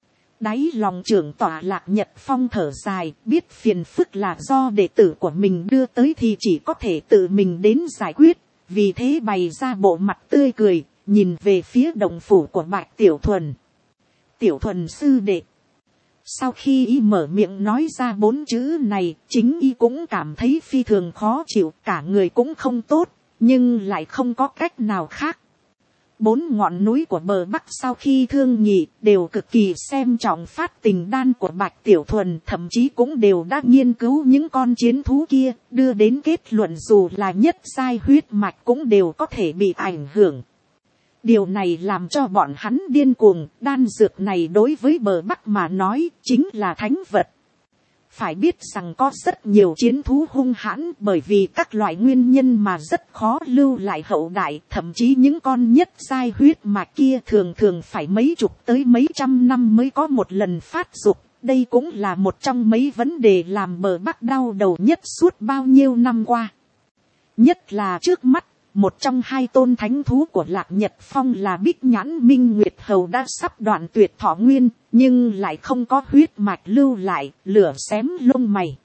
Đáy lòng trưởng tọa Lạc Nhật Phong thở dài, biết phiền phức là do đệ tử của mình đưa tới thì chỉ có thể tự mình đến giải quyết, vì thế bày ra bộ mặt tươi cười, nhìn về phía đồng phủ của Bạch Tiểu Thuần. Tiểu Thuần sư đệ. Sau khi y mở miệng nói ra 4 chữ này, chính y cũng cảm thấy phi thường khó chịu, cả người cũng không tốt, nhưng lại không có cách nào khác. 4 ngọn núi của bờ Bắc sau khi thương nghị đều cực kỳ xem trọng phát tình đan của Bạch Tiểu Thuần, thậm chí cũng đều đã nghiên cứu những con chiến thú kia, đưa đến kết luận dù là nhất giai huyết mạch cũng đều có thể bị ảnh hưởng. Điều này làm cho bọn hắn điên cuồng, đan dược này đối với bờ Bắc mà nói chính là thánh vật. Phải biết rằng có rất nhiều chiến thú hung hãn bởi vì các loại nguyên nhân mà rất khó lưu lại hậu đại, thậm chí những con nhất giai huyết mạch kia thường thường phải mấy chục tới mấy trăm năm mới có một lần phát dục. Đây cũng là một trong mấy vấn đề làm bờ Bắc đau đầu nhất suốt bao nhiêu năm qua. Nhất là trước mắt, một trong 2 tôn thánh thú của Lạc Nhật Phong là Bích Nhãn Minh Nguyệt Hầu đã sắp đoạn tuyệt thọ nguyên, nhưng lại không có huyết mạch lưu lại, lửa xém lông mày.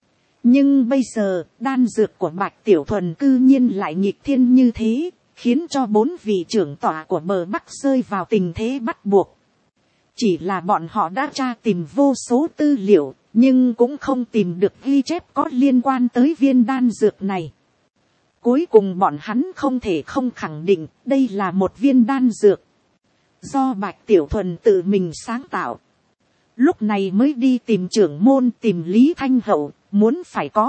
Nhưng bây giờ, đan dược của Bạch Tiểu Thuần cư nhiên lại nghịch thiên như thế, khiến cho 4 vị trưởng tọa của bờ Bắc rơi vào tình thế bắt buộc. Chỉ là bọn họ đã tra tìm vô số tư liệu, nhưng cũng không tìm được ghi chép có liên quan tới viên đan dược này. Cuối cùng bọn hắn không thể không khẳng định đây là một viên đan dược do Bạch Tiểu Thuần tự mình sáng tạo. Lúc này mới đi tìm trưởng môn, tìm Lý Thanh Hậu, muốn phải có.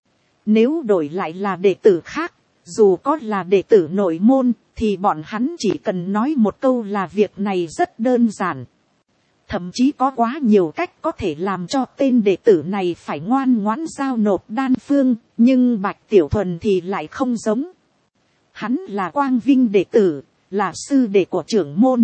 Nếu đổi lại là đệ tử khác, dù có là đệ tử nội môn, thì bọn hắn chỉ cần nói một câu là việc này rất đơn giản. Thậm chí có quá nhiều cách có thể làm cho tên đệ tử này phải ngoan ngoãn giao nộp đan phương, nhưng Bạch Tiểu Thuần thì lại không giống. Hắn là quang vinh đệ tử, là sư đệ của trưởng môn.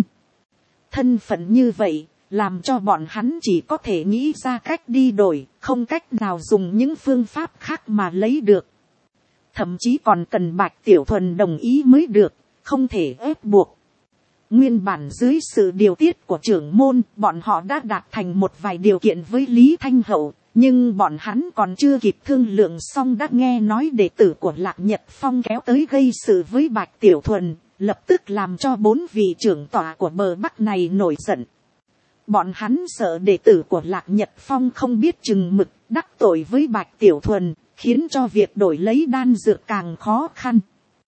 Thân phận như vậy, làm cho bọn hắn chỉ có thể nghĩ ra cách đi đổi, không cách nào dùng những phương pháp khác mà lấy được. Thậm chí còn cần Bạch Tiểu Thuần đồng ý mới được, không thể ép buộc. Nguyên bản dưới sự điều tiết của trưởng môn, bọn họ đã đạt thành một vài điều kiện với Lý Thanh Hậu, nhưng bọn hắn còn chưa kịp thương lượng xong đã nghe nói đệ tử của Lạc Nhật Phong kéo tới gây sự với Bạch Tiểu Thuần, lập tức làm cho 4 vị trưởng tọa của bờ Bắc này nổi giận. Bọn hắn sợ đệ tử của Lạc Nhật Phong không biết chừng mực, đắc tội với Bạch Tiểu Thuần, khiến cho việc đổi lấy đan dược càng khó khăn.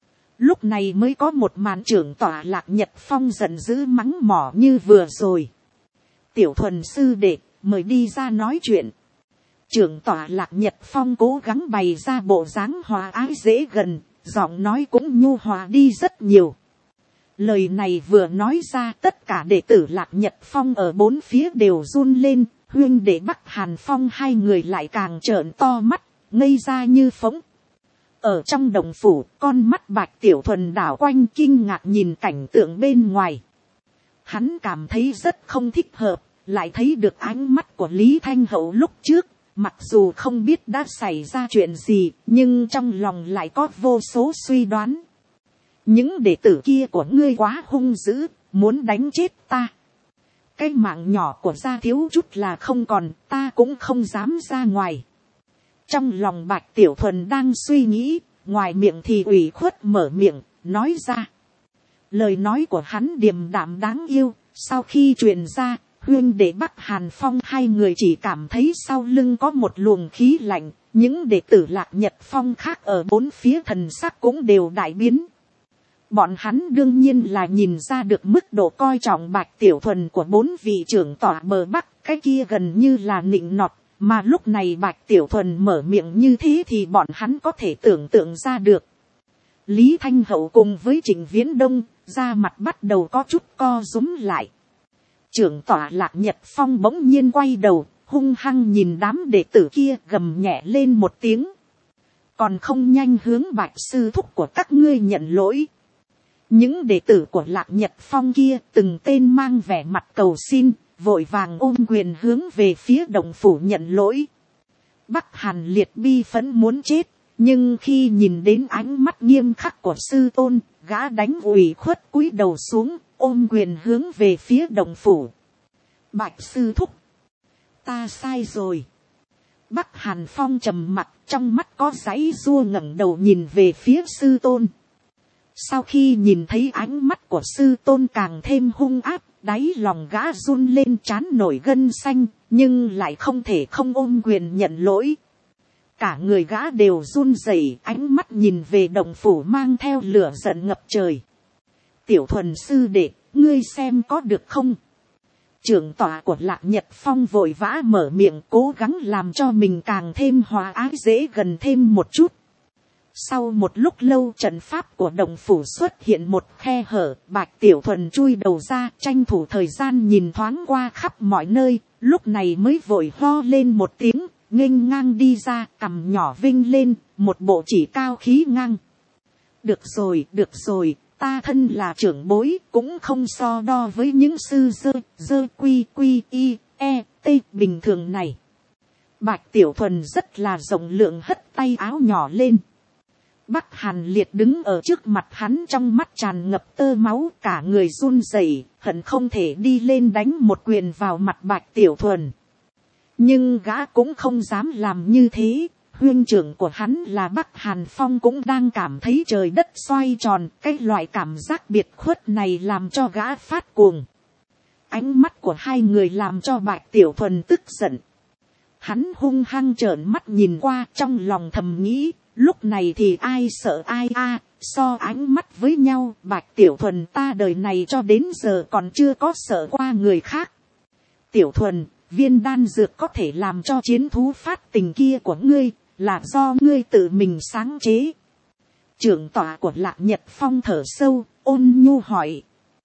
Lúc này mới có một màn trưởng tọa Lạc Nhật Phong giận dữ mắng mỏ như vừa rồi. Tiểu Thuần sư đệ, mời đi ra nói chuyện. Trưởng tọa Lạc Nhật Phong cố gắng bày ra bộ dáng hòa ái dễ gần, giọng nói cũng nhu hòa đi rất nhiều. Lời này vừa nói ra, tất cả đệ tử Lạc Nhật Phong ở 4 phía đều run lên, huynh đệ Bắc Hàn Phong hai người lại càng trợn to mắt, ngây ra như phỗng. Ở trong đồng phủ, con mắt Bạch Tiểu Thuần đảo quanh kinh ngạc nhìn cảnh tượng bên ngoài. Hắn cảm thấy rất không thích hợp, lại thấy được ánh mắt của Lý Thanh Hậu lúc trước. Mặc dù không biết đã xảy ra chuyện gì, nhưng trong lòng lại có vô số suy đoán. Những đệ tử kia của ngươi quá hung dữ, muốn đánh chết ta. Cái mạng nhỏ của gia thiếu chút là không còn, ta cũng không dám ra ngoài. Trong lòng Bạch Tiểu Thuần đang suy nghĩ, ngoài miệng thì ủy khuất mở miệng, nói ra. Lời nói của hắn điềm đạm đáng yêu, sau khi truyền ra, huynh đệ Bắc Hàn Phong hai người chỉ cảm thấy sau lưng có một luồng khí lạnh, những đệ tử Lạc Nhật Phong khác ở 4 phía thần sắc cũng đều đại biến. Bọn hắn đương nhiên là nhìn ra được mức độ coi trọng Bạch Tiểu Thuần của 4 vị trưởng tọa bờ Bắc, cái kia gần như là nịnh nọt, mà lúc này Bạch Tiểu Thuần mở miệng như thế thì bọn hắn có thể tưởng tượng ra được. Lý Thanh Hậu cùng với Trịnh Viễn Đông, da mặt bắt đầu có chút co rúm lại. Trưởng tọa Lạc Nhật Phong bỗng nhiên quay đầu, hung hăng nhìn đám đệ tử kia, gầm nhẹ lên một tiếng. Còn không nhanh hướng Bạch sư thúc của các ngươi nhận lỗi. Những đệ tử của Lạc Nhật Phong kia từng tên mang vẻ mặt cầu xin, vội vàng ôm quyền hướng về phía động phủ nhận lỗi. Bắc Hàn Liệt bi phẫn muốn chết, nhưng khi nhìn đến ánh mắt nghiêm khắc của sư tôn, gã đánh ủy khuất cúi đầu xuống, ôm quyền hướng về phía động phủ. Bạch sư thúc, ta sai rồi. Bắc Hàn Phong trầm mặc, trong mắt có giãy giụa, ngẩng đầu nhìn về phía sư tôn. Sau khi nhìn thấy ánh mắt của sư tôn càng thêm hung ác, đáy lòng gã run lên, trán nổi gân xanh, nhưng lại không thể không ôm quyền nhận lỗi. Cả người gã đều run rẩy, ánh mắt nhìn về động phủ mang theo lửa giận ngập trời. Tiểu Thuần sư đệ, ngươi xem có được không? Trưởng tọa của Lạc Nhật Phong vội vã mở miệng, cố gắng làm cho mình càng thêm hòa ái dễ gần thêm một chút. Sau một lúc lâu, trận pháp của động phủ xuất hiện một khe hở, Bạch Tiểu Thuần chui đầu ra, tranh thủ thời gian nhìn thoáng qua khắp mọi nơi, lúc này mới vội ho lên một tiếng, nghênh ngang đi ra, cằm nhỏ vinh lên, một bộ chỉ cao khí ngang. Được rồi, ta thân là trưởng bối, cũng không so đo với những sư dơ quy y e t bình thường này. Bạch Tiểu Thuần rất là rộng lượng, hất tay áo nhỏ lên. Bắc Hàn Liệt đứng ở trước mặt hắn, trong mắt tràn ngập tơ máu, cả người run rẩy, hận không thể đi lên đánh một quyền vào mặt Bạch Tiểu Thuần. Nhưng gã cũng không dám làm như thế, huynh trưởng của hắn là Bắc Hàn Phong cũng đang cảm thấy trời đất xoay tròn, cái loại cảm giác biệt khuất này làm cho gã phát cuồng. Ánh mắt của hai người làm cho Bạch Tiểu Thuần tức giận. Hắn hung hăng trợn mắt nhìn qua, trong lòng thầm nghĩ, lúc này thì ai sợ ai a, so ánh mắt với nhau, Bạch Tiểu Thuần ta đời này cho đến giờ còn chưa có sợ qua người khác. Tiểu Thuần, viên đan dược có thể làm cho chiến thú phát tình kia của ngươi, là do ngươi tự mình sáng chế. Trưởng tọa của Lạc Nhật Phong thở sâu, ôn nhu hỏi.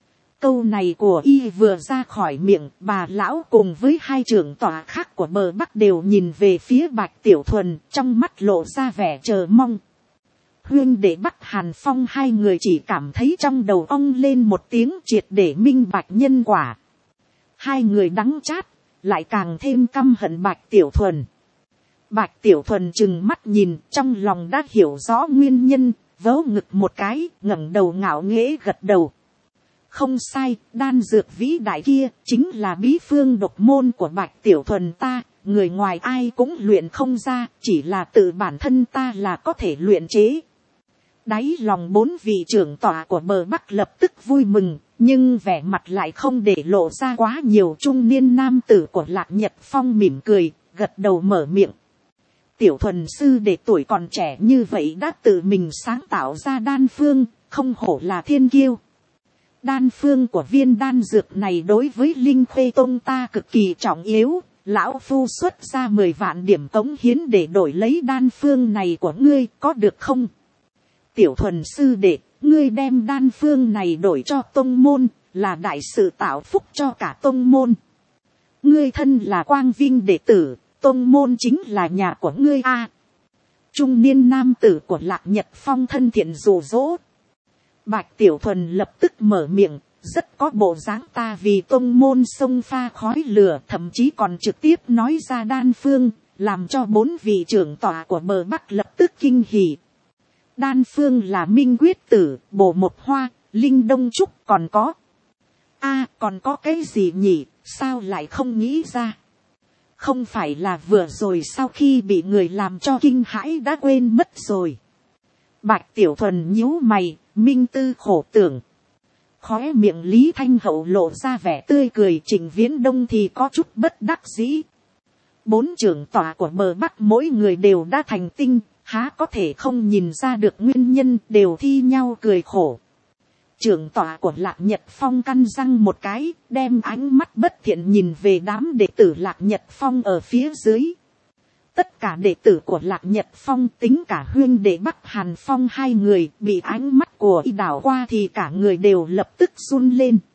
Câu này của y vừa ra khỏi miệng, bà lão cùng với hai trưởng tòa khác của bờ Bắc đều nhìn về phía Bạch Tiểu Thuần, trong mắt lộ ra vẻ chờ mong. Huyên để Bắc Hàn Phong hai người chỉ cảm thấy trong đầu ong lên một tiếng triệt để minh bạch nhân quả. Hai người đắng chát, lại càng thêm căm hận Bạch Tiểu Thuần. Bạch Tiểu Thuần trừng mắt nhìn, trong lòng đã hiểu rõ nguyên nhân, vớ ngực một cái, ngẩng đầu ngạo nghễ gật đầu. Không sai, đan dược vĩ đại kia chính là bí phương độc môn của Bạch Tiểu Thuần ta, người ngoài ai cũng luyện không ra, chỉ là tự bản thân ta là có thể luyện chế. Đáy lòng bốn vị trưởng tọa của bờ Bắc lập tức vui mừng, nhưng vẻ mặt lại không để lộ ra quá nhiều. Trung niên nam tử của Lạc Nhật Phong mỉm cười, gật đầu mở miệng. Tiểu Thuần sư để tuổi còn trẻ như vậy đã tự mình sáng tạo ra đan phương, không hổ là thiên kiêu. Đan phương của viên đan dược này đối với Linh Khuê Tông ta cực kỳ trọng yếu, lão phu xuất ra 10 vạn điểm cống hiến để đổi lấy đan phương này của ngươi, có được không? Tiểu Thuần sư đệ, ngươi đem đan phương này đổi cho tông môn, là đại sự tạo phúc cho cả tông môn. Ngươi thân là quang vinh đệ tử, tông môn chính là nhà của ngươi a. Trung niên nam tử của Lạc Nhật Phong thân thiện dụ dỗ. Bạch Tiểu Thuần lập tức mở miệng, rất có bộ dáng ta vì tông môn sông pha khói lửa, thậm chí còn trực tiếp nói ra đan phương, làm cho 4 vị trưởng tọa của bờ Bắc lập tức kinh hỉ. Đan phương là Minh Quyết Tử, Bổ Một Hoa, Linh Đông Trúc, còn có. Còn có cái gì nhỉ, sao lại không nghĩ ra? Không phải là vừa rồi sau khi bị người làm cho kinh hãi đã quên mất rồi. Bạch Tiểu Thuần nhíu mày, minh tư khổ tưởng. Khóe miệng Lý Thanh Hậu lộ ra vẻ tươi cười, Trịnh Viễn Đông thì có chút bất đắc dĩ. 4 trưởng tọa của bờ Bắc mỗi người đều đã thành tinh, há có thể không nhìn ra được nguyên nhân, đều thi nhau cười khổ. Trưởng tọa của Lạc Nhật Phong căn răng một cái, đem ánh mắt bất thiện nhìn về đám đệ tử Lạc Nhật Phong ở phía dưới. Tất cả đệ tử của Lạc Nhật Phong, tính cả huyên đệ Bắc Hàn Phong hai người, bị ánh mắt của y đảo qua thì cả người đều lập tức run lên.